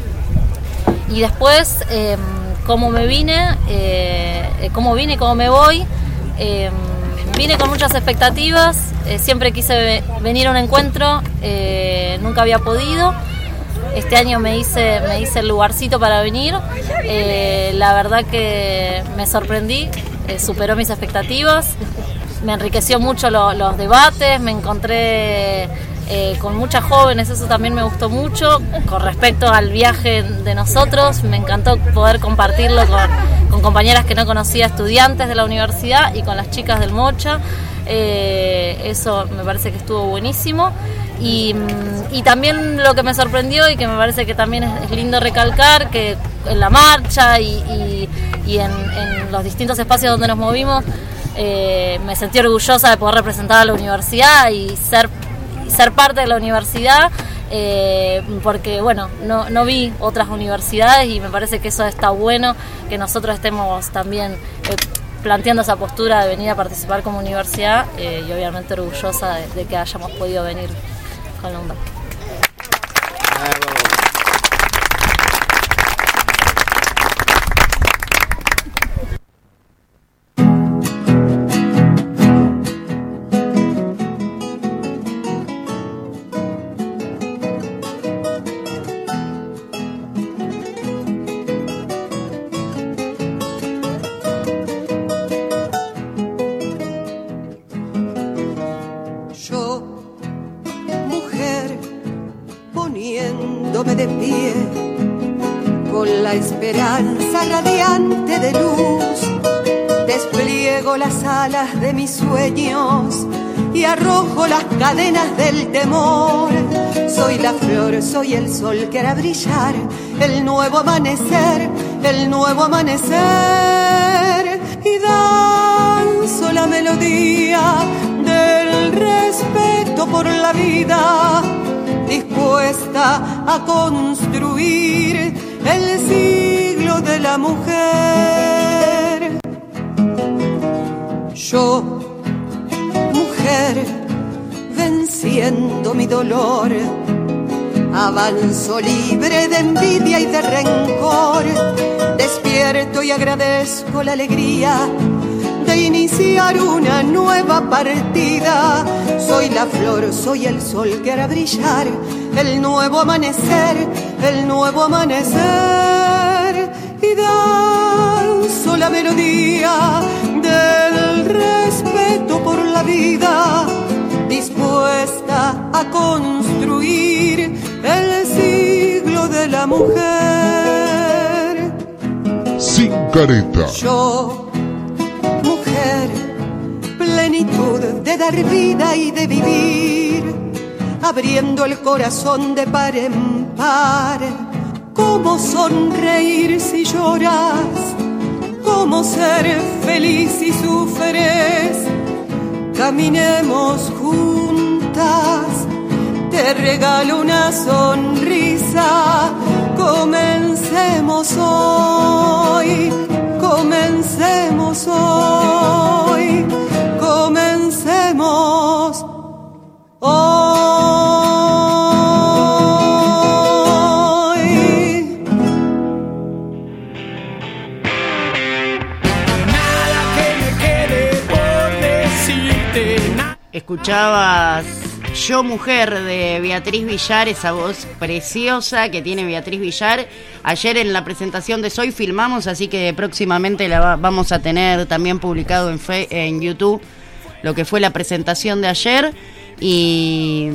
y después, eh, cómo me vine, eh, cómo vine y cómo me voy. Eh, Vine con muchas expectativas, eh, siempre quise venir a un encuentro, eh, nunca había podido. Este año me hice, me hice el lugarcito para venir, eh, la verdad que me sorprendí, eh, superó mis expectativas, me enriqueció mucho lo, los debates, me encontré eh, con muchas jóvenes, eso también me gustó mucho. Con respecto al viaje de nosotros, me encantó poder compartirlo con, con compañeras que no conocía, estudiantes de la universidad, y con las chicas del Mocha. Eh, eso me parece que estuvo buenísimo. Y, y también lo que me sorprendió, y que me parece que también es, es lindo recalcar, que en la marcha y, y, y en, en los distintos espacios donde nos movimos, eh, me sentí orgullosa de poder representar a la universidad y ser, y ser parte de la universidad, eh, porque bueno, no, no vi otras universidades, y me parece que eso está bueno, que nosotros estemos también eh, planteando esa postura de venir a participar como universidad, eh, y obviamente orgullosa de, de que hayamos podido venir con la U N D A C. De pie, con la esperanza radiante de luz, despliego las alas de mis sueños y arrojo las cadenas del temor. Soy la flor, soy el sol que hará brillar el nuevo amanecer, el nuevo amanecer. Y danzo la melodía del respeto por la vida, dispuesta a construir el siglo de la mujer. Yo, mujer, venciendo mi dolor, avanzo libre de envidia y de rencor. Despierto y agradezco la alegría de iniciar una nueva partida. Soy la flor, soy el sol que hará brillar el nuevo amanecer, el nuevo amanecer. Y danzo la melodía del respeto por la vida, dispuesta a construir el siglo de la mujer. Sin careta. Yo, mujer, plenitud de dar vida y de vivir, abriendo el corazón de par en par. Cómo sonreír si lloras, cómo ser feliz si sufres. Caminemos juntas, te regalo una sonrisa. Comencemos hoy, comencemos hoy, comencemos hoy. Nada que me quede por decirte. Escuchabas Yo Mujer de Beatriz Villar, esa voz preciosa que tiene Beatriz Villar. Ayer en la presentación de Soy filmamos, así que próximamente la va, vamos a tener también publicado en, fe, en YouTube lo que fue la presentación de ayer. Y,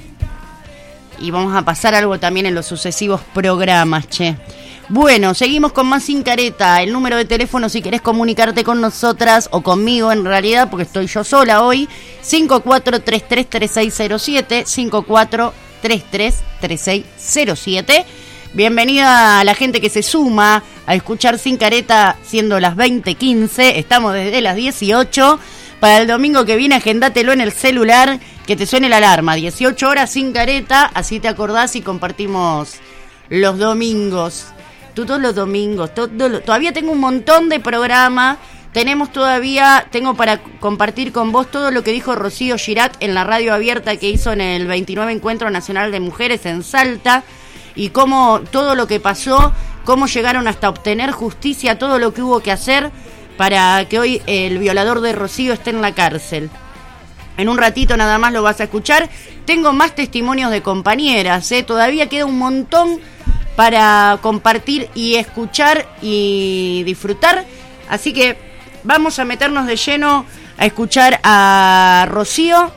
y vamos a pasar algo también en los sucesivos programas, che. Bueno, seguimos con más Sin Careta. El número de teléfono si querés comunicarte con nosotras o conmigo en realidad, porque estoy yo sola hoy, cinco cuatro tres tres tres seis cero siete, cinco cuatro tres tres tres seis cero siete. Bienvenida a la gente que se suma a escuchar Sin Careta siendo las veinte quince. Estamos desde las dieciocho. Para el domingo que viene, agendátelo en el celular, que te suene la alarma. dieciocho horas Sin Careta, así te acordás y compartimos los domingos. Todos los domingos, todo, todavía tengo un montón de programas, tenemos todavía, tengo para compartir con vos todo lo que dijo Rocío Girat en la radio abierta que hizo en el veintinueve Encuentro Nacional de Mujeres en Salta, y cómo todo lo que pasó, cómo llegaron hasta obtener justicia, todo lo que hubo que hacer para que hoy el violador de Rocío esté en la cárcel. En un ratito nada más lo vas a escuchar. Tengo más testimonios de compañeras, ¿eh? Todavía queda un montón para compartir y escuchar y disfrutar. Así que vamos a meternos de lleno a escuchar a Rocío.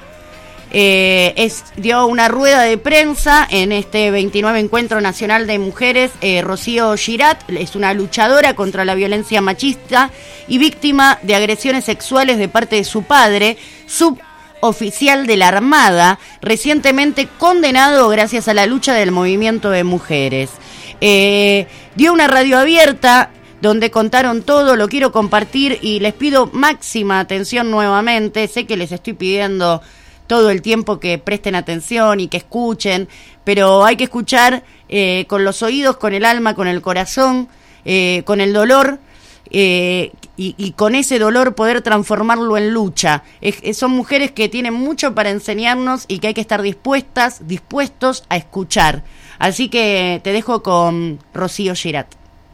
Eh, es, dio una rueda de prensa en este veintinueve Encuentro Nacional de Mujeres. eh, Rocío Girat es una luchadora contra la violencia machista y víctima de agresiones sexuales de parte de su padre, suboficial de la Armada, recientemente condenado gracias a la lucha del movimiento de mujeres. Eh, dio una radio abierta donde contaron todo, lo quiero compartir y les pido máxima atención nuevamente. Sé que les estoy pidiendo todo el tiempo que presten atención y que escuchen, pero hay que escuchar eh, con los oídos, con el alma, con el corazón, eh, con el dolor, eh, y, y con ese dolor poder transformarlo en lucha. Es, es, son mujeres que tienen mucho para enseñarnos y que hay que estar dispuestas, dispuestos a escuchar. Así que te dejo con Rocío Girat.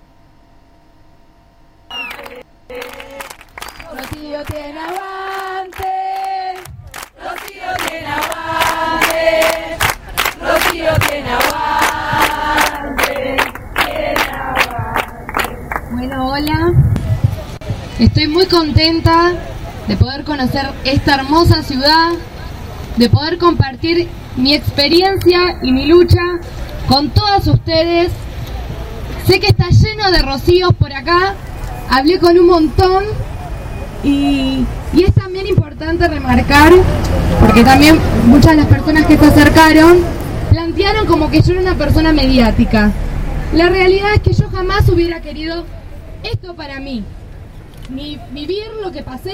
Rocío tiene aguante, Rocío tiene aguante, Rocío tiene aguante, tiene aguante. Bueno, hola. Estoy muy contenta de poder conocer esta hermosa ciudad, de poder compartir mi experiencia y mi lucha con todas ustedes. Sé que está lleno de rocíos por acá, hablé con un montón y, y es también importante importante remarcar, porque también muchas de las personas que se acercaron plantearon como que yo era una persona mediática. La realidad es que yo jamás hubiera querido esto para mí, ni vivir lo que pasé,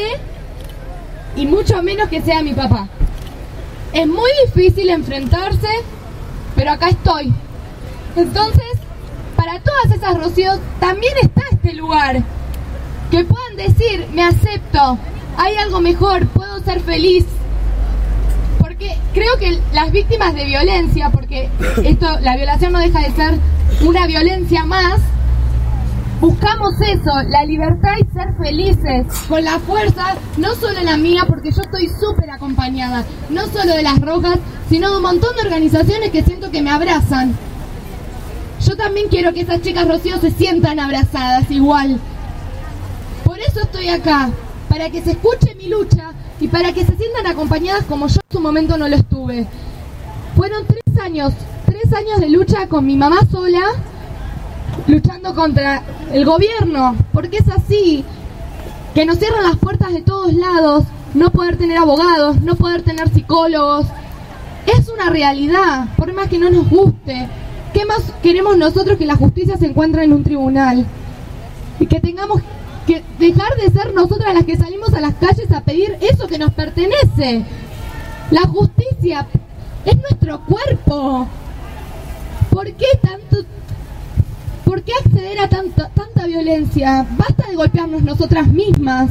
y mucho menos que sea mi papá. Es muy difícil enfrentarse, pero acá estoy. Entonces, para todas esas Rocíos, también está este lugar. Que puedan decir, me acepto, hay algo mejor, puedo ser feliz. Porque creo que las víctimas de violencia, porque esto, la violación no deja de ser una violencia más, buscamos eso, la libertad y ser felices, con la fuerza, no solo la mía, porque yo estoy súper acompañada, no solo de las Rojas, sino de un montón de organizaciones que siento que me abrazan. Yo también quiero que esas chicas Rocío se sientan abrazadas igual. Por eso estoy acá, para que se escuche mi lucha y para que se sientan acompañadas como yo en su momento no lo estuve. Fueron tres años, tres años de lucha con mi mamá sola, luchando contra el gobierno, porque es así, que nos cierran las puertas de todos lados, no poder tener abogados, no poder tener psicólogos. Es una realidad, por más que no nos guste. ¿Qué más queremos nosotros que la justicia se encuentre en un tribunal? Y que tengamos que dejar de ser nosotras las que salimos a las calles a pedir eso que nos pertenece. La justicia es nuestro cuerpo. ¿Por qué tanto, por qué acceder a tanto, tanta violencia? Basta de golpearnos nosotras mismas.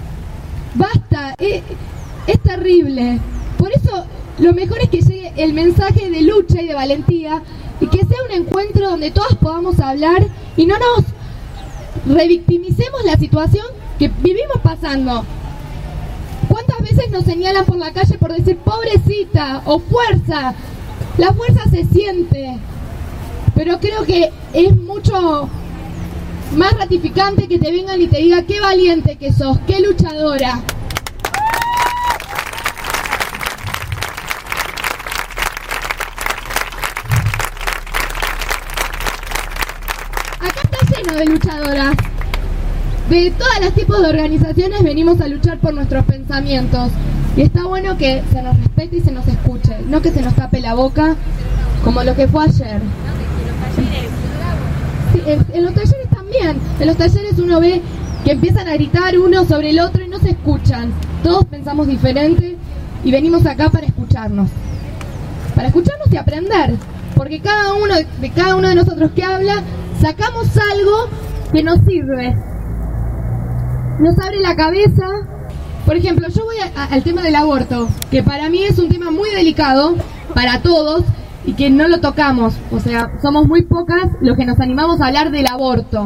Basta, es, es terrible. Por eso lo mejor es que llegue el mensaje de lucha y de valentía y que sea un encuentro donde todas podamos hablar y no nos revictimicemos la situación que vivimos pasando. ¿Cuántas veces nos señalan por la calle por decir pobrecita o fuerza? La fuerza se siente, pero creo que es mucho más gratificante que te vengan y te digan qué valiente que sos, qué luchadora. De luchadoras de todos los tipos de organizaciones venimos a luchar por nuestros pensamientos y está bueno que se nos respete y se nos escuche, no que se nos tape la boca como lo que fue ayer. Sí, en, en los talleres también, en los talleres uno ve que empiezan a gritar uno sobre el otro y no se escuchan, todos pensamos diferente y venimos acá para escucharnos, para escucharnos y aprender, porque cada uno de cada uno de nosotros que habla sacamos algo que nos sirve, nos abre la cabeza. Por ejemplo, yo voy a, a, al tema del aborto, que para mí es un tema muy delicado para todos y que no lo tocamos, o sea, somos muy pocas los que nos animamos a hablar del aborto.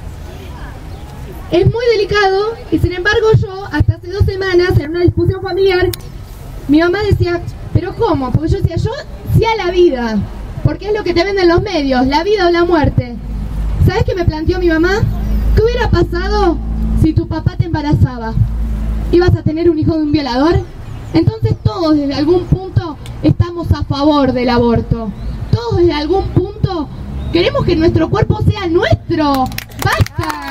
Es muy delicado y sin embargo yo, hasta hace dos semanas, en una discusión familiar, mi mamá decía, ¿pero cómo? Porque yo decía, yo sí a la vida, porque es lo que te venden los medios, la vida o la muerte. ¿Sabes qué me planteó mi mamá? ¿Qué hubiera pasado si tu papá te embarazaba? ¿Ibas a tener un hijo de un violador? Entonces todos desde algún punto estamos a favor del aborto. Todos desde algún punto queremos que nuestro cuerpo sea nuestro. ¡Basta!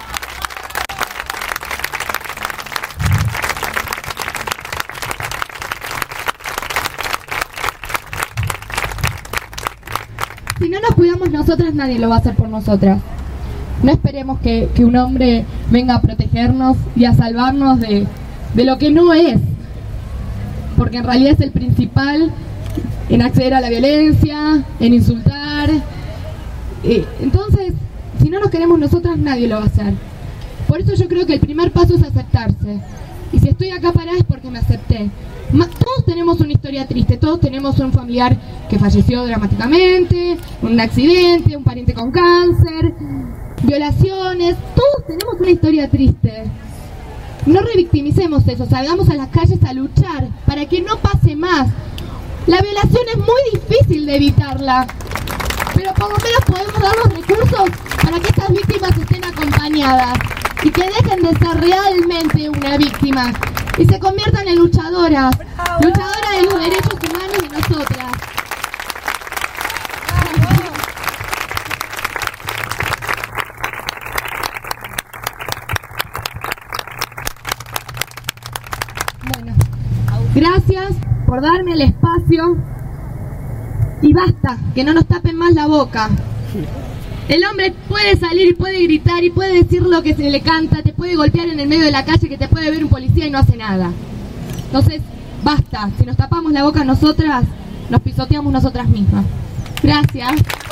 Si no nos cuidamos nosotras, nadie lo va a hacer por nosotras. No esperemos que, que un hombre venga a protegernos y a salvarnos de, de lo que no es. Porque en realidad es el principal en acceder a la violencia, en insultar. Eh, entonces, si no nos queremos nosotras, nadie lo va a hacer. Por eso yo creo que el primer paso es aceptarse. Y si estoy acá parada es porque me acepté. Todos tenemos una historia triste, todos tenemos un familiar que falleció dramáticamente, un accidente, un pariente con cáncer, violaciones, todos tenemos una historia triste. No revictimicemos eso, salgamos a las calles a luchar para que no pase más. La violación es muy difícil de evitarla, pero por lo menos podemos dar los recursos para que estas víctimas estén acompañadas y que dejen de ser realmente una víctima y se conviertan en luchadoras, luchadoras de los derechos humanos de nosotras. Bueno, Gracias por darme el espacio y basta, que no nos tapen más la boca. El hombre puede salir y puede gritar y puede decir lo que se le canta, te puede golpear en el medio de la calle, que te puede ver un policía y no hace nada. Entonces, basta, si nos tapamos la boca nosotras, nos pisoteamos nosotras mismas. Gracias.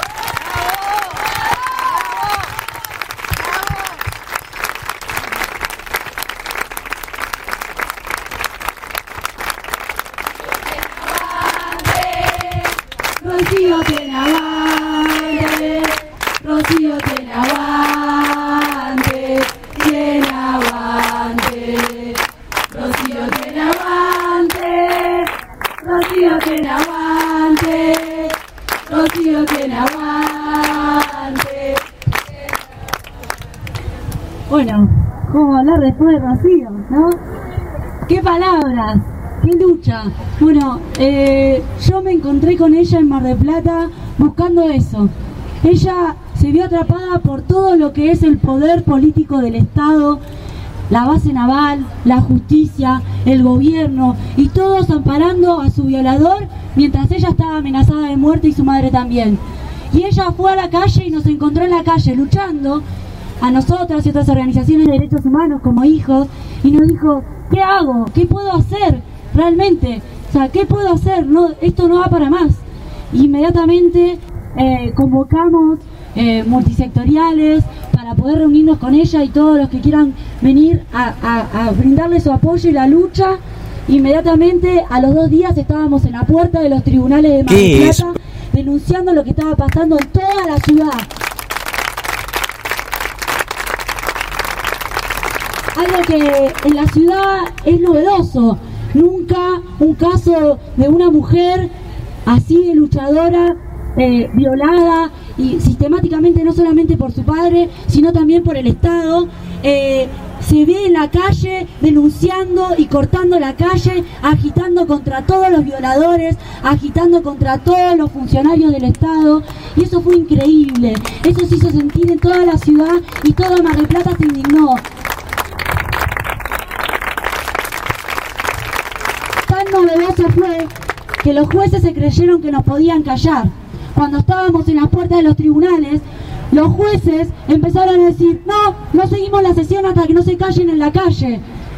Rocío tiene aguante, Rocío tiene aguante, tiene aguante, Rocío tiene aguante, Rocío tiene aguante, Rocío tiene aguante. Bueno, ¿cómo hablar después de Rocío, no? ¿Qué palabras? ¡Qué lucha! Bueno, eh, yo me encontré con ella en Mar del Plata buscando eso. Ella se vio atrapada por todo lo que es el poder político del Estado, la base naval, la justicia, el gobierno, y todos amparando a su violador mientras ella estaba amenazada de muerte y su madre también. Y ella fue a la calle y nos encontró en la calle luchando, a nosotras y otras organizaciones de derechos humanos como Hijos, y nos dijo, ¿qué hago? ¿Qué puedo hacer? Realmente, o sea, ¿qué puedo hacer? No, esto no va para más. Inmediatamente eh, convocamos eh, multisectoriales para poder reunirnos con ella y todos los que quieran venir a, a, a brindarle su apoyo y la lucha. Inmediatamente, a los dos días estábamos en la puerta de los tribunales de Mar del Plata denunciando lo que estaba pasando en toda la ciudad. Algo que en la ciudad es novedoso. Nunca un caso de una mujer así de luchadora, eh, violada y sistemáticamente no solamente por su padre, sino también por el Estado, eh, se ve en la calle denunciando y cortando la calle, agitando contra todos los violadores, agitando contra todos los funcionarios del Estado, y eso fue increíble. Eso se hizo sentir en toda la ciudad y toda Mar del Plata se indignó. Novedoso fue que los jueces se creyeron que nos podían callar. Cuando estábamos en las puertas de los tribunales, los jueces empezaron a decir, no, no seguimos la sesión hasta que no se callen en la calle.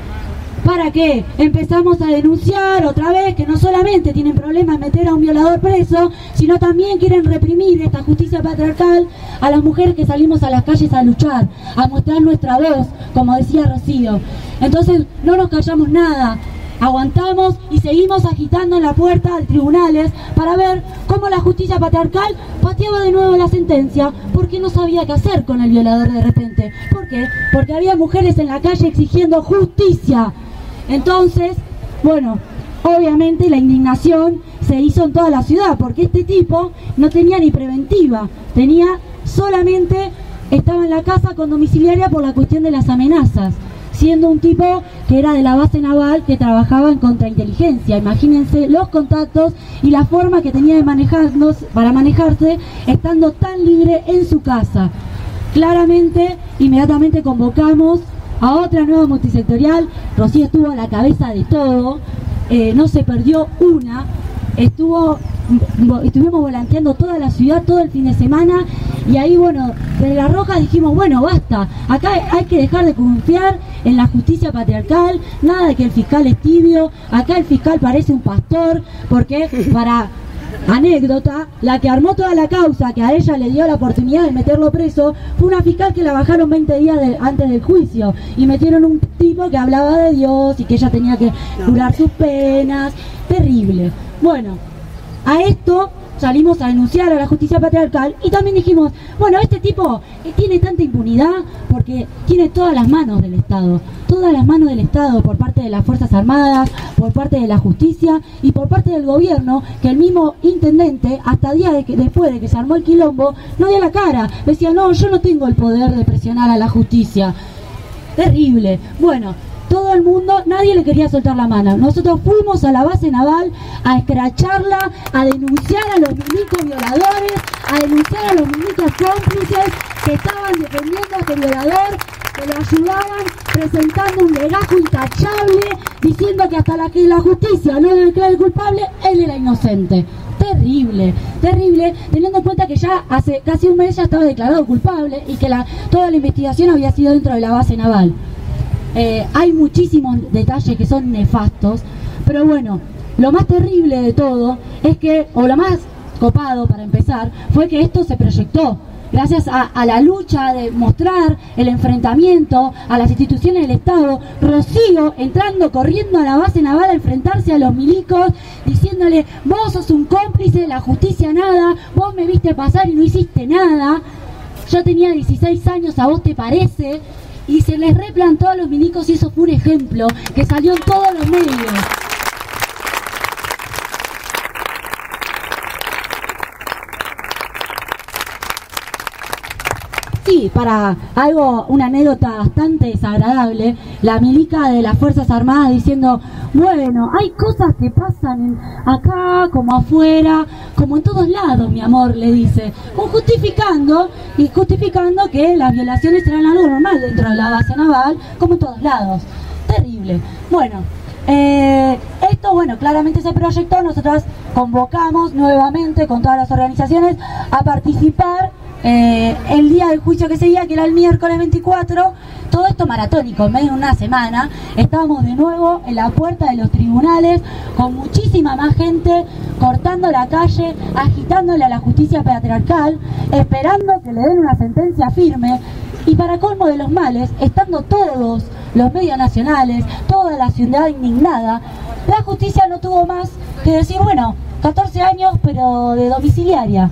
¿Para qué? Empezamos a denunciar otra vez que no solamente tienen problemas en meter a un violador preso, sino también quieren reprimir esta justicia patriarcal a las mujeres que salimos a las calles a luchar, a mostrar nuestra voz, como decía Rocío. Entonces no nos callamos nada. Aguantamos y seguimos agitando en la puerta de tribunales para ver cómo la justicia patriarcal pateaba de nuevo la sentencia, porque no sabía qué hacer con el violador de repente. ¿Por qué? Porque había mujeres en la calle exigiendo justicia. Entonces, bueno, obviamente la indignación se hizo en toda la ciudad, porque este tipo no tenía ni preventiva, tenía solamente, estaba en la casa con domiciliaria por la cuestión de las amenazas, siendo un tipo que era de la base naval que trabajaba en contrainteligencia. Imagínense los contactos y la forma que tenía de manejarnos, para manejarse estando tan libre en su casa. Claramente, inmediatamente convocamos a otra nueva multisectorial. Rocío estuvo a la cabeza de todo, eh, no se perdió una, estuvo estuvimos volanteando toda la ciudad todo el fin de semana, y ahí, bueno, desde La Roja dijimos, bueno, basta, acá hay que dejar de confiar en la justicia patriarcal, nada de que el fiscal es tibio, acá el fiscal parece un pastor, porque, para anécdota, la que armó toda la causa, que a ella le dio la oportunidad de meterlo preso, fue una fiscal que la bajaron veinte días de, antes del juicio, y metieron un tipo que hablaba de Dios y que ella tenía que curar sus penas. Terrible. Bueno, a esto salimos a denunciar a la justicia patriarcal y también dijimos, bueno, este tipo tiene tanta impunidad porque tiene todas las manos del Estado, todas las manos del Estado por parte de las Fuerzas Armadas, por parte de la justicia y por parte del gobierno, que el mismo intendente, hasta días de que, después de que se armó el quilombo, no dio la cara, decía, no, yo no tengo el poder de presionar a la justicia. Terrible. Bueno, todo el mundo, nadie le quería soltar la mano. Nosotros fuimos a la base naval a escracharla, a denunciar a los milicos violadores, a denunciar a los milicos cómplices que estaban defendiendo a este violador, que lo ayudaban presentando un legajo intachable, diciendo que hasta la que la justicia no le declare culpable, él era inocente. Terrible, terrible, teniendo en cuenta que ya hace casi un mes ya estaba declarado culpable y que la, toda la investigación había sido dentro de la base naval. Eh, hay muchísimos detalles que son nefastos, pero bueno, lo más terrible de todo es que, o lo más copado para empezar, fue que esto se proyectó. Gracias a, a la lucha de mostrar el enfrentamiento a las instituciones del Estado, Rocío entrando, corriendo a la base naval a enfrentarse a los milicos, diciéndole, vos sos un cómplice, la justicia nada, vos me viste pasar y no hiciste nada, yo tenía dieciséis años, ¿a vos te parece? Y se les replantó a los milicos y eso fue un ejemplo que salió en todos los medios. Sí, para algo, una anécdota bastante desagradable, la milica de las Fuerzas Armadas diciendo, bueno, hay cosas que pasan acá, como afuera, como en todos lados, mi amor, le dice, justificando, y justificando que las violaciones eran algo normal dentro de la base naval, como en todos lados. Terrible. Bueno, eh, esto, bueno, claramente se proyectó, nosotras convocamos nuevamente con todas las organizaciones a participar Eh, el día del juicio que seguía, que era el miércoles veinticuatro, todo esto maratónico, en medio de una semana, estábamos de nuevo en la puerta de los tribunales, con muchísima más gente, cortando la calle, agitándole a la justicia patriarcal, esperando que le den una sentencia firme, y para colmo de los males, estando todos los medios nacionales, toda la ciudad indignada, la justicia no tuvo más que decir, bueno, catorce años, pero de domiciliaria.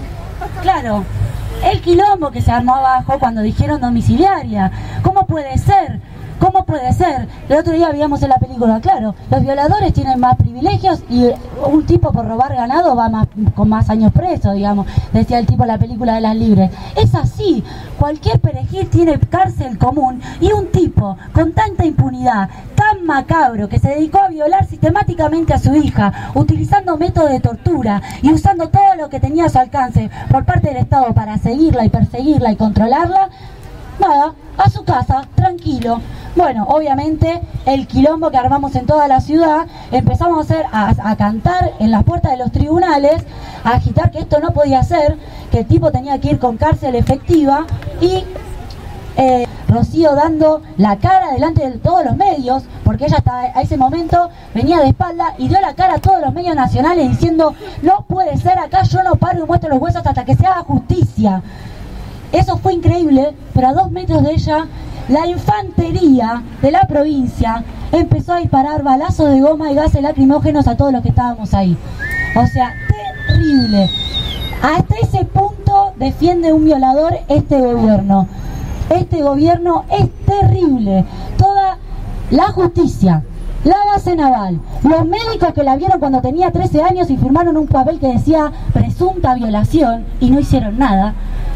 Claro. El quilombo que se armó abajo cuando dijeron domiciliaria. ¿Cómo puede ser? ¿Cómo puede ser? El otro día veíamos en la película, claro, los violadores tienen más privilegios y un tipo por robar ganado va más, con más años preso, digamos, decía el tipo en la película de Las Libres. Es así, cualquier perejil tiene cárcel común y un tipo con tanta impunidad, tan macabro, que se dedicó a violar sistemáticamente a su hija, utilizando métodos de tortura y usando todo lo que tenía a su alcance por parte del Estado para seguirla y perseguirla y controlarla, nada, a su casa, tranquilo. Bueno, obviamente el quilombo que armamos en toda la ciudad, empezamos a hacer a, a cantar en las puertas de los tribunales, a agitar que esto no podía ser, que el tipo tenía que ir con cárcel efectiva y eh, Rocío dando la cara delante de todos los medios, porque ella hasta a ese momento venía de espalda y dio la cara a todos los medios nacionales diciendo, no puede ser acá, yo no paro y muestro los huesos hasta que se haga justicia. Eso fue increíble, pero a dos metros de ella, la infantería de la provincia empezó a disparar balazos de goma y gases lacrimógenos a todos los que estábamos ahí. O sea, terrible. Hasta ese punto defiende un violador este gobierno. Este gobierno es terrible. Toda la justicia, la base naval, los médicos que la vieron cuando tenía trece años y firmaron un papel que decía presunta violación y no hicieron nada.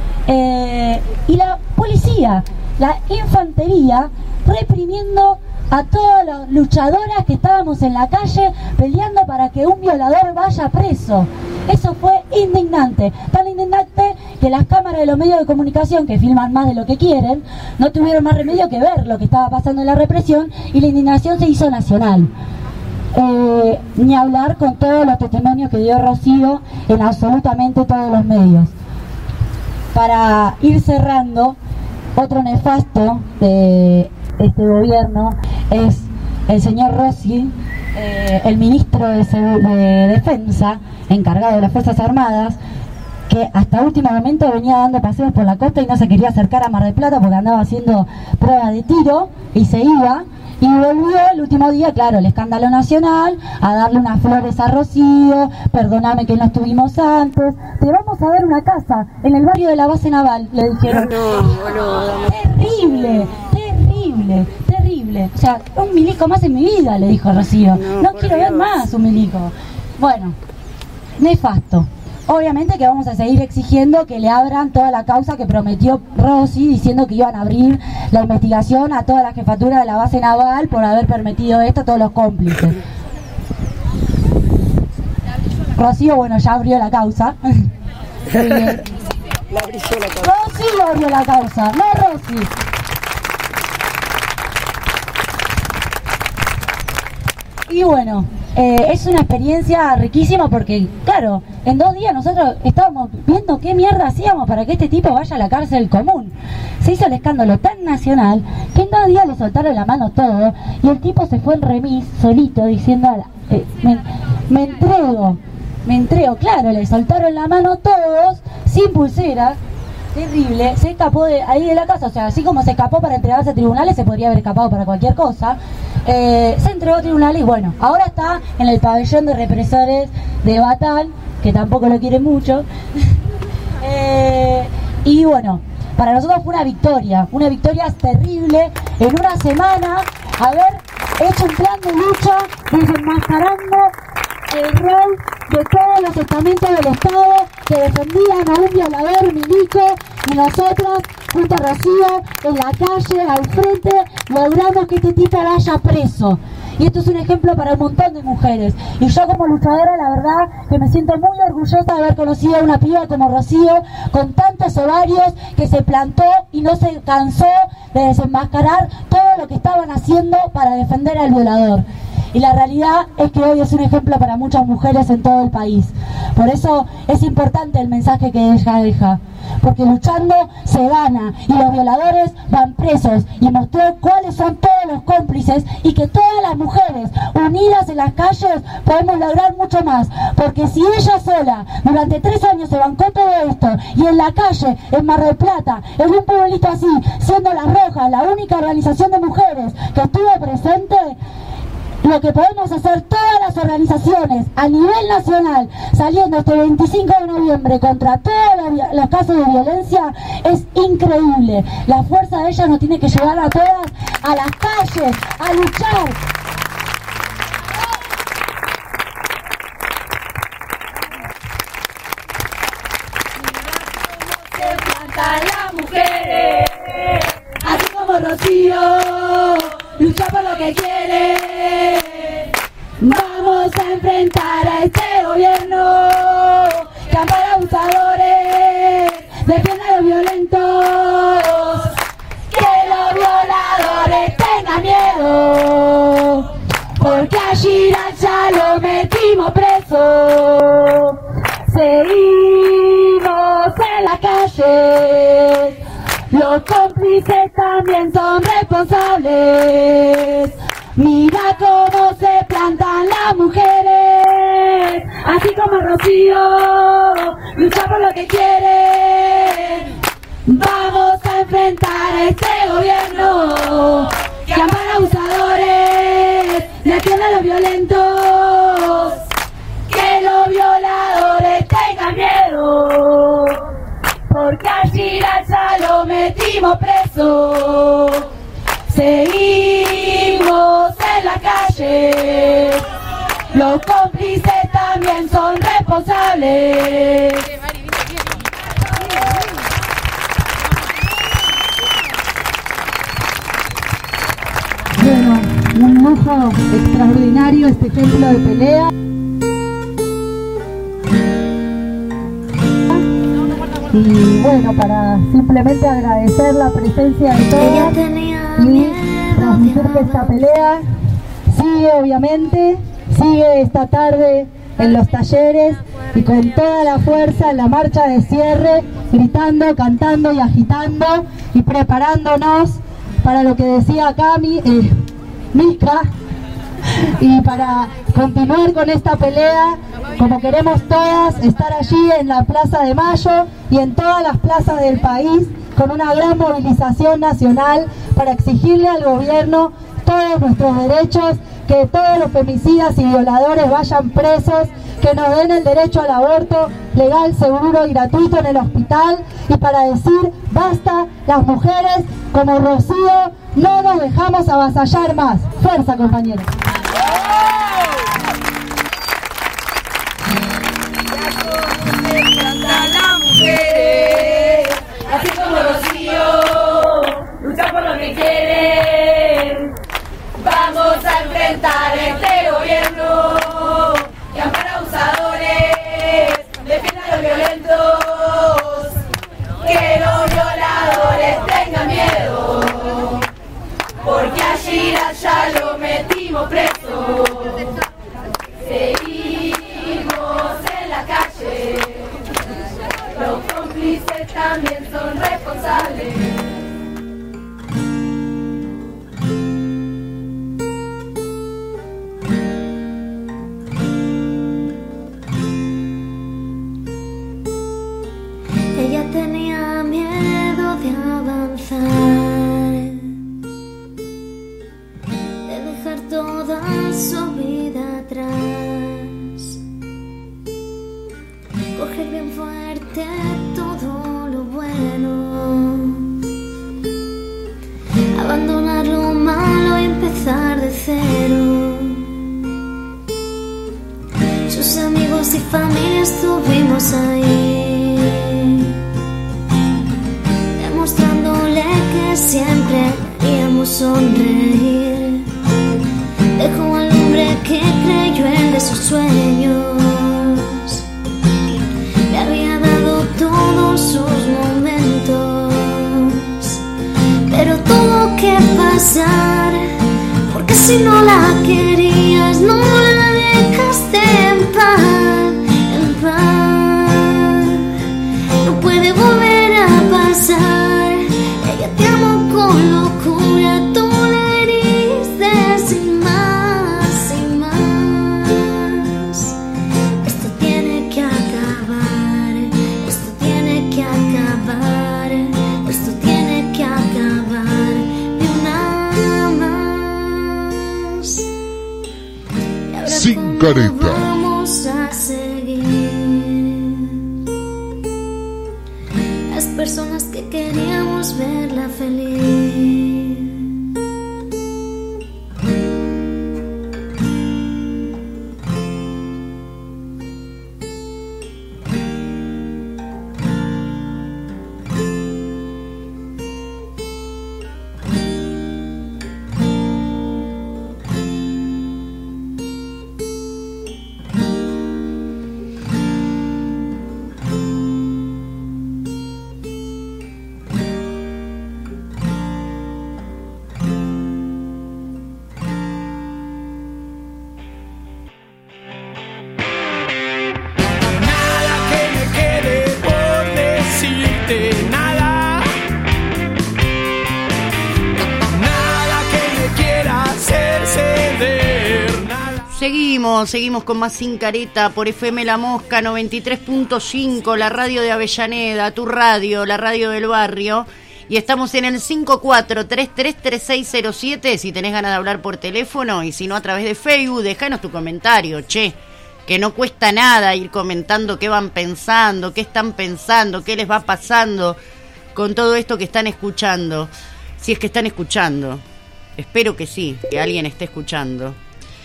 Eh, y la policía, la infantería, reprimiendo a todas las luchadoras que estábamos en la calle peleando para que un violador vaya preso. Eso fue indignante, tan indignante que las cámaras de los medios de comunicación, que filman más de lo que quieren, no tuvieron más remedio que ver lo que estaba pasando en la represión y la indignación se hizo nacional. Eh, ni hablar con todos los testimonios que dio Rocío en absolutamente todos los medios. Para ir cerrando, otro nefasto de este gobierno es el señor Rossi, eh, el ministro de, de Defensa, encargado de las Fuerzas Armadas, que hasta último momento venía dando paseos por la costa y no se quería acercar a Mar del Plata porque andaba haciendo pruebas de tiro y se iba. Y volvió el último día, claro, el escándalo nacional, a darle unas flores a Rocío, perdóname que no estuvimos antes, te vamos a dar una casa en el barrio de la base naval, le dijeron. No, no, no. Terrible, terrible, terrible. O sea, un milico más en mi vida, le dijo Rocío. No, no quiero Dios. ver más un milico. Bueno, nefasto. Obviamente que vamos a seguir exigiendo que le abran toda la causa que prometió Rossi, diciendo que iban a abrir la investigación a toda la jefatura de la base naval por haber permitido esto a todos los cómplices. Rocío, bueno, ya abrió la causa. Rocío abrió la causa, no Rossi. Y bueno, eh, es una experiencia riquísima porque, claro, en dos días nosotros estábamos viendo qué mierda hacíamos para que este tipo vaya a la cárcel común. Se hizo el escándalo tan nacional que en dos días le soltaron la mano todo y el tipo se fue en remis solito diciendo, eh, me, me entrego, me entrego. Claro, le soltaron la mano todos, sin pulseras. Terrible, se escapó de ahí de la casa, o sea, así como se escapó para entregarse a tribunales, se podría haber escapado para cualquier cosa. Eh, se entregó a tribunales y bueno, ahora está en el pabellón de represores de Batán, que tampoco lo quieren mucho. eh, y bueno, para nosotros fue una victoria, una victoria terrible en una semana, haber hecho un plan de lucha desenmascarando el rol de todos los estamentos del Estado que defendían a un violador milico, y nosotros, junto a Rocío, en la calle, al frente, logramos que este tipo vaya preso. Y esto es un ejemplo para un montón de mujeres. Y yo como luchadora, la verdad, que me siento muy orgullosa de haber conocido a una piba como Rocío, con tantos ovarios, que se plantó y no se cansó de desenmascarar todo lo que estaban haciendo para defender al violador. Y la realidad es que hoy es un ejemplo para muchas mujeres en todo el país. Por eso es importante el mensaje que ella deja. Porque luchando se gana y los violadores van presos. Y mostró cuáles son todos los cómplices y que todas las mujeres unidas en las calles podemos lograr mucho más. Porque si ella sola durante tres años se bancó todo esto y en la calle, en Mar del Plata, en un pueblito así, siendo Las Rojas la única organización de mujeres que estuvo presente, lo que podemos hacer todas las organizaciones a nivel nacional, saliendo este veinticinco de noviembre contra todos los, los casos de violencia, es increíble. La fuerza de ella nos tiene que llevar a todas a las calles, a luchar. Se plantan las mujeres, así como Rocío, lucha por lo que quiere. Vamos a enfrentar a este gobierno que ampara abusadores, defiende a los violentos, que los violadores tengan miedo, porque a Giral ya lo metimos preso. Seguimos en la calle, los cómplices también son responsables. Mira cómo se plantan las mujeres, así como Rocío, lucha por lo que quieren. Vamos a enfrentar a este gobierno que ampara abusadores, defiende a los violentos, que los violadores tengan miedo, porque a Giral ya lo metimos preso. Seguimos en la calle, los cómplices también son responsables. Bueno, un lujo extraordinario este ejemplo de pelea. Y bueno, para simplemente agradecer la presencia de todos y transmitir que esta pelea sigue, obviamente, sigue esta tarde en los talleres y con toda la fuerza en la marcha de cierre, gritando, cantando y agitando y preparándonos para lo que decía Cami, eh, Mica, y para continuar con esta pelea, como queremos todas, estar allí en la Plaza de Mayo y en todas las plazas del país con una gran movilización nacional para exigirle al gobierno todos nuestros derechos, que todos los femicidas y violadores vayan presos, que nos den el derecho al aborto legal, seguro y gratuito en el hospital, y para decir basta, las mujeres como Rocío no nos dejamos avasallar más. Fuerza, compañeros. Las mujeres, así como Rocío, lucha por lo que quieren. Vamos a enfrentar este gobierno que ampara abusadores, defiende a los violentos, que los violadores tengan miedo, porque allí mentira ya lo metimos preso. Seguimos en la calle, los cómplices también son responsables. Ella tenía miedo de avanzar, de dejar toda su vida atrás, coger bien fuerte todo lo bueno, abandonar lo malo y empezar de cero. Sus amigos y familia estuvimos ahí, demostrándole que siempre queríamos sonreír. Dejó al hombre que creyó en de sus sueños, le había dado todos sus momentos, pero tuvo que pasar, porque si no la querías no la dejaste en paz, en paz. No puede volver a pasar, ella te amó con locura, tú la heriste sin más, sin más. Esto tiene que acabar, esto tiene que acabar, esto tiene que acabar de una más. Y ahora Sin ¿cómo careta. vamos a seguir? Las personas que queríamos verla feliz. Seguimos, seguimos con más Sin Careta por F M La Mosca noventa y tres punto cinco, la radio de Avellaneda, tu radio, la radio del barrio. Y estamos en el cinco cuatro tres tres tres seis cero siete, si tenés ganas de hablar por teléfono, y si no a través de Facebook, déjanos tu comentario, che, que no cuesta nada ir comentando qué van pensando, qué están pensando, qué les va pasando con todo esto que están escuchando, si es que están escuchando. Espero que sí, que alguien esté escuchando.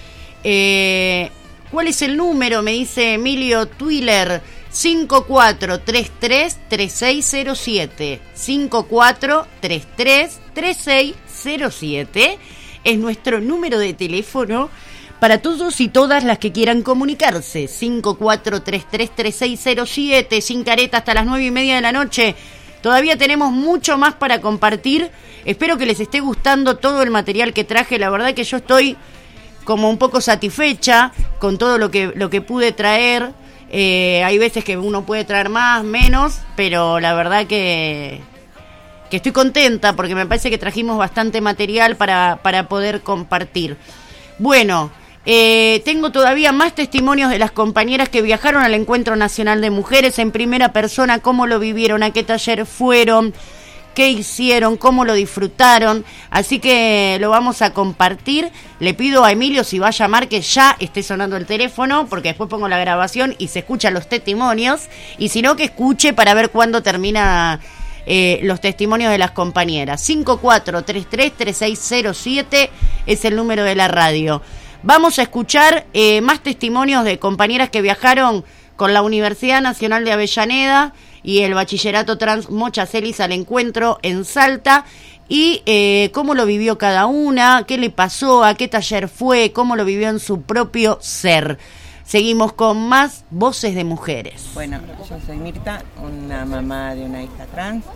Eh, ¿Cuál es el número? Me dice Emilio Twiller. Cinco cuatro tres tres tres seis cero siete. Cinco cuatro tres tres tres seis cero siete es nuestro número de teléfono para todos y todas las que quieran comunicarse. Cinco cuatro tres tres tres seis cero siete. Sin Careta hasta las nueve y media de la noche. Todavía tenemos mucho más para compartir. Espero que les esté gustando todo el material que traje. La verdad que yo estoy como un poco satisfecha con todo lo que lo que pude traer. Eh, hay veces que uno puede traer más, menos, pero la verdad que que estoy contenta porque me parece que trajimos bastante material para, para poder compartir. Bueno, eh, tengo todavía más testimonios de las compañeras que viajaron al Encuentro Nacional de Mujeres en primera persona, cómo lo vivieron, a qué taller fueron, qué hicieron, cómo lo disfrutaron, así que lo vamos a compartir. Le pido a Emilio si va a llamar que ya esté sonando el teléfono, porque después pongo la grabación y se escuchan los testimonios, y si no que escuche para ver cuándo termina eh, los testimonios de las compañeras. Cinco cuatro tres tres tres seis cero siete es el número de la radio. Vamos a escuchar eh, más testimonios de compañeras que viajaron con la Universidad Nacional de Avellaneda y el Bachillerato Trans Mochacelis al encuentro en Salta, y eh, cómo lo vivió cada una, qué le pasó, a qué taller fue, cómo lo vivió en su propio ser. Seguimos con más voces de mujeres. Bueno, yo soy Mirta, una mamá de una hija trans.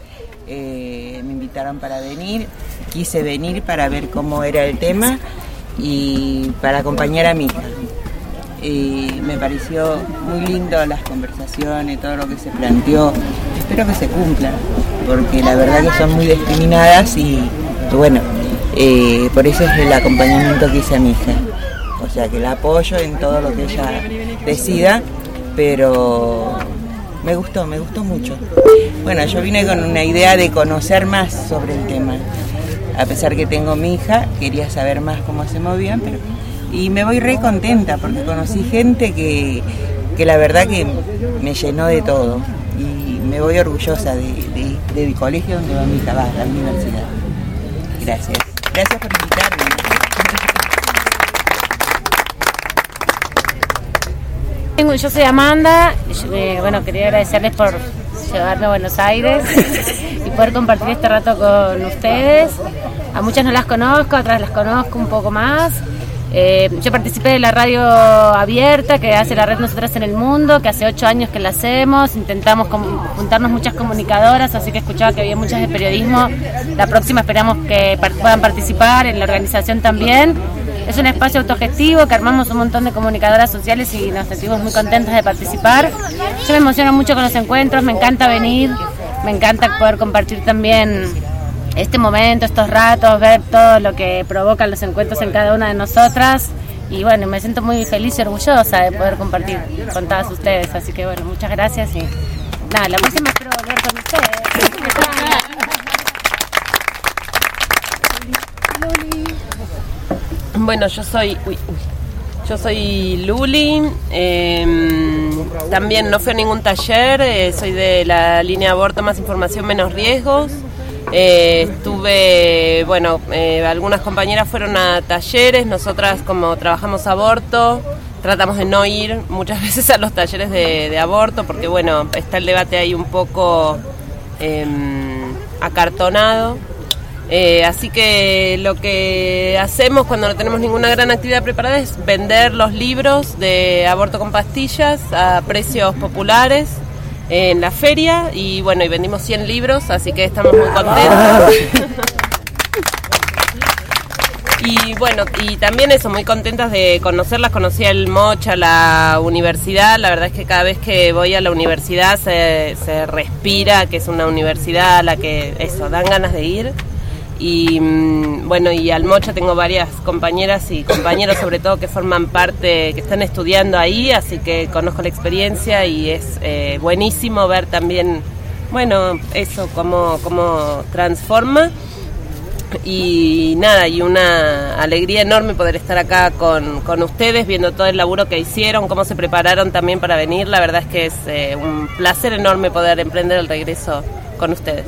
eh, me invitaron para venir, quise venir para ver cómo era el tema y para acompañar a mi hija. Y me pareció muy lindo las conversaciones, todo lo que se planteó. Espero que se cumpla, porque la verdad que son muy discriminadas y bueno, eh, por eso es el acompañamiento que hice a mi hija. O sea que la apoyo en todo lo que ella decida, pero me gustó, me gustó mucho. Bueno, yo vine con una idea de conocer más sobre el tema. A pesar que tengo mi hija, quería saber más cómo se movían, pero... Y me voy re contenta porque conocí gente que, que la verdad que me llenó de todo. Y me voy orgullosa de, de, de mi colegio donde va mi hija, va, la universidad. Gracias. Gracias por invitarme. Yo soy Amanda, yo, eh, bueno, quería agradecerles por llevarme a Buenos Aires y poder compartir este rato con ustedes. A muchas no las conozco, a otras las conozco un poco más. Eh, yo participé de la radio abierta que hace la red Nosotras en el Mundo, que hace ocho años que la hacemos, intentamos juntarnos muchas comunicadoras, así que escuchaba que había muchas de periodismo. La próxima esperamos que puedan participar, en la organización también. Es un espacio autogestivo que armamos un montón de comunicadoras sociales y nos sentimos muy contentas de participar. Yo me emociono mucho con los encuentros, me encanta venir, me encanta poder compartir también este momento, estos ratos, ver todo lo que provocan los encuentros en cada una de nosotras. Y bueno, me siento muy feliz y orgullosa de poder compartir con todas ustedes. Así que bueno, muchas gracias y nada, la próxima espero volver con ustedes. Bueno, yo soy... Uy, uy. Yo soy Luli, eh, también no fui a ningún taller, eh, soy de la línea Aborto Más Información Menos Riesgos. Eh, estuve, bueno, eh, algunas compañeras fueron a talleres, nosotras como trabajamos aborto, tratamos de no ir muchas veces a los talleres de, de aborto, porque bueno, está el debate ahí un poco eh, acartonado. Eh, así que lo que hacemos cuando no tenemos ninguna gran actividad preparada es vender los libros de aborto con pastillas a precios populares en la feria y bueno, y vendimos cien libros, así que estamos muy contentos. Y bueno, y también eso, muy contentas de conocerlas, conocí el Mocha, la universidad, la verdad es que cada vez que voy a la universidad se, se respira que es una universidad a la que eso, dan ganas de ir. Y bueno, y al Mocha tengo varias compañeras y compañeros sobre todo que forman parte, que están estudiando ahí, así que conozco la experiencia y es eh, buenísimo ver también, bueno, eso, cómo, cómo transforma. Y nada, y una alegría enorme poder estar acá con, con ustedes, viendo todo el laburo que hicieron, cómo se prepararon también para venir. La verdad es que es eh, un placer enorme poder emprender el regreso con ustedes.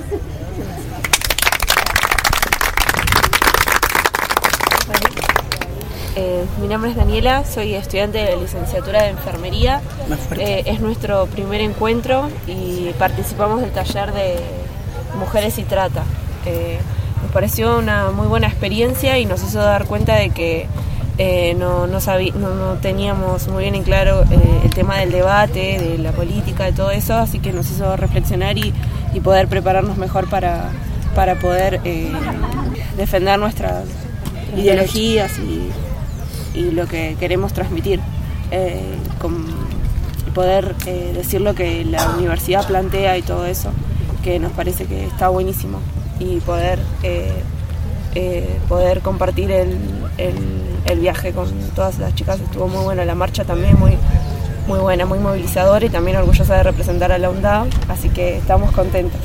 Eh, mi nombre es Daniela, soy estudiante de licenciatura de enfermería. Eh, es nuestro primer encuentro y participamos del taller de Mujeres y Trata. Eh, nos pareció una muy buena experiencia y nos hizo dar cuenta de que eh, no, no, sabí, no, no teníamos muy bien en claro eh, el tema del debate, de la política, de todo eso, así que nos hizo reflexionar y, y poder prepararnos mejor para, para poder eh, defender nuestras ideologías y y lo que queremos transmitir, eh, con poder eh, decir lo que la universidad plantea y todo eso, que nos parece que está buenísimo, y poder eh, eh, poder compartir el, el, el viaje con todas las chicas. Estuvo muy buena la marcha también, muy, muy buena, muy movilizadora y también orgullosa de representar a la UNDAV, así que estamos contentos.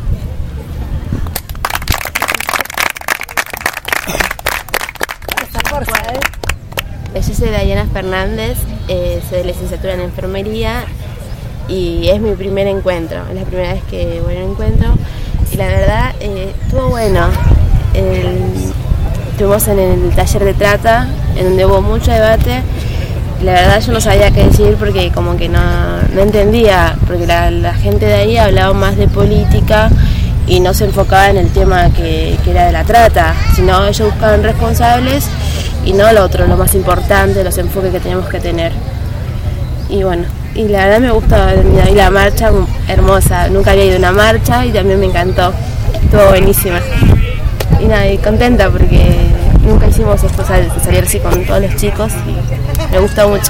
Yo soy Dayana Fernández, eh, soy de licenciatura en enfermería y es mi primer encuentro, es la primera vez que voy a un encuentro y la verdad eh, estuvo bueno. El, estuvimos en el taller de trata, en donde hubo mucho debate. La verdad yo no sabía qué decir porque como que no, no entendía, porque la, la gente de ahí hablaba más de política y no se enfocaba en el tema que, que era de la trata, sino ellos buscaban responsables y no lo otro, lo más importante, los enfoques que tenemos que tener. Y bueno, y la verdad me gustó, y la marcha hermosa, nunca había ido a una marcha y también me encantó. estuvo buenísima. Y nada, y contenta porque nunca hicimos esto, o sea, salir así con todos los chicos y me gustó mucho.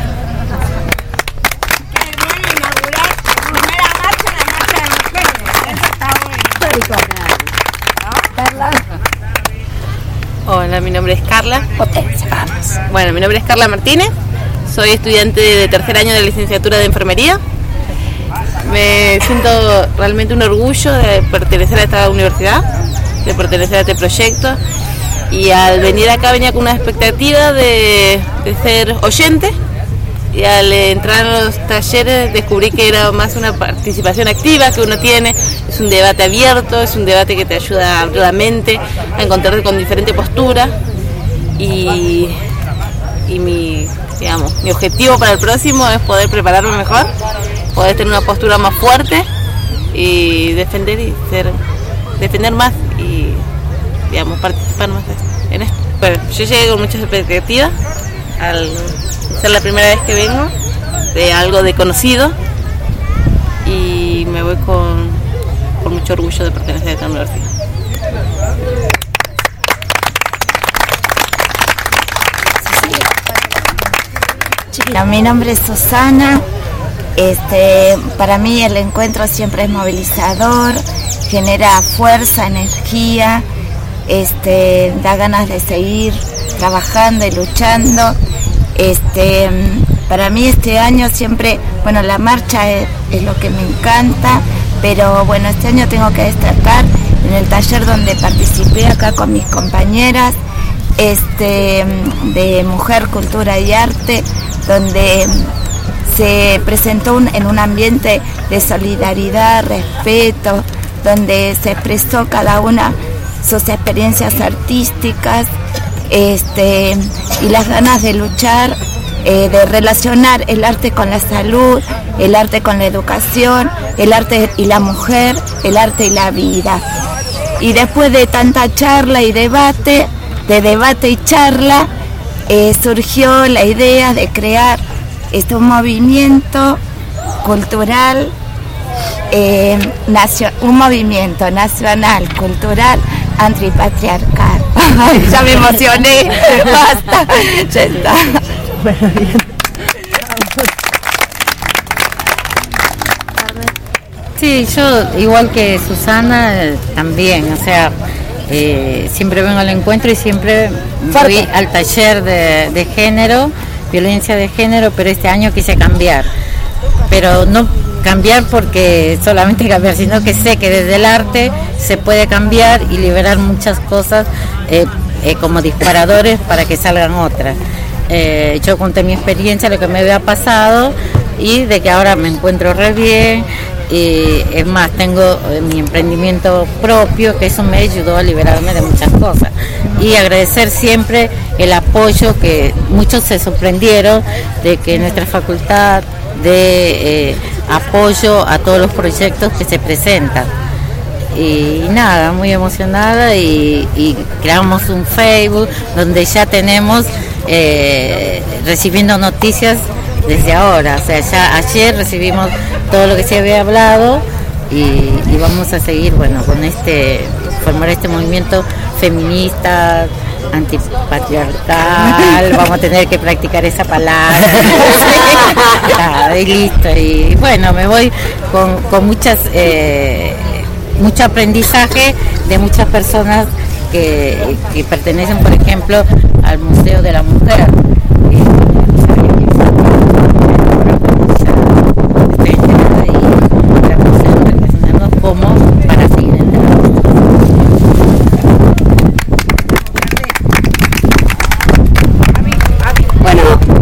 Hola, mi nombre es Carla. Bueno, mi nombre es Carla Martínez. Soy estudiante de tercer año de licenciatura de enfermería. Me siento realmente un orgullo de pertenecer a esta universidad, de pertenecer a este proyecto. Y al venir acá venía con una expectativa de, de ser oyente. Y al entrar a los talleres descubrí que era más una participación activa que uno tiene, es un debate abierto, es un debate que te ayuda a abrir la mente, a encontrarte con diferentes posturas y, y mi, digamos, mi objetivo para el próximo es poder prepararme mejor, poder tener una postura más fuerte y defender y ser, defender más y, digamos, participar más en esto. Bueno, yo llegué con muchas expectativas al ser la primera vez que vengo de algo desconocido y me voy con, con mucho orgullo de pertenecer a esta universidad. Chiquita, mi nombre es Susana. Este, para mí el encuentro siempre es movilizador, genera fuerza, energía, este, da ganas de seguir trabajando y luchando. Este, para mí este año siempre, bueno, la marcha es, es lo que me encanta, pero bueno, este año tengo que destacar en el taller donde participé acá con mis compañeras, este, de Mujer, Cultura y Arte, donde se presentó un, en un ambiente de solidaridad, respeto, donde se expresó cada una sus experiencias artísticas, este, y las ganas de luchar, eh, de relacionar el arte con la salud, el arte con la educación, el arte y la mujer, el arte y la vida. Y después de tanta charla y debate, de debate y charla, eh, surgió la idea de crear este, un movimiento cultural, eh, nacio, un movimiento nacional cultural antipatriarcal. Ya me emocioné, basta, ya está. Bueno, bien. Sí, yo igual que Susana también, o sea, eh, siempre vengo al encuentro y siempre voy al taller de, de género, violencia de género, pero este año quise cambiar, pero no cambiar porque solamente cambiar, sino que sé que desde el arte se puede cambiar y liberar muchas cosas eh, eh, como disparadores para que salgan otras. Eh, yo conté mi experiencia, lo que me había pasado y de que ahora me encuentro re bien. Y es más, tengo eh, mi emprendimiento propio, que eso me ayudó a liberarme de muchas cosas. Y agradecer siempre el apoyo, que muchos se sorprendieron de que nuestra facultad de eh, apoyo a todos los proyectos que se presentan. Y nada, muy emocionada y, y creamos un Facebook donde ya tenemos eh, recibiendo noticias desde ahora, o sea, ya ayer recibimos todo lo que se había hablado y, y vamos a seguir, bueno, con este, formar este movimiento feminista, antipatriarcal, vamos a tener que practicar esa palabra, y listo, y bueno, me voy con, con muchas, eh, mucho aprendizaje de muchas personas que, que pertenecen, por ejemplo, al Museo de la Mujer. Como para seguir entrando. Bueno,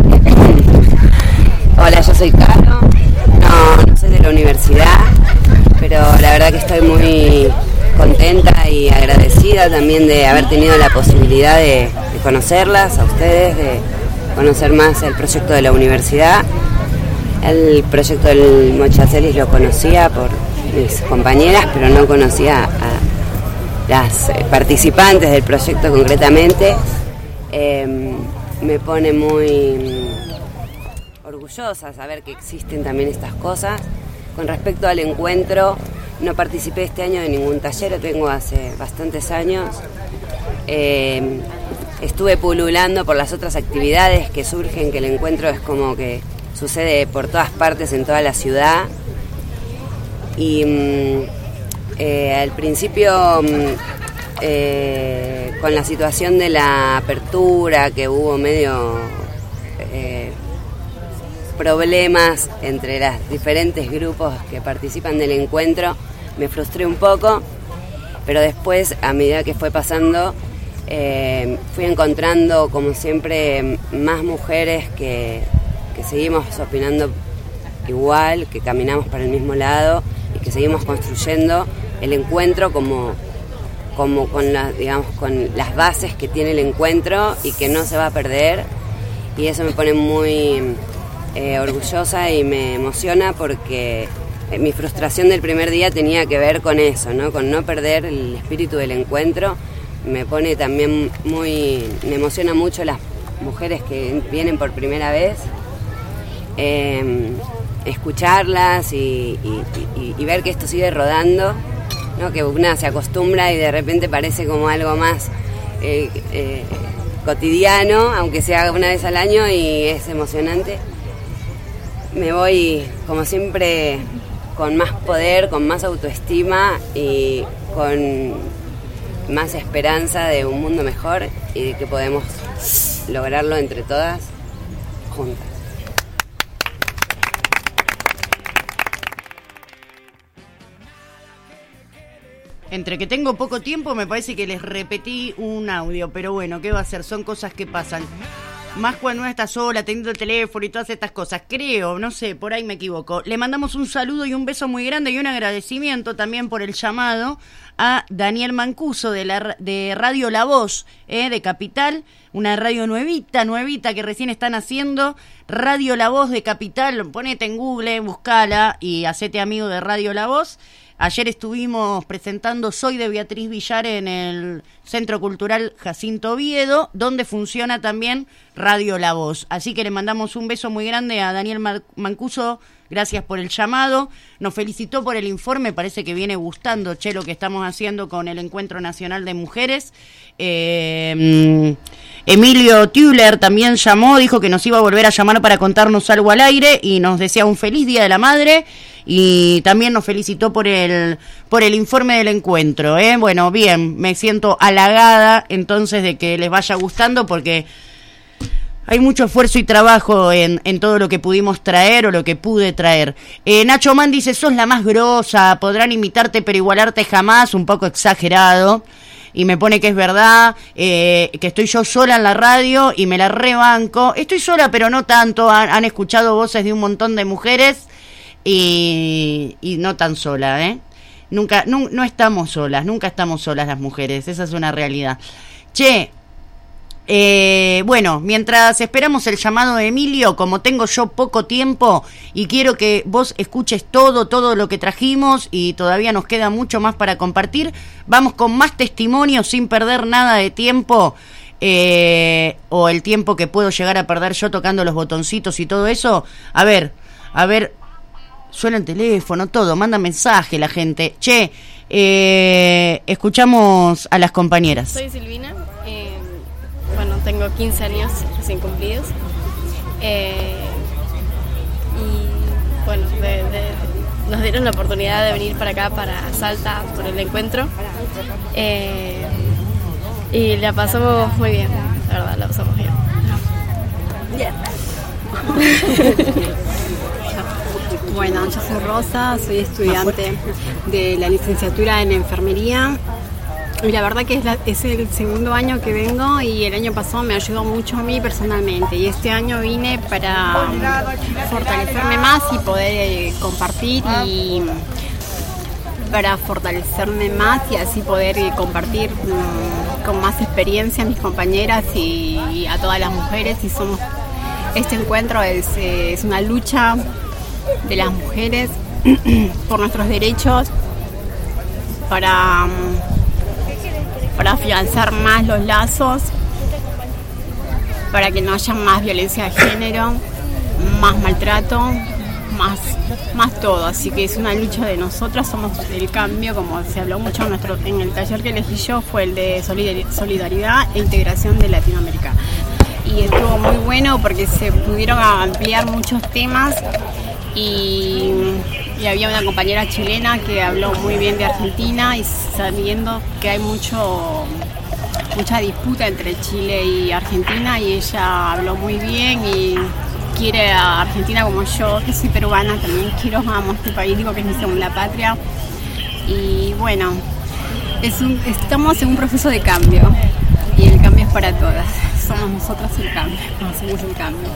hola, yo soy Caro, no, no soy de la universidad, pero la verdad que estoy muy contenta y agradecida también de haber tenido la posibilidad de, de conocerlas, a ustedes, de conocer más el proyecto de la universidad. El proyecto del Mochacelis lo conocía por mis compañeras, pero no conocía a las participantes del proyecto concretamente. Eh, me pone muy orgullosa saber que existen también estas cosas. Con respecto al encuentro, no participé este año de ningún taller, vengo hace bastantes años. Eh, estuve pululando por las otras actividades que surgen, que el encuentro es como que sucede por todas partes en toda la ciudad. Y eh, al principio, eh, con la situación de la apertura, que hubo medio eh, problemas entre los diferentes grupos que participan del encuentro, me frustré un poco, pero después, a medida que fue pasando, eh, fui encontrando, como siempre, más mujeres que, que seguimos opinando igual, que caminamos para el mismo lado y que seguimos construyendo el encuentro como, como con, la, digamos, con las bases que tiene el encuentro y que no se va a perder. Y eso me pone muy eh, orgullosa y me emociona porque eh, mi frustración del primer día tenía que ver con eso, ¿no? Con no perder el espíritu del encuentro. Me pone también muy, me emociona mucho las mujeres que vienen por primera vez, eh, escucharlas y, y, y, y ver que esto sigue rodando, ¿no? Que una se acostumbra y de repente parece como algo más eh, eh, cotidiano, aunque sea una vez al año, y es emocionante. Me voy, como siempre, con más poder, con más autoestima y con más esperanza de un mundo mejor y de que podemos lograrlo entre todas juntas. Entre que tengo poco tiempo, me parece que les repetí un audio, pero bueno, ¿qué va a hacer? Son cosas que pasan. Más cuando uno está sola, teniendo el teléfono y todas estas cosas. Creo, no sé, por ahí me equivoco. Le mandamos un saludo y un beso muy grande y un agradecimiento también por el llamado a Daniel Mancuso de, la, de Radio La Voz, eh, de Capital. Una radio nuevita, nuevita que recién están haciendo. Radio La Voz de Capital, ponete en Google, buscala y hacete amigo de Radio La Voz. Ayer estuvimos presentando Soy de Beatriz Villar en el Centro Cultural Jacinto Oviedo, donde funciona también Radio La Voz. Así que le mandamos un beso muy grande a Daniel Mancuso, gracias por el llamado. Nos felicitó por el informe, parece que viene gustando, che, lo que estamos haciendo con el Encuentro Nacional de Mujeres. Eh, Emilio Tüller también llamó, dijo que nos iba a volver a llamar para contarnos algo al aire y nos desea un feliz Día de la Madre. Y también nos felicitó por el por el informe del encuentro, ¿eh? Bueno, bien, me siento halagada entonces de que les vaya gustando porque hay mucho esfuerzo y trabajo en, en todo lo que pudimos traer o lo que pude traer. Eh, Nacho Man dice, sos la más grosa, podrán imitarte pero igualarte jamás, un poco exagerado. Y me pone que es verdad, eh, que estoy yo sola en la radio y me la rebanco. Estoy sola pero no tanto, han, han escuchado voces de un montón de mujeres. Y, y no tan sola, ¿eh? Nunca, no, no estamos solas, nunca estamos solas las mujeres, esa es una realidad. Che, eh, bueno, mientras esperamos el llamado de Emilio, como tengo yo poco tiempo y quiero que vos escuches todo, todo lo que trajimos y todavía nos queda mucho más para compartir, vamos con más testimonios sin perder nada de tiempo. Eh, o el tiempo que puedo llegar a perder yo tocando los botoncitos y todo eso. A ver, a ver... Suena el teléfono, todo, manda mensaje la gente. Che, eh, escuchamos a las compañeras. Soy Silvina, eh, bueno, tengo quince años recién cumplidos. Eh, y bueno, de, de, nos dieron la oportunidad de venir para acá, para Salta, por el encuentro. Eh, y la pasamos muy bien, la verdad, la pasamos bien. Bien. Bueno, yo soy Rosa, soy estudiante de la licenciatura en enfermería y la verdad que es, la, es el segundo año que vengo y el año pasado me ayudó mucho a mí personalmente y este año vine para fortalecerme más y poder eh, compartir y para fortalecerme más y así poder eh, compartir um, con más experiencia a mis compañeras y, y a todas las mujeres. Y somos, este encuentro es, eh, es una lucha de las mujeres por nuestros derechos, para, para afianzar más los lazos, para que no haya más violencia de género, más maltrato más, más todo, así que es una lucha de nosotras, somos el cambio, como se habló mucho en, nuestro, en el taller que elegí yo, fue el de solidaridad e integración de Latinoamérica. Y estuvo muy bueno porque se pudieron ampliar muchos temas y, y había una compañera chilena que habló muy bien de Argentina y sabiendo que hay mucho mucha disputa entre Chile y Argentina y ella habló muy bien y quiere a Argentina como yo, que soy peruana, también quiero, amo este país, digo que es mi segunda patria. Y bueno, es un, estamos en un proceso de cambio y el cambio es para todas. Somos nosotras el cambio, hacemos el cambio.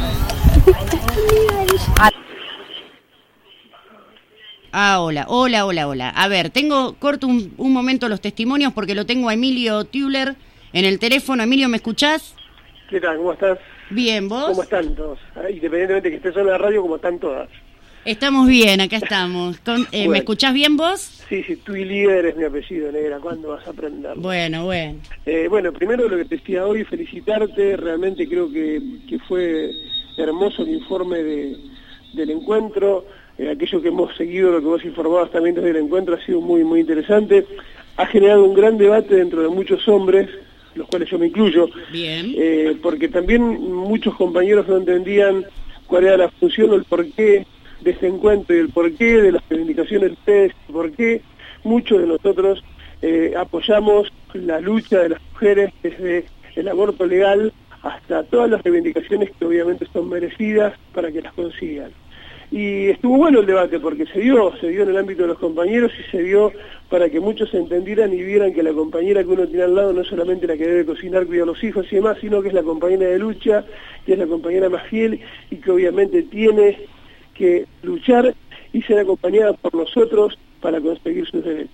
Ah, hola, hola, hola, hola. A ver, tengo, corto un, un momento los testimonios porque lo tengo a Emilio Tüller en el teléfono. Emilio, ¿me escuchás? ¿Qué tal? ¿Cómo estás? Bien, ¿vos? ¿Cómo están todos? Independientemente que estés en la radio, ¿cómo están todas? Estamos bien, acá estamos. Con, eh, bueno. ¿Me escuchás bien vos? Sí, sí, Tüller es mi apellido, negra. ¿Cuándo vas a aprenderlo? Bueno, bueno. Eh, bueno, primero lo que te decía hoy, felicitarte. Realmente creo que, que fue hermoso el informe de, del encuentro. Eh, aquello que hemos seguido, lo que vos informabas también desde el encuentro, ha sido muy, muy interesante. Ha generado un gran debate dentro de muchos hombres, los cuales yo me incluyo. Bien. Eh, porque también muchos compañeros no entendían cuál era la función o el porqué de este encuentro y el porqué de las reivindicaciones de ustedes, el porqué muchos de nosotros eh, apoyamos la lucha de las mujeres desde el aborto legal hasta todas las reivindicaciones que obviamente son merecidas para que las consigan. Y estuvo bueno el debate porque se dio, se dio en el ámbito de los compañeros y se dio para que muchos entendieran y vieran que la compañera que uno tiene al lado no es solamente la que debe cocinar, cuidar a los hijos y demás, sino que es la compañera de lucha, que es la compañera más fiel y que obviamente tiene que luchar y ser acompañada por nosotros para conseguir sus derechos.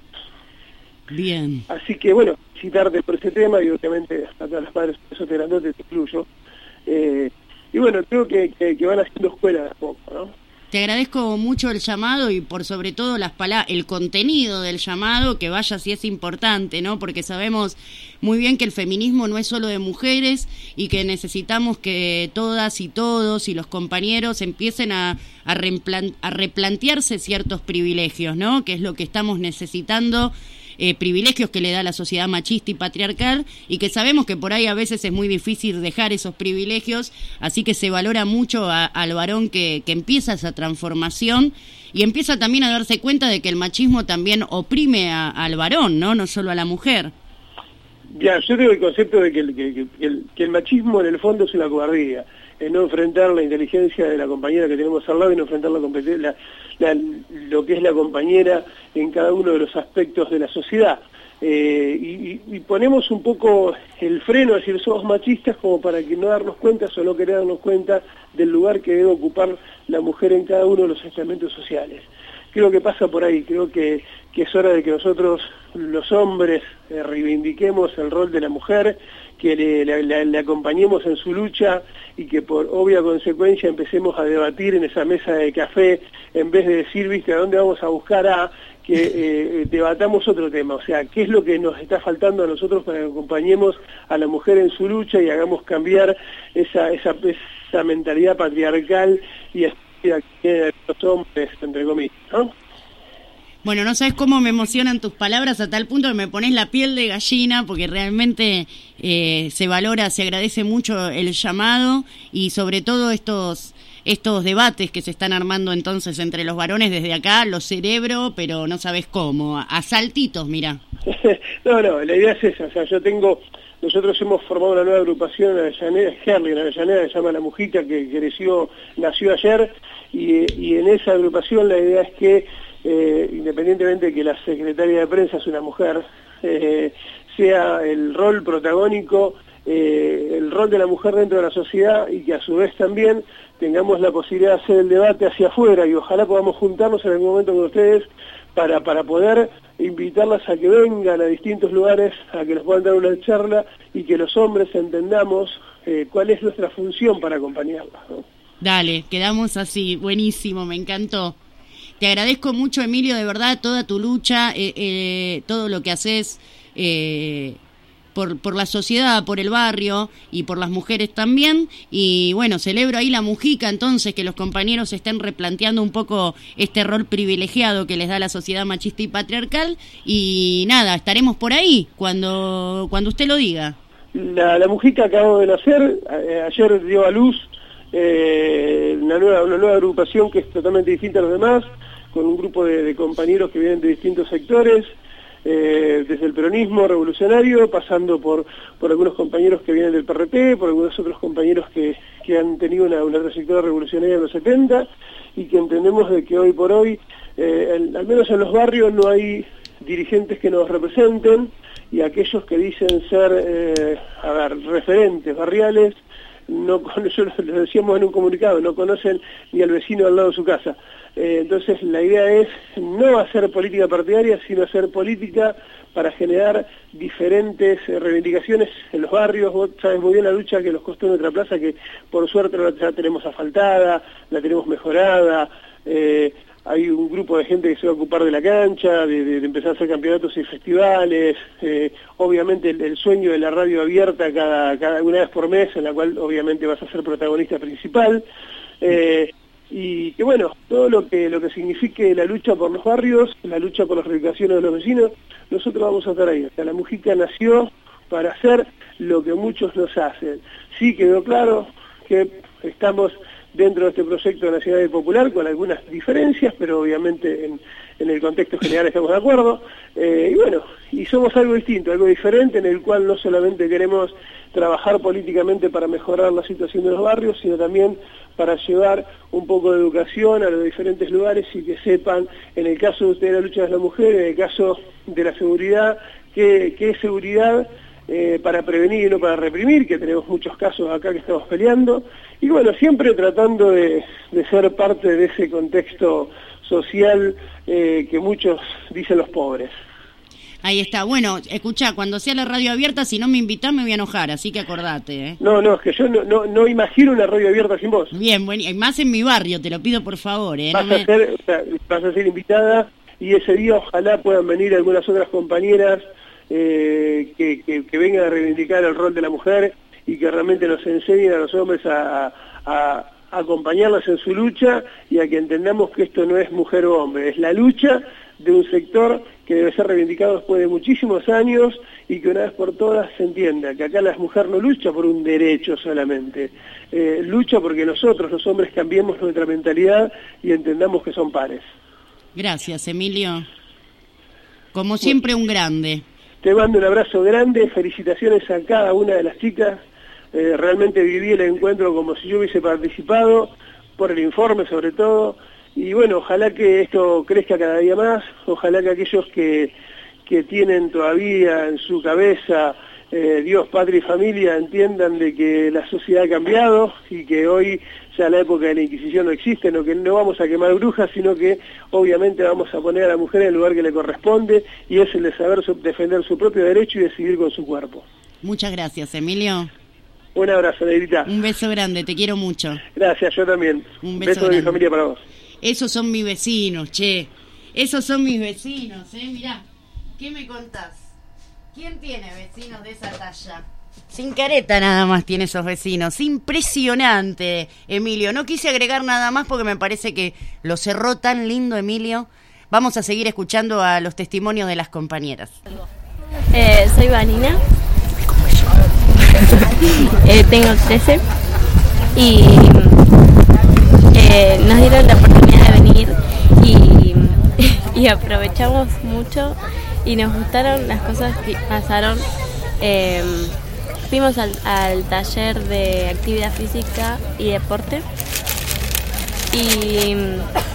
Bien. Así que bueno, citarte por ese tema y obviamente a todas las padres, eso te grandote, te incluyo. Eh, y bueno, creo que, que, que van haciendo escuela de a poco, ¿no? Te agradezco mucho el llamado y por sobre todo las palabras, el contenido del llamado, que vaya si es importante, ¿no? Porque sabemos muy bien que el feminismo no es solo de mujeres y que necesitamos que todas y todos y los compañeros empiecen a, a, replan- a replantearse ciertos privilegios, ¿no? Que es lo que estamos necesitando. Eh, privilegios que le da la sociedad machista y patriarcal y que sabemos que por ahí a veces es muy difícil dejar esos privilegios, así que se valora mucho a, al varón que, que empieza esa transformación y empieza también a darse cuenta de que el machismo también oprime a, al varón, ¿no? No solo a la mujer. Ya, yo tengo el concepto de que el, que, que, el, que el machismo en el fondo es una cobardía, en no enfrentar la inteligencia de la compañera que tenemos al lado y no enfrentar la, la, la, lo que es la compañera en cada uno de los aspectos de la sociedad. Eh, y, y ponemos un poco el freno, es decir, somos machistas como para que no darnos cuenta o no querer darnos cuenta del lugar que debe ocupar la mujer en cada uno de los estamentos sociales. Creo que pasa por ahí, creo que, que es hora de que nosotros, los hombres, eh, reivindiquemos el rol de la mujer, que le, le, le acompañemos en su lucha y que por obvia consecuencia empecemos a debatir en esa mesa de café, en vez de decir, viste, ¿a dónde vamos a buscar a...? que eh, debatamos otro tema, o sea, qué es lo que nos está faltando a nosotros para que acompañemos a la mujer en su lucha y hagamos cambiar esa esa, esa mentalidad patriarcal y estúpida que tienen los hombres, entre comillas, ¿no? Bueno, no sabes cómo me emocionan tus palabras a tal punto que me pones la piel de gallina porque realmente eh, se valora, se agradece mucho el llamado y sobre todo estos estos debates que se están armando entonces entre los varones desde acá, los celebro, pero no sabes cómo, a saltitos, mirá. No, no, la idea es esa, o sea, yo tengo, nosotros hemos formado una nueva agrupación en Avellaneda, Herli, en Avellaneda, se llama La Mujica, que creció, nació ayer, y, y en esa agrupación la idea es que, eh, independientemente de que la secretaria de prensa es una mujer, eh, sea el rol protagónico, eh, el rol de la mujer dentro de la sociedad y que a su vez también tengamos la posibilidad de hacer el debate hacia afuera y ojalá podamos juntarnos en algún momento con ustedes para, para poder invitarlas a que vengan a distintos lugares, a que nos puedan dar una charla y que los hombres entendamos eh, cuál es nuestra función para acompañarlas, ¿no? Dale, quedamos así, buenísimo, me encantó. Te agradezco mucho, Emilio, de verdad, toda tu lucha, eh, eh, todo lo que haces, eh, por, por la sociedad, por el barrio y por las mujeres también. Y bueno, celebro ahí la Mujica, entonces, que los compañeros estén replanteando un poco este rol privilegiado que les da la sociedad machista y patriarcal. Y nada, estaremos por ahí cuando, cuando usted lo diga. La, la Mujica acabó de nacer, a, ayer dio a luz eh, una, nueva, una nueva agrupación que es totalmente distinta a los demás, con un grupo de, de compañeros que vienen de distintos sectores, eh, desde el peronismo revolucionario, pasando por, por algunos compañeros que vienen del P R T, por algunos otros compañeros que, que han tenido una, una trayectoria revolucionaria en los setenta, y que entendemos de que hoy por hoy, eh, el, al menos en los barrios, no hay dirigentes que nos representen, y aquellos que dicen ser, eh, a ver, referentes barriales, no, yo lo decíamos en un comunicado, no conocen ni al vecino al lado de su casa. Eh, entonces la idea es no hacer política partidaria, sino hacer política para generar diferentes eh, reivindicaciones en los barrios. Vos sabés muy bien la lucha que nos costó en nuestra plaza, que por suerte la tenemos asfaltada, la tenemos mejorada, eh, hay un grupo de gente que se va a ocupar de la cancha, de, de, de empezar a hacer campeonatos y festivales, eh, obviamente el, el sueño de la radio abierta cada, cada una vez por mes, en la cual obviamente vas a ser protagonista principal, eh, y que bueno, todo lo que lo que signifique la lucha por los barrios, la lucha por las reivindicaciones de los vecinos, nosotros vamos a estar ahí. O sea, la Mujica nació para hacer lo que muchos nos hacen. Sí quedó claro que estamos dentro de este proyecto nacional y popular, con algunas diferencias, pero obviamente en, en el contexto general estamos de acuerdo, eh, y bueno, y somos algo distinto, algo diferente, en el cual no solamente queremos trabajar políticamente para mejorar la situación de los barrios, sino también para llevar un poco de educación a los diferentes lugares y que sepan, en el caso de ustedes, la lucha de la mujer, en el caso de la seguridad, qué es seguridad, Eh, para prevenir y no para reprimir, que tenemos muchos casos acá que estamos peleando, y bueno, siempre tratando de, de ser parte de ese contexto social eh, que muchos dicen los pobres. Ahí está. Bueno, escuchá, cuando sea la radio abierta, si no me invitás me voy a enojar, así que acordate, ¿eh? No, no, es que yo no, no, no imagino una radio abierta sin vos. Bien, bueno, y más en mi barrio, te lo pido por favor, ¿eh? Vas, no a me... ser, o sea, vas a ser invitada, y ese día ojalá puedan venir algunas otras compañeras Eh, que, que, que vengan a reivindicar el rol de la mujer y que realmente nos enseñen a los hombres a, a, a acompañarlas en su lucha, y a que entendamos que esto no es mujer o hombre, es la lucha de un sector que debe ser reivindicado después de muchísimos años, y que una vez por todas se entienda que acá la mujer no lucha por un derecho solamente, eh, lucha porque nosotros los hombres cambiemos nuestra mentalidad y entendamos que son pares. Gracias, Emilio. Como siempre, un grande. Te mando un abrazo grande, felicitaciones a cada una de las chicas, eh, realmente viví el encuentro como si yo hubiese participado, por el informe sobre todo, y bueno, ojalá que esto crezca cada día más, ojalá que aquellos que, que tienen todavía en su cabeza eh, Dios, patria y familia, entiendan de que la sociedad ha cambiado y que hoy ya la época de la Inquisición no existe, no que no vamos a quemar brujas, sino que obviamente vamos a poner a la mujer en el lugar que le corresponde, y es el de saber su, defender su propio derecho y decidir con su cuerpo. Muchas gracias, Emilio. Un abrazo, Negrita. Un beso grande, te quiero mucho. Gracias, yo también. Un beso, beso de mi familia para vos. Esos son mis vecinos, che. Esos son mis vecinos, eh. Mirá, ¿qué me contás? ¿Quién tiene vecinos de esa talla? Sin careta nada más tiene esos vecinos. Impresionante, Emilio. No quise agregar nada más porque me parece que lo cerró tan lindo, Emilio. Vamos a seguir escuchando a los testimonios de las compañeras. Eh, soy Vanina. eh, tengo trece. Y eh, nos dieron la oportunidad de venir y, y aprovechamos mucho y nos gustaron las cosas que pasaron. Eh, fuimos al, al taller de actividad física y deporte y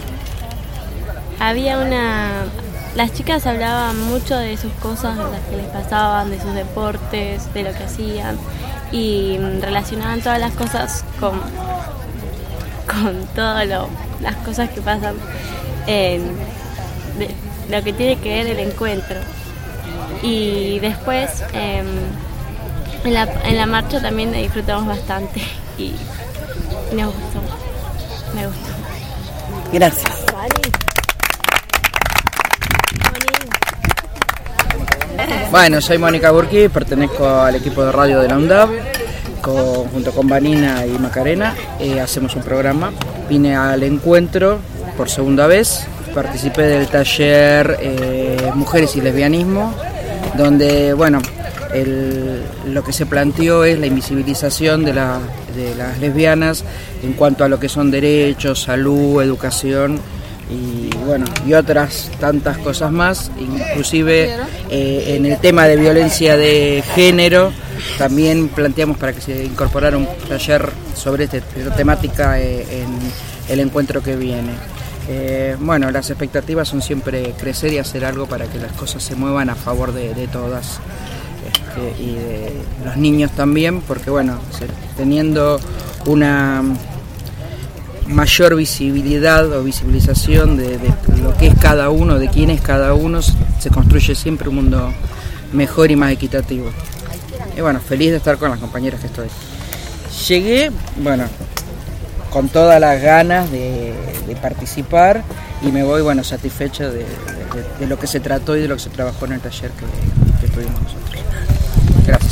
había una... Las chicas hablaban mucho de sus cosas, de las que les pasaban, de sus deportes, de lo que hacían, y relacionaban todas las cosas con, con todas las cosas que pasan, en, de, lo que tiene que ver el encuentro. Y después, eh, en, la, en la marcha también disfrutamos bastante y nos gustó, me gustó. Gracias. Vale. Bueno, soy Mónica Burki, pertenezco al equipo de radio de la UNDAP, con, junto con Vanina y Macarena, eh, hacemos un programa. Vine al encuentro por segunda vez, participé del taller eh, Mujeres y Lesbianismo, donde, bueno, el, lo que se planteó es la invisibilización de, la, de las lesbianas en cuanto a lo que son derechos, salud, educación y bueno, y otras tantas cosas más, inclusive eh, en el tema de violencia de género también planteamos para que se incorporara un taller sobre esta temática eh, en el encuentro que viene. Eh, bueno, las expectativas son siempre crecer y hacer algo para que las cosas se muevan a favor de, de todas este, y de los niños también, porque bueno, se, teniendo una mayor visibilidad o visibilización de, de lo que es cada uno, de quién es cada uno, se construye siempre un mundo mejor y más equitativo. Y bueno, feliz de estar con las compañeras que estoy. Llegué, bueno, con todas las ganas de, de participar y me voy, bueno, satisfecha de, de, de lo que se trató y de lo que se trabajó en el taller que, que tuvimos nosotros. Gracias.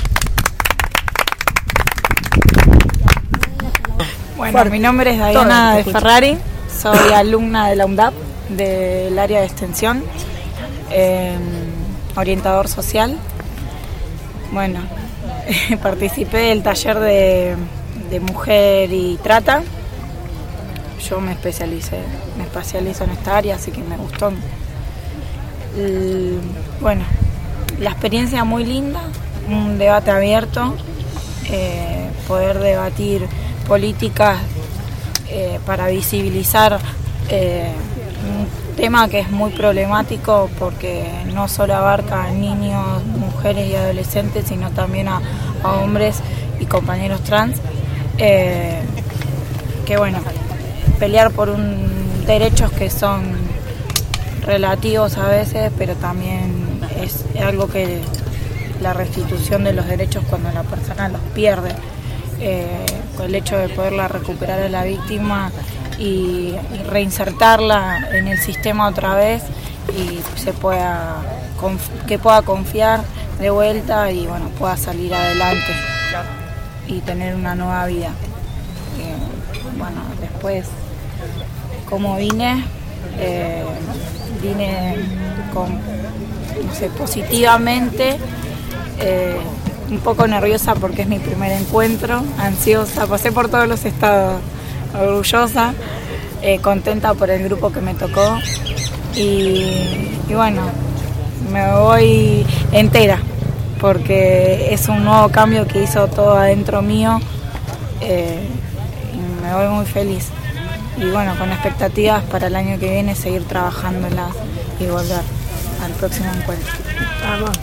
Bueno, mi nombre es Diana de Ferrari, soy alumna de la UNDAP del área de extensión, eh, orientador social. Bueno, participé del taller de, de mujer y trata. Yo me especialicé, me especializo en esta área, así que me gustó. El, bueno, la experiencia muy linda, un debate abierto, eh, poder debatir políticas eh, para visibilizar eh, un tema que es muy problemático porque no solo abarca a niños, mujeres y adolescentes, sino también a, a hombres y compañeros trans. Eh, que bueno, pelear por un derechos que son relativos a veces, pero también es algo que la restitución de los derechos cuando la persona los pierde. Eh, el hecho de poderla recuperar a la víctima y, y reinsertarla en el sistema otra vez y se pueda que pueda confiar de vuelta y bueno, pueda salir adelante y tener una nueva vida. Eh, bueno, después como vine, eh, vine con, no sé, positivamente. Eh, un poco nerviosa porque es mi primer encuentro, ansiosa, pasé por todos los estados, orgullosa, eh, contenta por el grupo que me tocó y, y bueno, me voy entera porque es un nuevo cambio que hizo todo adentro mío eh, y me voy muy feliz y bueno, con expectativas para el año que viene seguir trabajándolas y volver al próximo encuentro. Vamos.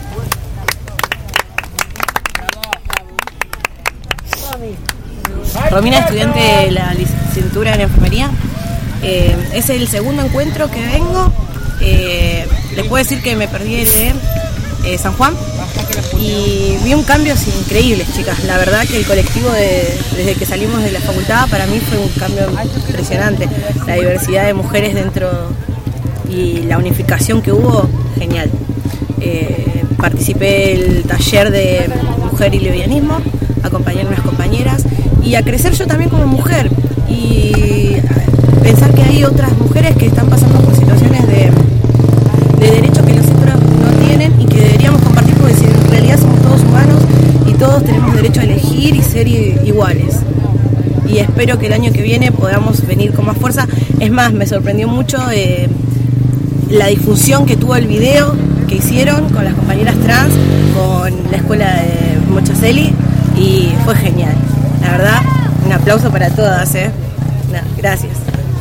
Romina, estudiante de la licenciatura en enfermería. Eh, es el segundo encuentro que vengo. Eh, les puedo decir que me perdí el de eh, San Juan y vi un cambio increíble, chicas. La verdad que el colectivo de, desde que salimos de la facultad para mí fue un cambio impresionante. La diversidad de mujeres dentro y la unificación que hubo, genial. Eh, participé del taller de mujer y lesbianismo, acompañar a unas compañeras y a crecer yo también como mujer y pensar que hay otras mujeres que están pasando por situaciones de, de derechos que nosotros no tienen y que deberíamos compartir porque si en realidad somos todos humanos y todos tenemos derecho a elegir y ser iguales. Y espero que el año que viene podamos venir con más fuerza. Es más, me sorprendió mucho eh, la difusión que tuvo el video que hicieron con las compañeras trans, con la escuela de Mochaceli. Y fue genial, la verdad, un aplauso para todas, ¿eh? No, gracias.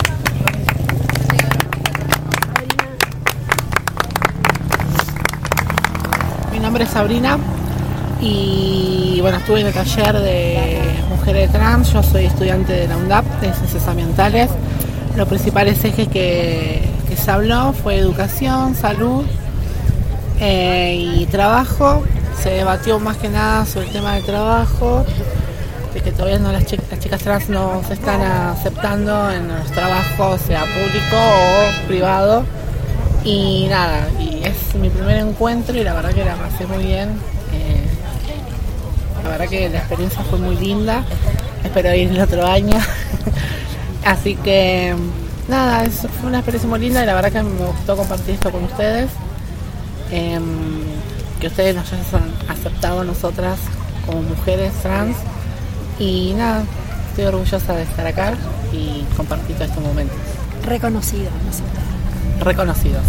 Mi nombre es Sabrina y bueno, estuve en el taller de mujeres trans, yo soy estudiante de la UNDAP de Ciencias Ambientales. Los principales ejes que, que se habló fue educación, salud eh, y trabajo. Se debatió más que nada sobre el tema del trabajo, de que todavía no las, chicas, las chicas trans no se están aceptando en los trabajos, sea público o privado, Y nada, y es mi primer encuentro y la verdad que la pasé muy bien. Eh, la verdad que la experiencia fue muy linda. Espero ir el otro año. Así que nada, es, fue una experiencia muy linda y la verdad que me gustó compartir esto con ustedes. Eh, que ustedes nos hayan aceptado a nosotras como mujeres trans. Y nada, estoy orgullosa de estar acá y compartir todos estos momentos. Reconocidos, no sé. Reconocidos.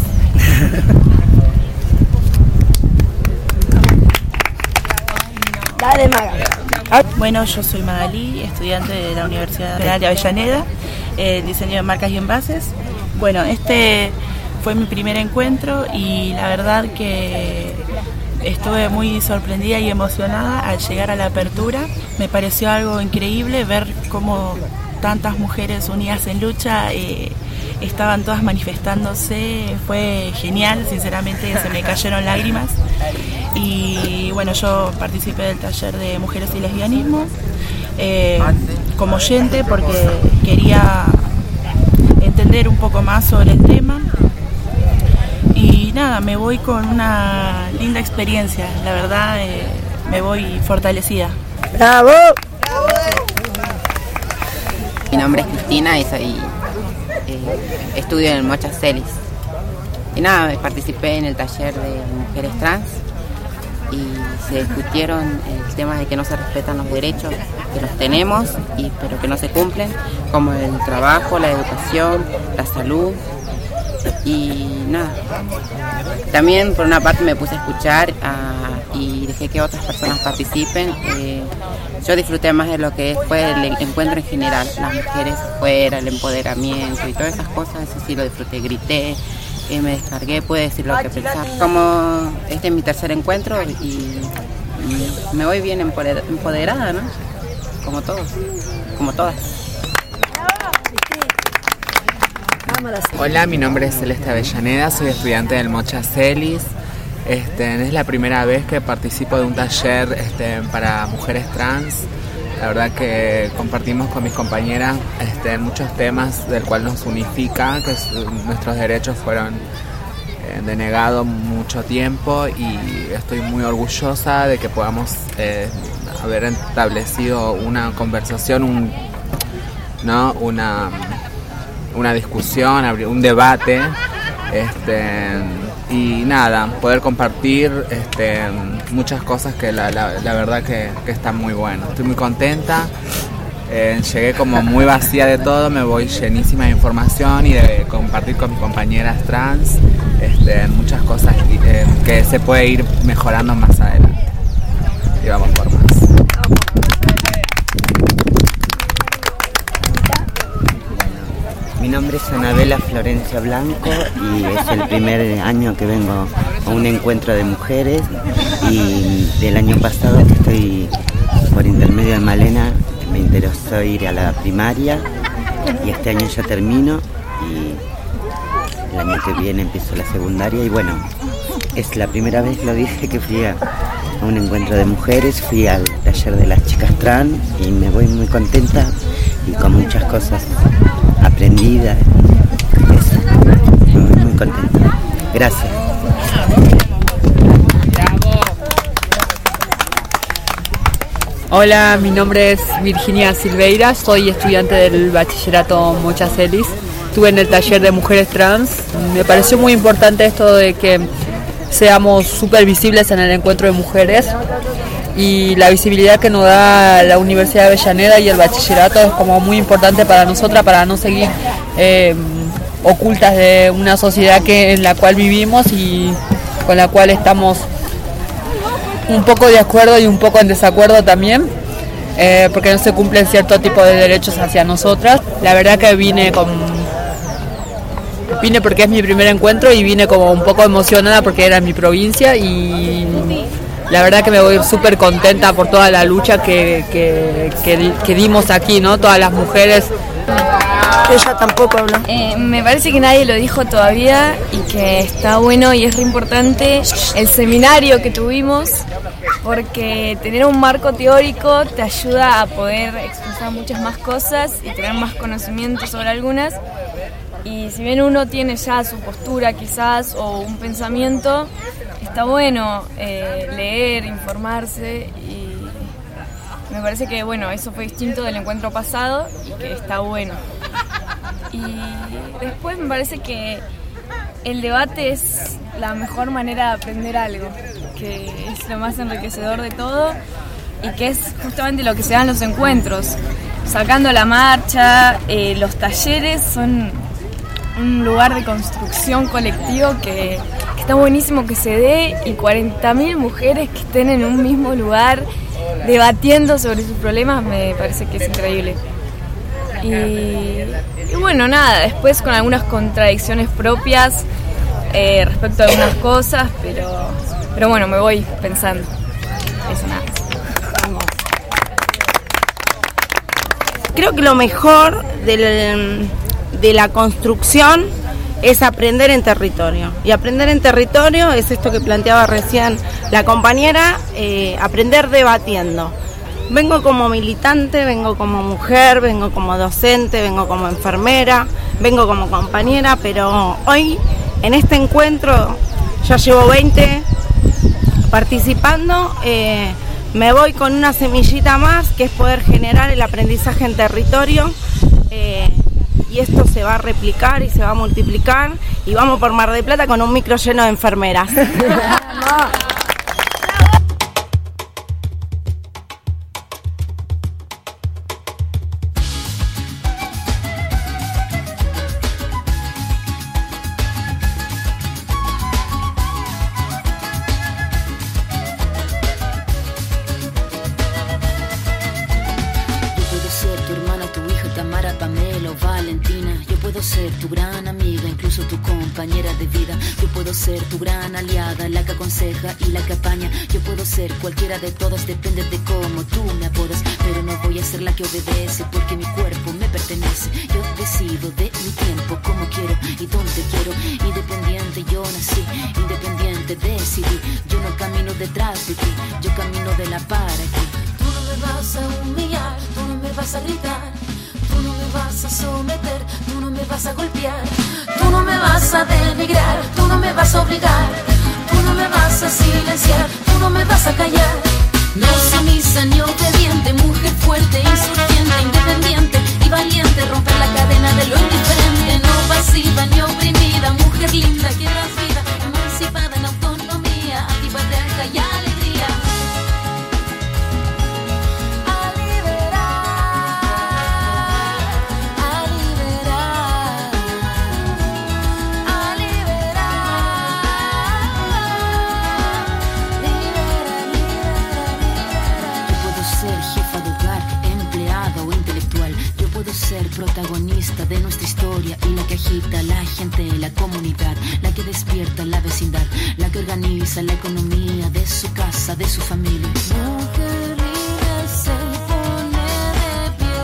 Dale, Maga. Bueno, yo soy Magalí, estudiante de la Universidad Federal de Avellaneda, eh, diseño de marcas y envases. Bueno, este fue mi primer encuentro y la verdad que estuve muy sorprendida y emocionada al llegar a la apertura. Me pareció algo increíble ver cómo tantas mujeres unidas en lucha eh, estaban todas manifestándose. Fue genial, sinceramente se me cayeron lágrimas. Y bueno, yo participé del taller de mujeres y lesbianismo eh, como oyente porque quería entender un poco más sobre el tema. Y nada, me voy con una linda experiencia, la verdad eh, me voy fortalecida. ¡Bravo! Mi nombre es Cristina y soy eh, estudio en el Mocha Celis. Y nada, participé en el taller de mujeres trans y se discutieron el tema de que no se respetan los derechos que los tenemos, y, pero que no se cumplen, como el trabajo, la educación, la salud. Y nada, también por una parte me puse a escuchar uh, y dejé que otras personas participen. Eh, yo disfruté más de lo que fue el encuentro en general, las mujeres afuera, el empoderamiento y todas esas cosas. Eso sí lo disfruté, grité, eh, me descargué, pude decir lo que pensaba. Como este es mi tercer encuentro y, y me voy bien empoderada, ¿no? Como todos, como todas. Hola, mi nombre es Celeste Avellaneda, soy estudiante del Mocha Celis. Este, es la primera vez que participo de un taller este, para mujeres trans. La verdad que compartimos con mis compañeras este, muchos temas del cual nos unifica, que es, nuestros derechos fueron eh, denegados mucho tiempo, y estoy muy orgullosa de que podamos eh, haber establecido una conversación, un, ¿no? una... una discusión, un debate, este, y nada, poder compartir este, muchas cosas que la, la, la verdad que, que están muy buenas. Estoy muy contenta, eh, llegué como muy vacía de todo, me voy llenísima de información y de compartir con mis compañeras trans este, muchas cosas eh, que se puede ir mejorando más adelante. Y vamos por más. Mi nombre es Anabela Florencia Blanco y es el primer año que vengo a un encuentro de mujeres, y del año pasado que estoy por intermedio de Malena me interesó ir a la primaria, y este año ya termino y el año que viene empiezo la secundaria. Y bueno, es la primera vez, lo dije, que fui a, a un encuentro de mujeres, fui al taller de las chicas trans y me voy muy contenta y con muchas cosas aprendida, eso, muy, muy contenta. Gracias. Hola, mi nombre es Virginia Silveira, soy estudiante del bachillerato Mocha Celis. Estuve en el taller de mujeres trans. Me pareció muy importante esto de que seamos súper visibles en el encuentro de mujeres, y la visibilidad que nos da la Universidad de Avellaneda y el bachillerato es como muy importante para nosotras, para no seguir eh, ocultas de una sociedad que, en la cual vivimos y con la cual estamos un poco de acuerdo y un poco en desacuerdo también, eh, porque no se cumplen cierto tipo de derechos hacia nosotras. La verdad que vine con vine porque es mi primer encuentro y vine como un poco emocionada porque era en mi provincia, y la verdad que me voy súper contenta por toda la lucha que, que, que, que dimos aquí, ¿no? Todas las mujeres. Ella tampoco habló. Eh, me parece que nadie lo dijo todavía y que está bueno y es re importante el seminario que tuvimos, porque tener un marco teórico te ayuda a poder expresar muchas más cosas y tener más conocimiento sobre algunas. Y si bien uno tiene ya su postura quizás o un pensamiento, está bueno eh, leer, informarse, y me parece que bueno, eso fue distinto del encuentro pasado y que está bueno. Y después me parece que el debate es la mejor manera de aprender algo, que es lo más enriquecedor de todo y que es justamente lo que se da en los encuentros. Sacando la marcha, eh, los talleres son un lugar de construcción colectivo que, que está buenísimo que se dé, y cuarenta mil mujeres que estén en un mismo lugar debatiendo sobre sus problemas me parece que es increíble. Y, y bueno, nada, después con algunas contradicciones propias eh, respecto a algunas cosas, pero, pero bueno, me voy pensando. Eso nada. Vamos. Creo que lo mejor del, de la construcción es aprender en territorio. Y aprender en territorio es esto que planteaba recién la compañera, eh, aprender debatiendo. Vengo como militante, vengo como mujer, vengo como docente, vengo como enfermera, vengo como compañera, pero hoy en este encuentro ya llevo veinte participando, eh, me voy con una semillita más, que es poder generar el aprendizaje en territorio, eh, y esto se va a replicar y se va a multiplicar, y vamos por Mar del Plata con un micro lleno de enfermeras. Ser tu gran aliada, la que aconseja y la que apaña. Yo puedo ser cualquiera de todas, depende de cómo tú me apodas, pero no voy a ser la que obedece, porque mi cuerpo me pertenece. Yo decido de mi tiempo, como quiero y donde quiero. Independiente yo nací, independiente decidí. Yo no camino detrás de ti, yo camino de la para ti. Tú no me vas a humillar, tú no me vas a gritar, tú no me vas a someter, tú no me vas a golpear, tú no me vas a denigrar, tú no me vas a obligar, tú no me vas a silenciar, tú no me vas a callar. No sumisa ni obediente, mujer fuerte, insurgente, independiente y valiente, romper la cadena de lo indiferente. No pasiva ni oprimida, mujer linda que das vida, emancipada en autonomía, antipatriarca y alegría. Ser protagonista de nuestra historia y la que agita la gente, la comunidad, la que despierta la vecindad, la que organiza la economía de su casa, de su familia. Mujer libre se pone de pie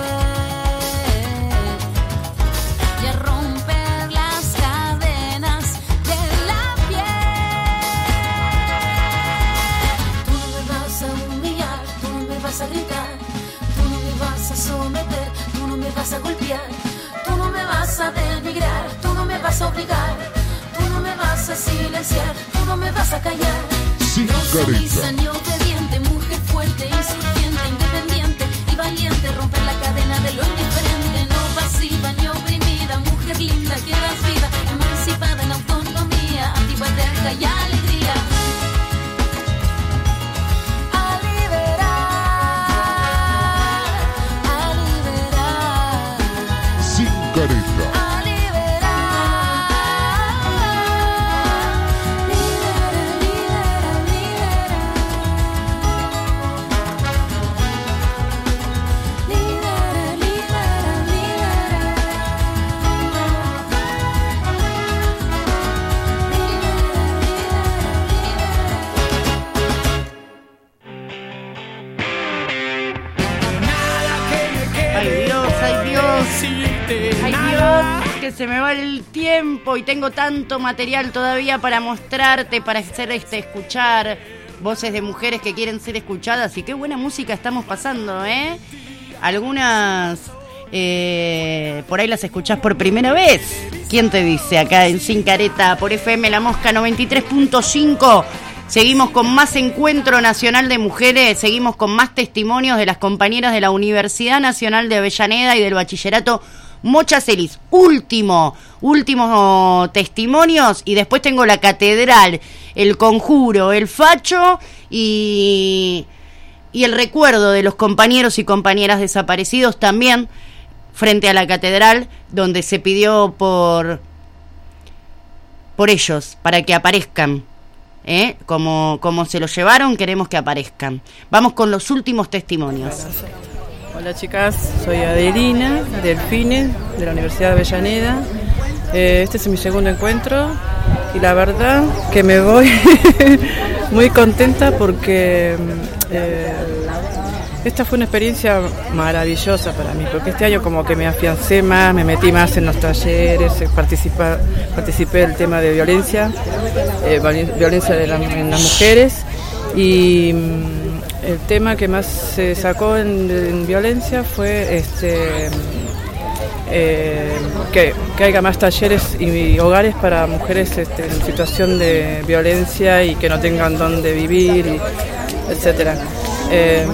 y a romper las cadenas de la piel. Tú no me vas a humillar, tú no me vas a gritar, tú no me vas a someter, tú no me vas a golpear, tú no me vas a denigrar, tú no me vas a obligar, tú no me vas a silenciar, tú no me vas a callar. Sí, no sumisa ni obediente, mujer fuerte, insurgente, independiente y valiente, romper la cadena de lo indiferente. No pasiva ni oprimida, mujer linda que das vida, emancipada en autonomía, antipatriarca y alegría. Se me va el tiempo y tengo tanto material todavía para mostrarte, para hacer este escuchar voces de mujeres que quieren ser escuchadas. Y qué buena música estamos pasando, ¿eh? Algunas eh, por ahí las escuchás por primera vez. ¿Quién te dice? Acá en Sin Careta por F M La Mosca noventa y tres punto cinco. Seguimos con más Encuentro Nacional de Mujeres, seguimos con más testimonios de las compañeras de la Universidad Nacional de Avellaneda y del Bachillerato Mocha Celis. Último, últimos testimonios y después tengo la Catedral, el Conjuro, el Facho y, y el recuerdo de los compañeros y compañeras desaparecidos también frente a la Catedral, donde se pidió por, por ellos, para que aparezcan. ¿Eh? Como, como se los llevaron, queremos que aparezcan. Vamos con los últimos testimonios. Hola chicas, soy Adelina Delfine de la Universidad de Avellaneda. Eh, este es mi segundo encuentro y la verdad que me voy muy contenta porque eh, esta fue una experiencia maravillosa para mí, porque este año como que me afiancé más, me metí más en los talleres, participa, participé del tema de violencia, eh, violencia de la, en las mujeres, y mm, el tema que más se sacó en, en violencia fue este eh, que, que haya más talleres y, y hogares para mujeres este, en situación de violencia y que no tengan dónde vivir, y, etcétera. Eh,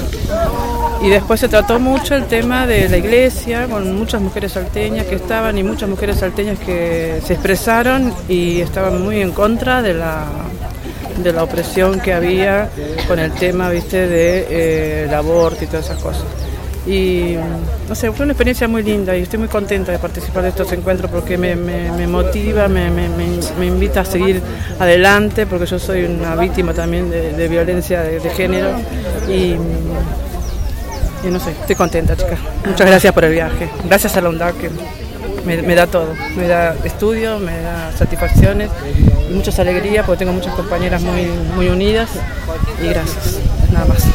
Y después se trató mucho el tema de la iglesia, con muchas mujeres salteñas que estaban y muchas mujeres salteñas que se expresaron y estaban muy en contra de la, de la opresión que había con el tema, viste, de eh, el aborto y todas esas cosas. Y no sé, fue una experiencia muy linda y estoy muy contenta de participar de estos encuentros porque me, me, me motiva, me, me, me invita a seguir adelante, porque yo soy una víctima también de, de violencia de, de género y... Y no sé, estoy contenta, chicas. Muchas gracias por el viaje. Gracias a la UNDAB que me, me da todo. Me da estudio, me da satisfacciones y muchas alegrías porque tengo muchas compañeras muy, muy unidas. Y gracias. Nada más.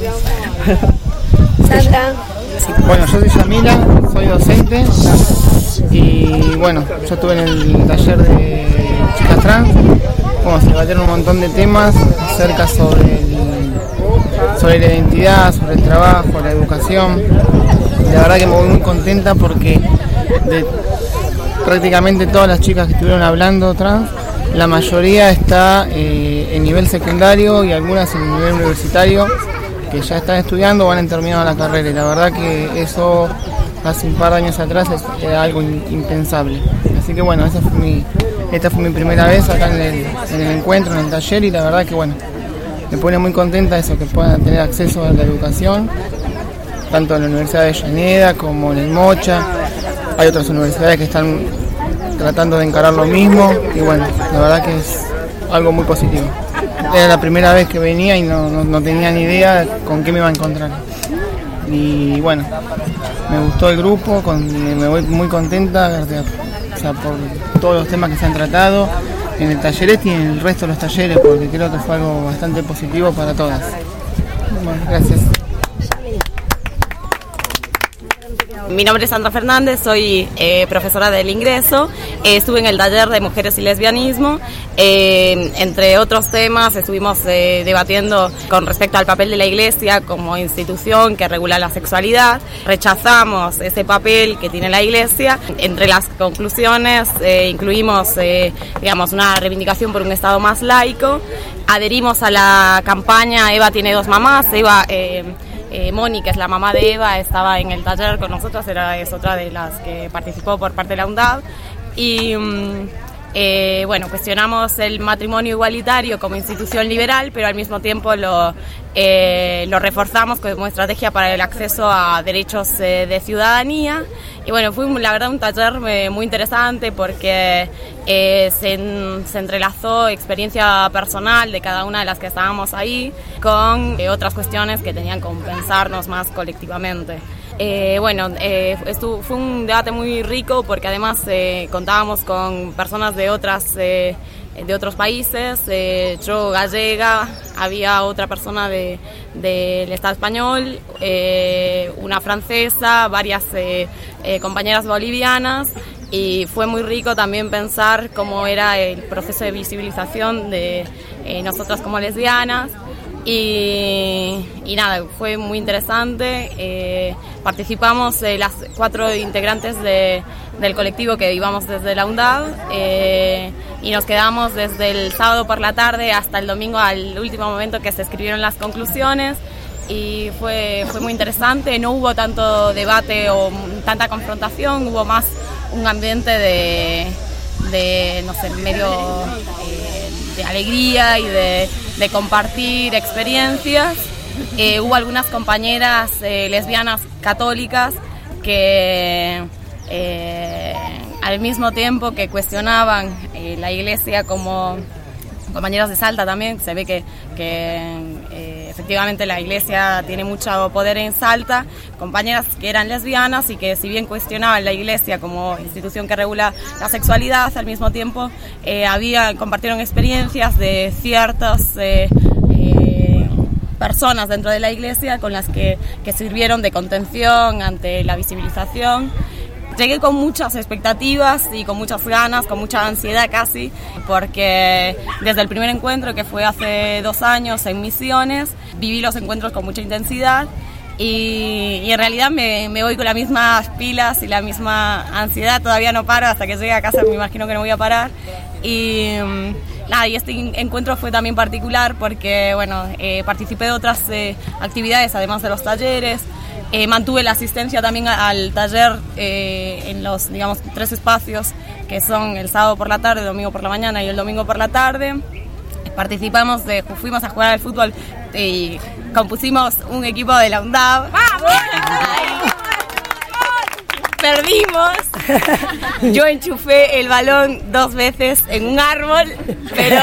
Sandra. Bueno, yo soy Yamila, soy docente y bueno, yo estuve en el taller de chicas trans. Bueno, se debatieron un montón de temas acerca sobre el sobre la identidad, sobre el trabajo, la educación. La verdad que me voy muy contenta porque de prácticamente todas las chicas que estuvieron hablando trans, la mayoría está eh, en nivel secundario y algunas en nivel universitario, que ya están estudiando o han terminado la carrera, y la verdad que eso hace un par de años atrás es, era algo in, impensable. Así que bueno, esa fue mi, esta fue mi primera vez acá en el, en el encuentro, en el taller, y la verdad que bueno, me pone muy contenta eso, que puedan tener acceso a la educación, tanto en la Universidad de Avellaneda como en el Mocha. Hay otras universidades que están tratando de encarar lo mismo, y bueno, la verdad que es algo muy positivo. Era la primera vez que venía y no, no, no tenía ni idea con qué me iba a encontrar. Y bueno, me gustó el grupo, con, me voy muy contenta, o sea, por todos los temas que se han tratado en el tallerete y en el resto de los talleres, porque creo que fue algo bastante positivo para todas. Bueno, gracias. Mi nombre es Sandra Fernández, soy eh, profesora del ingreso, eh, estuve en el taller de mujeres y lesbianismo, eh, entre otros temas estuvimos eh, debatiendo con respecto al papel de la iglesia como institución que regula la sexualidad. Rechazamos ese papel que tiene la iglesia. Entre las conclusiones eh, incluimos eh, digamos, una reivindicación por un Estado más laico. Adherimos a la campaña Eva tiene dos mamás. Eva eh, Eh, Moni, que es la mamá de Eva, estaba en el taller con nosotros, era, es otra de las que participó por parte de la UNDAB. Y eh, bueno, cuestionamos el matrimonio igualitario como institución liberal, pero al mismo tiempo lo, eh, lo reforzamos como estrategia para el acceso a derechos eh, de ciudadanía. Y bueno, fue la verdad un taller eh, muy interesante porque eh, se, en, se entrelazó experiencia personal de cada una de las que estábamos ahí con eh, otras cuestiones que tenían que compensarnos más colectivamente. Eh, bueno, eh, estuvo, fue un debate muy rico porque además eh, contábamos con personas de otras eh, de otros países, eh, yo gallega, había otra persona de, del Estado español, eh, una francesa, varias eh, eh, compañeras bolivianas, y fue muy rico también pensar cómo era el proceso de visibilización de eh, nosotras como lesbianas. Y, y nada, fue muy interesante. Eh, participamos eh, las cuatro integrantes de, del colectivo que íbamos desde la UNDAB eh, y nos quedamos desde el sábado por la tarde hasta el domingo al último momento que se escribieron las conclusiones y fue, fue muy interesante, no hubo tanto debate o tanta confrontación, hubo más un ambiente de, de no sé, medio eh, de alegría y de, de compartir experiencias. Eh, hubo algunas compañeras eh, lesbianas católicas que eh, al mismo tiempo que cuestionaban eh, la iglesia, como compañeras de Salta también, se ve que, que eh, efectivamente la iglesia tiene mucho poder en Salta, compañeras que eran lesbianas y que si bien cuestionaban la iglesia como institución que regula la sexualidad, al mismo tiempo eh, había, compartieron experiencias de ciertas eh, eh, personas dentro de la iglesia con las que, que sirvieron de contención ante la visibilización. Llegué con muchas expectativas y con muchas ganas, con mucha ansiedad casi, porque desde el primer encuentro, que fue hace dos años en Misiones, viví los encuentros con mucha intensidad y, y en realidad me, me voy con las mismas pilas y la misma ansiedad, todavía no paro, hasta que llegue a casa me imagino que no voy a parar. Y nada, y este encuentro fue también particular porque bueno, eh, participé de otras eh, actividades, además de los talleres. Eh, mantuve la asistencia también al taller eh, en los, digamos, tres espacios que son el sábado por la tarde, el domingo por la mañana y el domingo por la tarde. Participamos, de, fuimos a jugar al fútbol y compusimos un equipo de la UNDAB. Perdimos. Yo enchufé el balón dos veces en un árbol, pero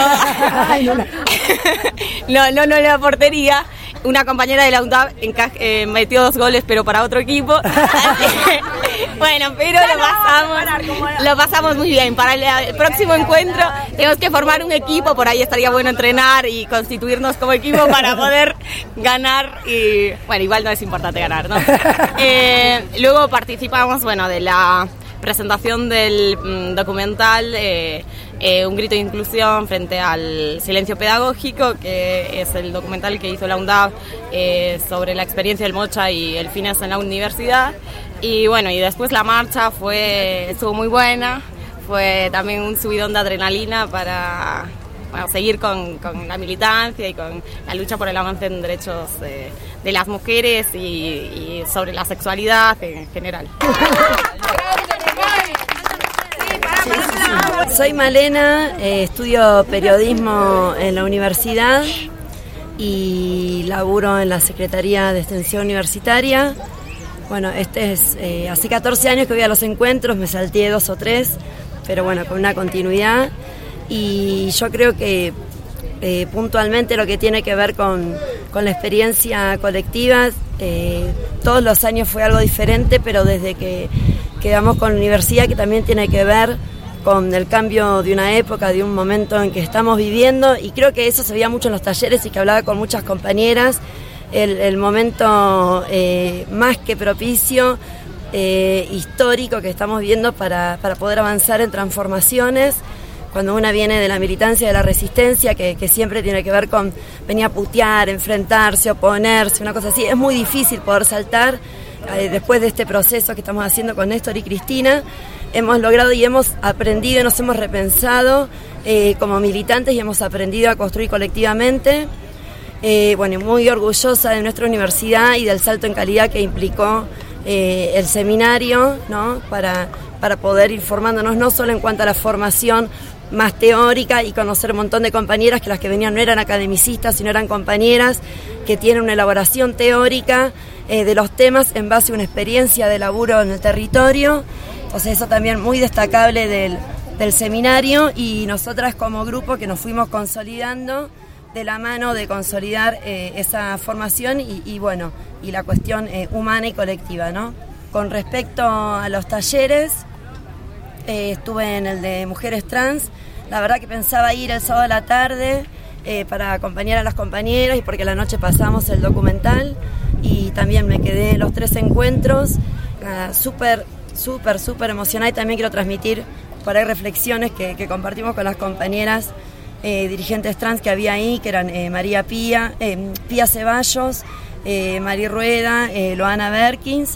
no, no, no en la portería. Una compañera de la UNDAB eh, metió dos goles, pero para otro equipo. Bueno, pero lo pasamos, lo pasamos muy bien. Para el próximo encuentro tenemos que formar un equipo, por ahí estaría bueno entrenar y constituirnos como equipo para poder ganar. Y bueno, igual no es importante ganar, ¿no? Eh, luego participamos, bueno, de la presentación del mm, documental eh, eh, Un grito de inclusión frente al silencio pedagógico, que es el documental que hizo la UNDAB eh, sobre la experiencia del mocha y el Fines en la universidad. Y bueno, y después la marcha fue estuvo muy buena, fue también un subidón de adrenalina para bueno, seguir con, con la militancia y con la lucha por el avance en derechos de, de las mujeres y, y sobre la sexualidad en general. Soy Malena, eh, estudio periodismo en la universidad y laburo en la Secretaría de Extensión Universitaria. Bueno, este es eh, hace catorce años que voy a los encuentros, me salteé dos o tres, pero bueno, con una continuidad. Y yo creo que eh, puntualmente lo que tiene que ver con, con la experiencia colectiva, eh, todos los años fue algo diferente, pero desde que quedamos con la universidad, que también tiene que ver con el cambio de una época, de un momento en que estamos viviendo, y creo que eso se veía mucho en los talleres y que hablaba con muchas compañeras, el, el momento eh, más que propicio, eh, histórico que estamos viviendo para, para poder avanzar en transformaciones, cuando una viene de la militancia, de la resistencia, que, que siempre tiene que ver con venir a putear, enfrentarse, oponerse, una cosa así, es muy difícil poder saltar. Eh, después de este proceso que estamos haciendo con Néstor y Cristina, hemos logrado y hemos aprendido, nos hemos repensado eh, como militantes y hemos aprendido a construir colectivamente. Eh, bueno, muy orgullosa de nuestra universidad y del salto en calidad que implicó eh, el seminario, ¿no? para, para poder ir formándonos no solo en cuanto a la formación más teórica y conocer un montón de compañeras que las que venían no eran academicistas, sino eran compañeras que tienen una elaboración teórica eh, de los temas en base a una experiencia de laburo en el territorio. Entonces eso también muy destacable del, del seminario, y nosotras como grupo que nos fuimos consolidando de la mano de consolidar eh, esa formación y, y bueno, y la cuestión eh, humana y colectiva, ¿no? Con respecto a los talleres, eh, estuve en el de mujeres trans. La verdad que pensaba ir el sábado a la tarde eh, para acompañar a las compañeras y porque la noche pasamos el documental, y también me quedé en los tres encuentros, uh, súper súper, súper emocionada, y también quiero transmitir por ahí reflexiones que, que compartimos con las compañeras eh, dirigentes trans que había ahí, que eran eh, María Pía, eh, Pía Ceballos, eh, Mari Rueda, eh, Loana Berkins,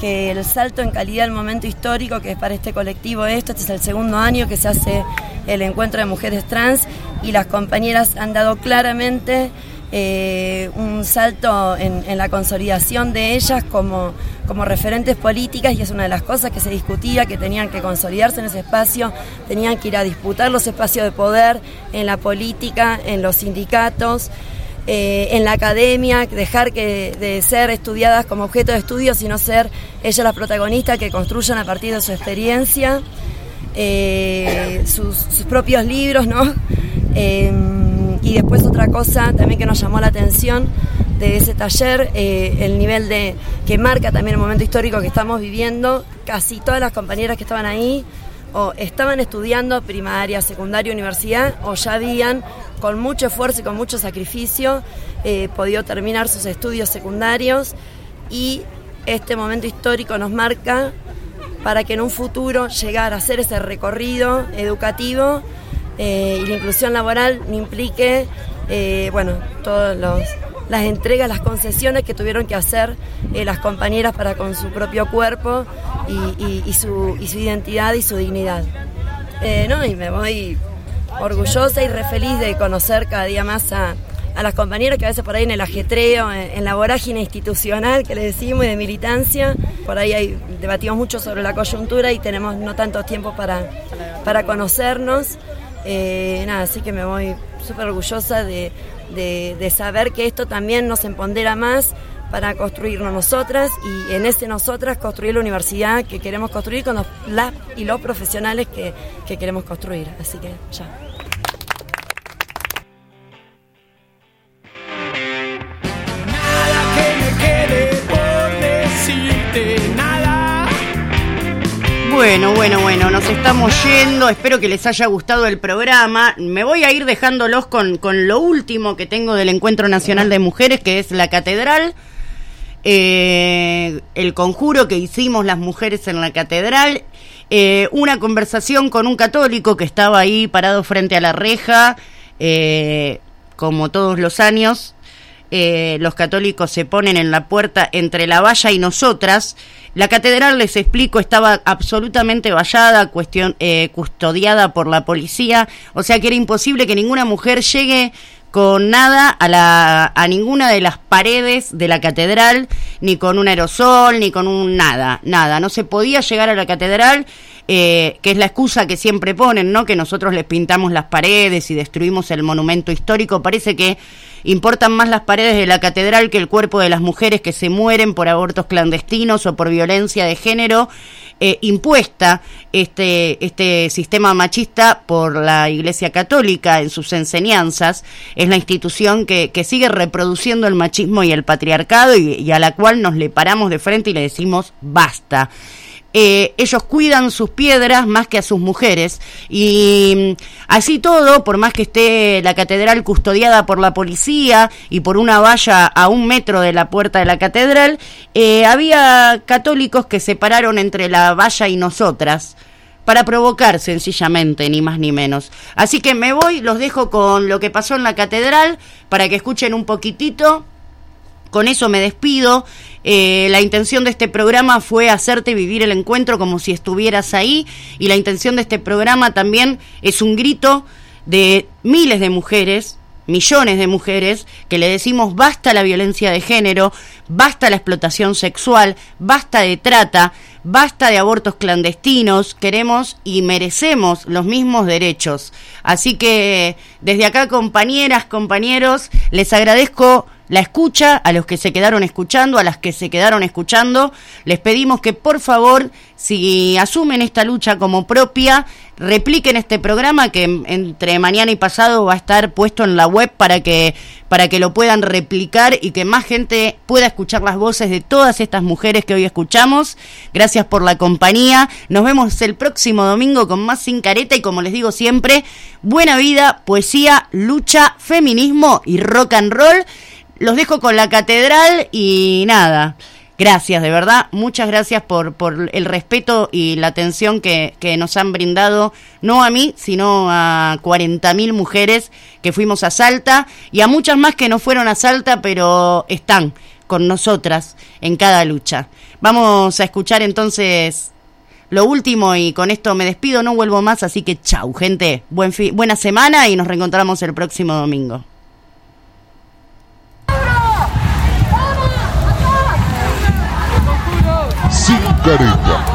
que el salto en calidad del momento histórico, que es para este colectivo esto, este es el segundo año que se hace el encuentro de mujeres trans, y las compañeras han dado claramente eh, un salto en, en la consolidación de ellas como, como referentes políticas, y es una de las cosas que se discutía, que tenían que consolidarse en ese espacio, tenían que ir a disputar los espacios de poder en la política, en los sindicatos, Eh, en la academia, dejar que de ser estudiadas como objeto de estudio, sino ser ellas las protagonistas que construyan a partir de su experiencia eh, sus, sus propios libros, ¿no? Eh, y después otra cosa también que nos llamó la atención de ese taller, eh, el nivel de que marca también el momento histórico que estamos viviendo. Casi todas las compañeras que estaban ahí o estaban estudiando primaria, secundaria, universidad, o ya habían, con mucho esfuerzo y con mucho sacrificio, eh, podido terminar sus estudios secundarios, y este momento histórico nos marca para que en un futuro llegar a hacer ese recorrido educativo eh, y la inclusión laboral no implique, eh, bueno, todos los las entregas, las concesiones que tuvieron que hacer eh, las compañeras para con su propio cuerpo y, y, y, su, y su identidad y su dignidad. Eh, no, y me voy orgullosa y re feliz de conocer cada día más a, a las compañeras que a veces por ahí en el ajetreo, en, en la vorágine institucional que le decimos y de militancia, por ahí hay, debatimos mucho sobre la coyuntura y tenemos no tanto tiempo para, para conocernos. Eh, nada, así que me voy súper orgullosa de, de, de saber que esto también nos empodera más para construirnos nosotras, y en ese nosotras construir la universidad que queremos construir con los, las y los profesionales que, que queremos construir. Así que ya. Nada que me quede por decirte, nada. Bueno, bueno, bueno, nos estamos yendo. Espero que les haya gustado el programa. Me voy a ir dejándolos con, con lo último que tengo del Encuentro Nacional de Mujeres, que es la catedral. Eh, el conjuro que hicimos las mujeres en la catedral. Eh, una conversación con un católico que estaba ahí parado frente a la reja, eh, como todos los años. Eh, los católicos se ponen en la puerta entre la valla y nosotras. La catedral, les explico, estaba absolutamente vallada, cuestión, eh, custodiada por la policía, o sea que era imposible que ninguna mujer llegue con nada a, la, a ninguna de las paredes de la catedral, ni con un aerosol, ni con un nada, nada, no se podía llegar a la catedral, eh, que es la excusa que siempre ponen, ¿no? Que nosotros les pintamos las paredes y destruimos el monumento histórico. Parece que importan más las paredes de la catedral que el cuerpo de las mujeres que se mueren por abortos clandestinos o por violencia de género eh, impuesta, este, este sistema machista por la Iglesia Católica en sus enseñanzas. Es la institución que, que sigue reproduciendo el machismo y el patriarcado, y, y a la cual nos le paramos de frente y le decimos basta. Eh, ellos cuidan sus piedras más que a sus mujeres, y así todo, por más que esté la catedral custodiada por la policía y por una valla a un metro de la puerta de la catedral, eh, había católicos que se pararon entre la valla y nosotras para provocar, sencillamente, ni más ni menos. Así que me voy, los dejo con lo que pasó en la catedral para que escuchen un poquitito. Con eso me despido. Eh, la intención de este programa fue hacerte vivir el encuentro como si estuvieras ahí, y la intención de este programa también es un grito de miles de mujeres, millones de mujeres, que le decimos basta a la violencia de género, basta a la explotación sexual, basta de trata, basta de abortos clandestinos. Queremos y merecemos los mismos derechos. Así que desde acá, compañeras, compañeros, les agradezco la escucha, a los que se quedaron escuchando, a las que se quedaron escuchando. Les pedimos que por favor, si asumen esta lucha como propia, repliquen este programa, que entre mañana y pasado va a estar puesto en la web para que, para que lo puedan replicar y que más gente pueda escuchar las voces de todas estas mujeres que hoy escuchamos. Gracias por la compañía. Nos vemos el próximo domingo con más Sin Careta, y como les digo siempre, buena vida, poesía, lucha, feminismo y rock and roll. Los dejo con la catedral y nada, gracias, de verdad, muchas gracias por, por el respeto y la atención que, que nos han brindado, no a mí, sino a cuarenta mil mujeres que fuimos a Salta, y a muchas más que no fueron a Salta, pero están con nosotras en cada lucha. Vamos a escuchar entonces lo último y con esto me despido, no vuelvo más, así que chau, gente. Buen fi- buena semana y nos reencontramos el próximo domingo. Sin careta.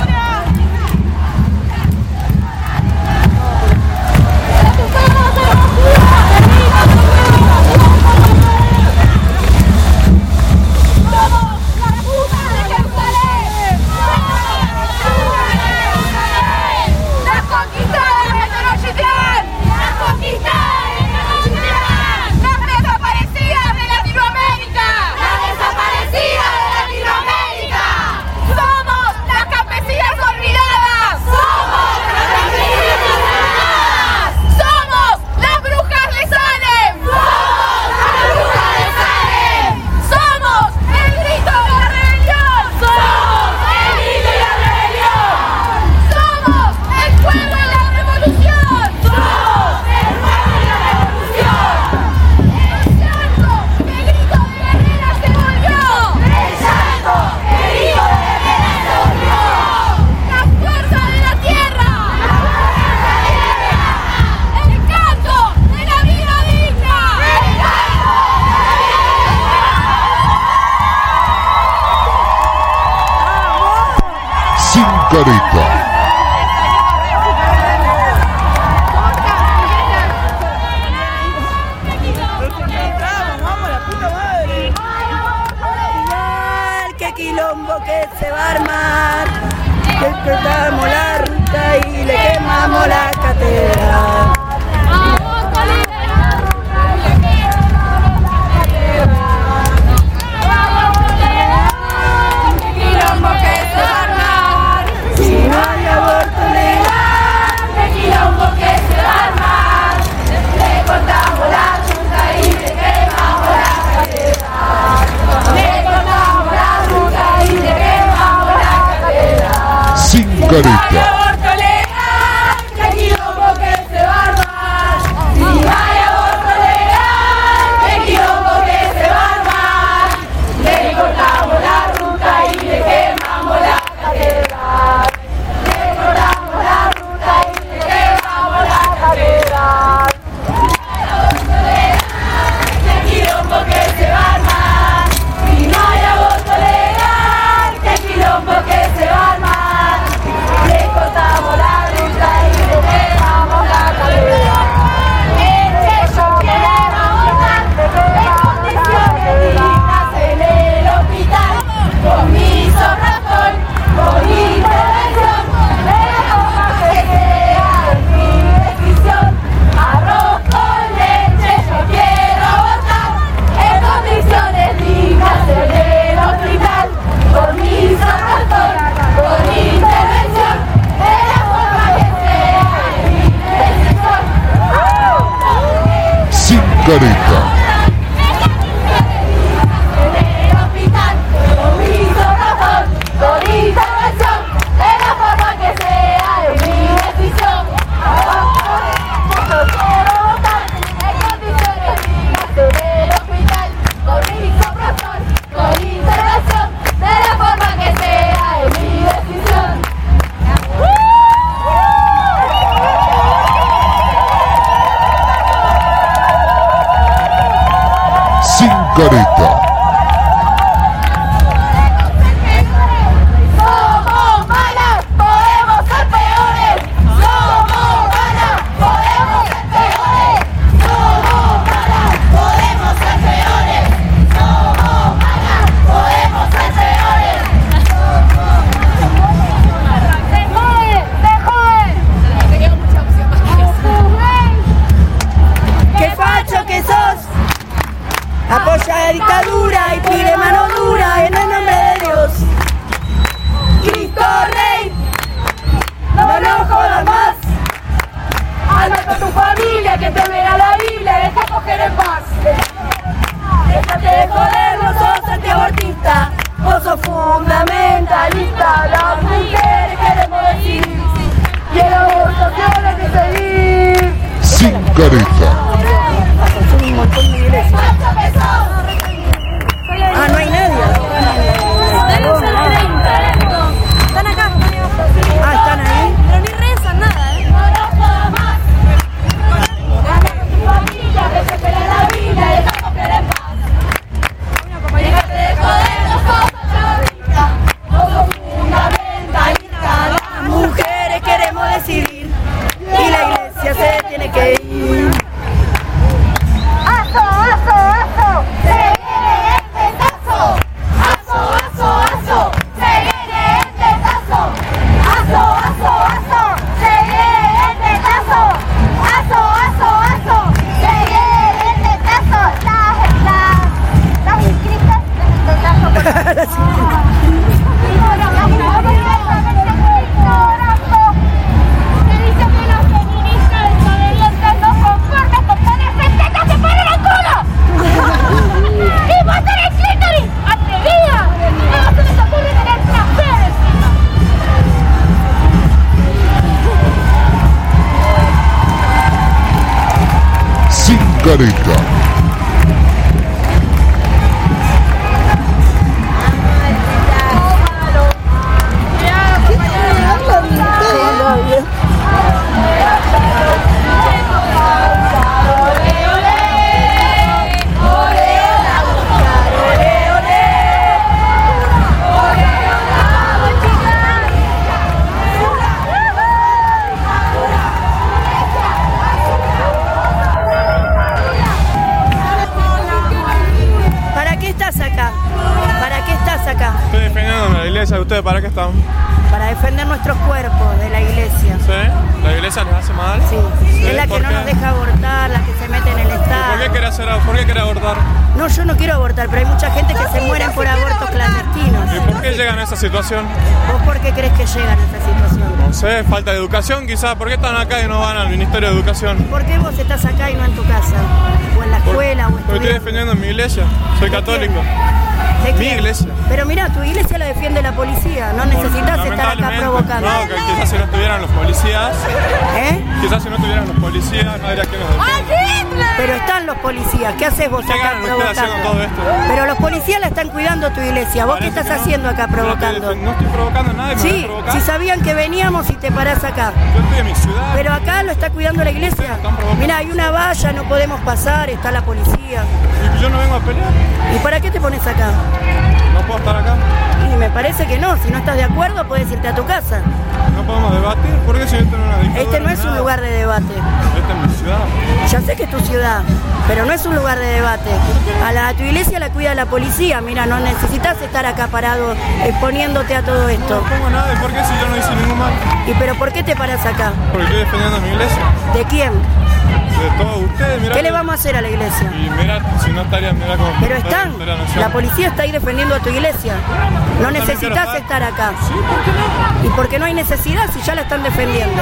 Careta. Qué quilombo que se va a armar, que cortamos la ruta y le quemamos la catedral. Careta. Le cortamos careta. ¿Ustedes para qué están? Para defender nuestros cuerpos de la iglesia. ¿Sí? ¿La iglesia les hace mal? Sí. ¿Sí? Es la que no qué? nos deja abortar, la que se mete en el Estado. ¿Por qué quiere hacer, por qué quiere abortar? No, yo no quiero abortar, pero hay mucha gente que se mueren por abortos clandestinos. ¿Y por qué llegan a esa situación? ¿Vos por qué crees que llegan a esa situación? No sé, falta de educación quizás. ¿Por qué están acá y no van al Ministerio de Educación? ¿Por qué vos estás acá y no en tu casa? ¿O en la escuela? Porque o estoy defendiendo mi iglesia. Soy católico. Mi iglesia. Pero mira, tu iglesia la defiende la policía, no necesitas estar acá provocando. No, que quizás si no estuvieran los policías, ¿eh? Quizás si no estuvieran los policías, no habría quien nos defienda. Pero están los policías, ¿qué haces vos acá provocando? Todo esto? Pero los policías la están cuidando tu iglesia, ¿vos qué estás haciendo acá provocando? No estoy provocando a nadie, me sí, si sabían que veníamos y te parás acá. Yo estoy en mi ciudad. Pero acá lo está cuidando la iglesia. Mira, hay una valla, no podemos pasar, está la policía. ¿Y yo no vengo a pelear? ¿Y para qué te pones acá? ¿No puedo estar acá? Y me parece que no, si no estás de acuerdo puedes irte a tu casa. ¿No podemos debatir? ¿Por qué si esto no es una dictadura? Este no es un lugar de debate. Esta es mi ciudad. Ya sé que es tu ciudad, pero no es un lugar de debate. A, la, a tu iglesia la cuida la policía, mira, no necesitas estar acá parado exponiéndote a todo esto. No pongo nada, ¿y por qué si yo no hice ningún mal? ¿Y pero por qué te paras acá? Porque estoy defendiendo a mi iglesia. ¿De quién? De todos ustedes, mirá. ¿Qué le vamos a hacer a la iglesia? Y mira, si no estarían, mira cómo... Pero están, la policía está ahí defendiendo a tu iglesia. No necesitas estar acá. Sí, ¿por qué no? ¿Y por qué no hay necesidad si ya la están defendiendo?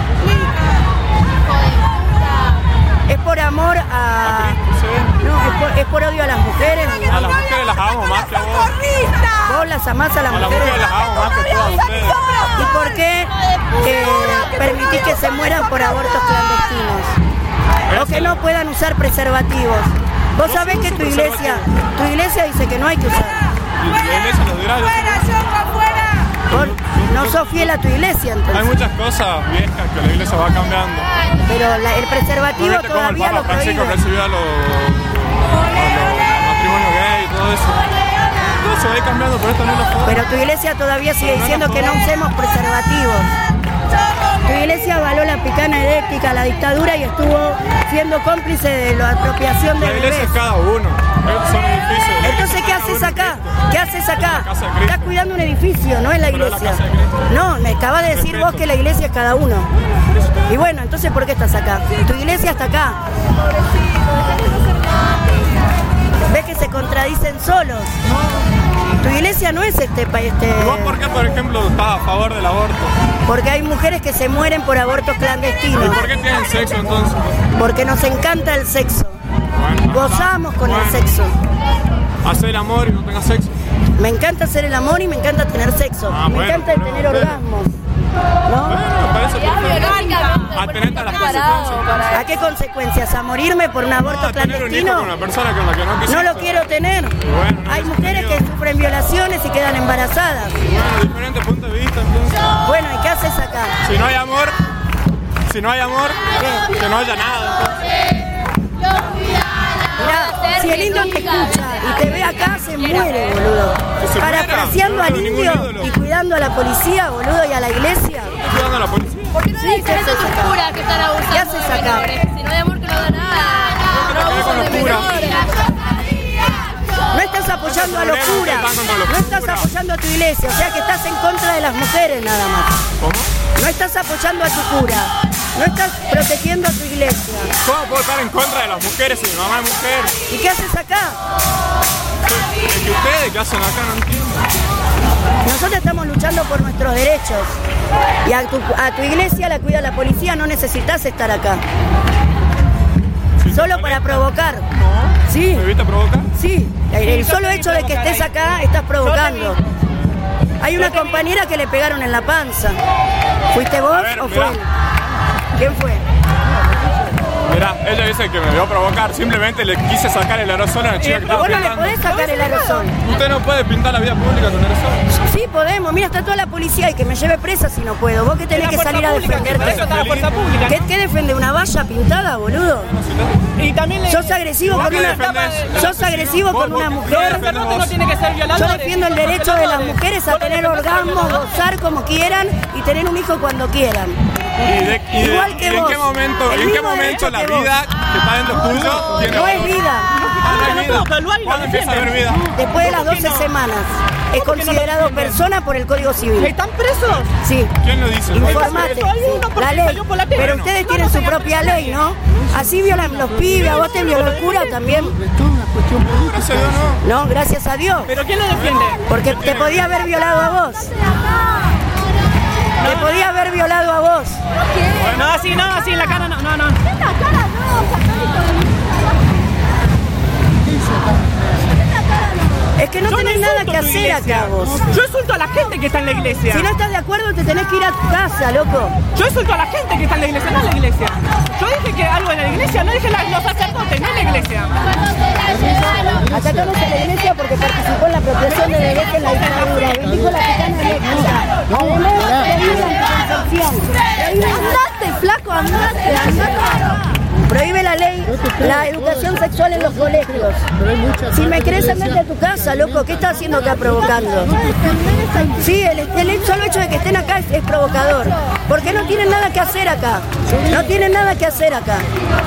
Es por amor a... No, es por, es por odio a las mujeres. A las mujeres las amo más que a vos. ¿Vos las amás a las a mujeres? A las mujeres las amo más que todas ustedes. ¿Y por qué eh, permitís que se mueran por abortos clandestinos? O que no puedan usar preservativos. Vos sabés que tu iglesia, tu iglesia dice que no hay que usar. La iglesia nos dirá, Vos no sos fiel a tu iglesia, entonces. Hay muchas cosas viejas que la iglesia va cambiando. Pero la, el preservativo ¿No viste cómo el todavía Papa lo Francisco prohíbe? recibió a los, a los matrimonios gay y todo eso? Todo se va a ir cambiando, pero esto no es la forma. Pero tu iglesia todavía sigue diciendo que no usemos preservativos. Tu iglesia avaló la picana eléctrica, la dictadura y estuvo siendo cómplice de la apropiación de La iglesia bebés. es cada uno. Estos son edificios. Entonces, ¿qué haces acá? ¿Qué haces acá? Estás cuidando un edificio, no es la iglesia. No, me acabas de decir vos que la iglesia es cada uno. Y bueno, entonces, ¿por qué estás acá? Tu iglesia está acá. ¿Ves que se contradicen solos? Tu iglesia no es este país. Este... ¿Y vos por qué, por ejemplo, estás a favor del aborto? Porque hay mujeres que se mueren por abortos clandestinos. ¿Y por qué tienen sexo entonces? Porque nos encanta el sexo. Bueno, Gozamos con bueno. el sexo. Hacer el amor y no tengas sexo. Me encanta hacer el amor y me encanta tener sexo. Ah, me bueno, encanta el tener bueno. orgasmos. ¿No? Bueno, me parece perfecto. Atenta a las consecuencias. ¿A qué consecuencias? ¿A morirme por un aborto No, a tener un hijo clandestino? con una persona con la que no quisiste. No lo quiero tener. Bueno, no Hay es mujeres que superior. sufren violaciones y quedan embarazadas. Bueno, diferente punto de vista entonces. Bueno, ¿y qué haces acá? Si no hay amor, si no hay amor, ¿Qué? que no haya nada entonces. Mirá, si el indio te escucha y te ve acá, se muere, boludo. Que se muera. Parafraseando No al veo ningún indio ídolo. y cuidando a la policía, boludo, y a la iglesia. Estoy cuidando a la policía. ¿Por qué no Sí, le ¿qué dicen a haces tus acá? curas que están abusando ¿Qué haces de acá? menores? Si no hay amor, que no haga nada. ¿Qué No tiene que ver con abusen los de curas? menores. No estás apoyando a los Los curas, están contra los no estás curas. apoyando a tu iglesia, o sea que estás en contra de las mujeres nada más. ¿Cómo? No estás apoyando a tu cura, no estás protegiendo a tu iglesia. ¿Cómo puedo estar en contra de las mujeres si mi mamá es mujer? ¿Y qué haces acá? Es que ustedes, ¿qué hacen acá? No entiendo. Nosotros estamos luchando por nuestros derechos y a tu, a tu iglesia la cuida la policía, no necesitas estar acá. Solo para provocar. No. Sí. ¿Me viste provocar? Sí, el, el solo hecho de que estés acá estás provocando. Hay una compañera que le pegaron en la panza. ¿Fuiste vos A ver, o mirá. fue él? ¿Quién fue? Mirá, ella dice que me vio provocar, simplemente le quise sacar el aerosol a la chica que estaba Vos no le pintando. podés sacar el aerosol. Usted no puede pintar la vía pública con aerosol. Sí, podemos. Mira, está toda la policía y que me lleve presa si no puedo. Vos que tenés que salir a defenderte. Para eso está la fuerza pública. ¿Qué, qué defiende? ¿Una valla pintada, boludo? Y también le... Sos agresivo con una, sos agresivo con una mujer. No tiene que ser violador. Yo defiendo el derecho de las mujeres a tener orgasmos, gozar como quieran y tener un hijo cuando quieran. ¿Y, de, y, de, Igual que y en vos. qué momento, El en qué mismo momento derecho la que vos. vida que está dentro tuyo tiene No es valor? vida. Ah, no es vida. ¿Cuándo empieza a haber vida? Después de las doce semanas. Es considerado persona por el Código Civil. ¿Están presos? Sí. ¿Quién lo dice? Informate. La ley. Pero ustedes tienen su propia ley, ¿no? Así violan los pibes, a vos te violó el cura también. Gracias a Dios no. No, gracias a Dios. ¿Pero quién lo defiende? Porque te podía haber violado a vos. Te podía haber violado a vos. No, así no, así en la cara no, no, no. Es que no Yo tenés no nada insulto que tu hacer iglesia. acá vos. Yo insulto a la gente que está en la iglesia. Si no estás de acuerdo te tenés que ir a tu casa, loco. Yo insulto a la gente que está en la iglesia, no a la iglesia. Yo dije que algo en la iglesia, no dije la, los sacerdotes, no en la iglesia. Atacamos a la iglesia porque participó en la apropiación de derechos en la dictadura. Bendijo la gitana eléctrica. Además, prohíbe la anticoncepción. Andate, flaco, andate, andate. Prohíbe la ley la educación sexual en los colegios. Si me querés andarte a tu casa, loco, ¿qué estás haciendo acá provocando? Sí, el, el solo hecho de que estén acá es, es provocador. Porque no tienen nada que hacer acá. No tienen nada que hacer acá.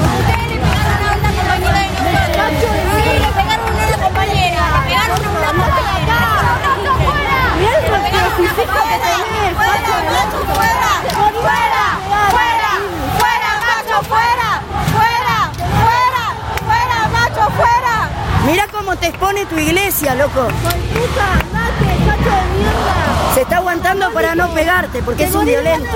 Mira cómo te expone tu iglesia, loco. Se está aguantando para no pegarte, porque es un violento.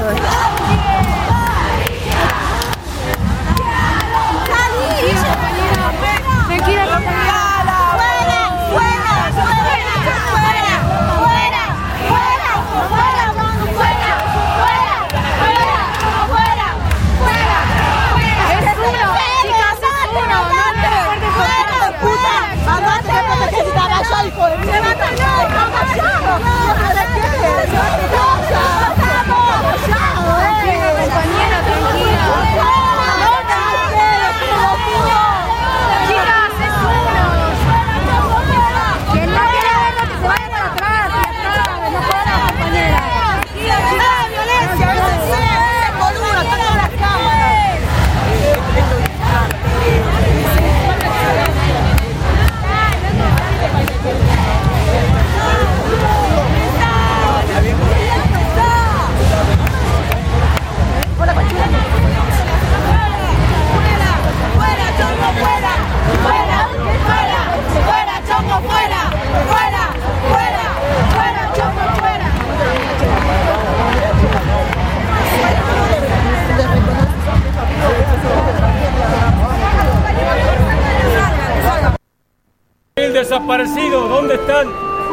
Desaparecidos, ¿dónde están?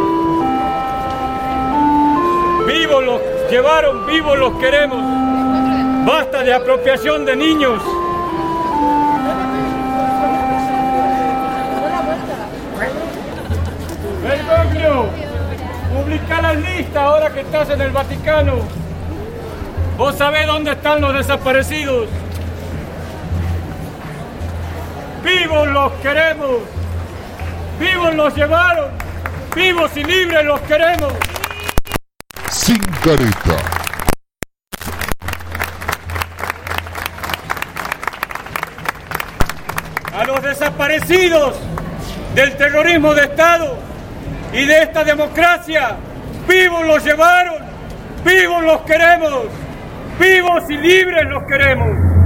Vivos los llevaron, vivos los queremos. Basta de apropiación de niños. Bergoglio, publica las listas ahora que estás en el Vaticano. Vos sabés dónde están los desaparecidos. Vivos los queremos. Vivos los llevaron, vivos y libres los queremos. Sin careta. A los desaparecidos del terrorismo de Estado y de esta democracia, vivos los llevaron, vivos los queremos, vivos y libres los queremos.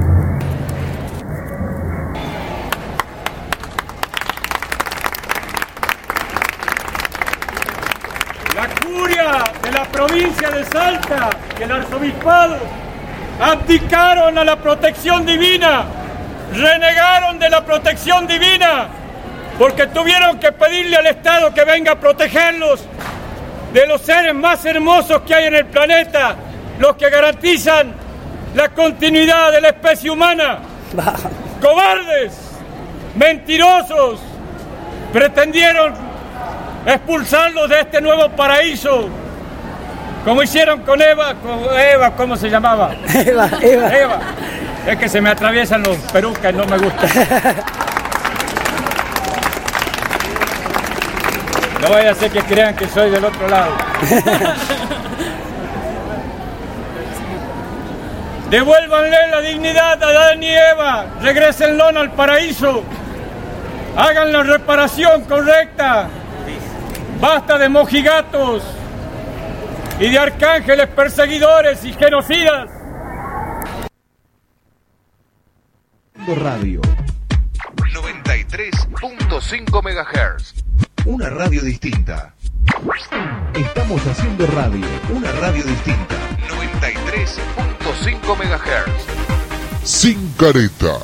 La curia de la provincia de Salta y el arzobispado abdicaron a la protección divina, renegaron de la protección divina, porque tuvieron que pedirle al Estado que venga a protegerlos de los seres más hermosos que hay en el planeta, los que garantizan la continuidad de la especie humana, cobardes, mentirosos, pretendieron expulsarlos de este nuevo paraíso, como hicieron con Eva, con Eva, ¿cómo se llamaba? Eva, Eva. Eva. Es que se me atraviesan los perucas y no me gusta. No vaya a ser que crean que soy del otro lado. Devuélvanle la dignidad a Adán y Eva, regrésenlo al paraíso, hagan la reparación correcta, basta de mojigatos y de arcángeles perseguidores y genocidas. Radio noventa y tres punto cinco megahertz. Una radio distinta. Estamos haciendo radio, una radio distinta. noventa y tres punto cinco megahertz. Sin careta.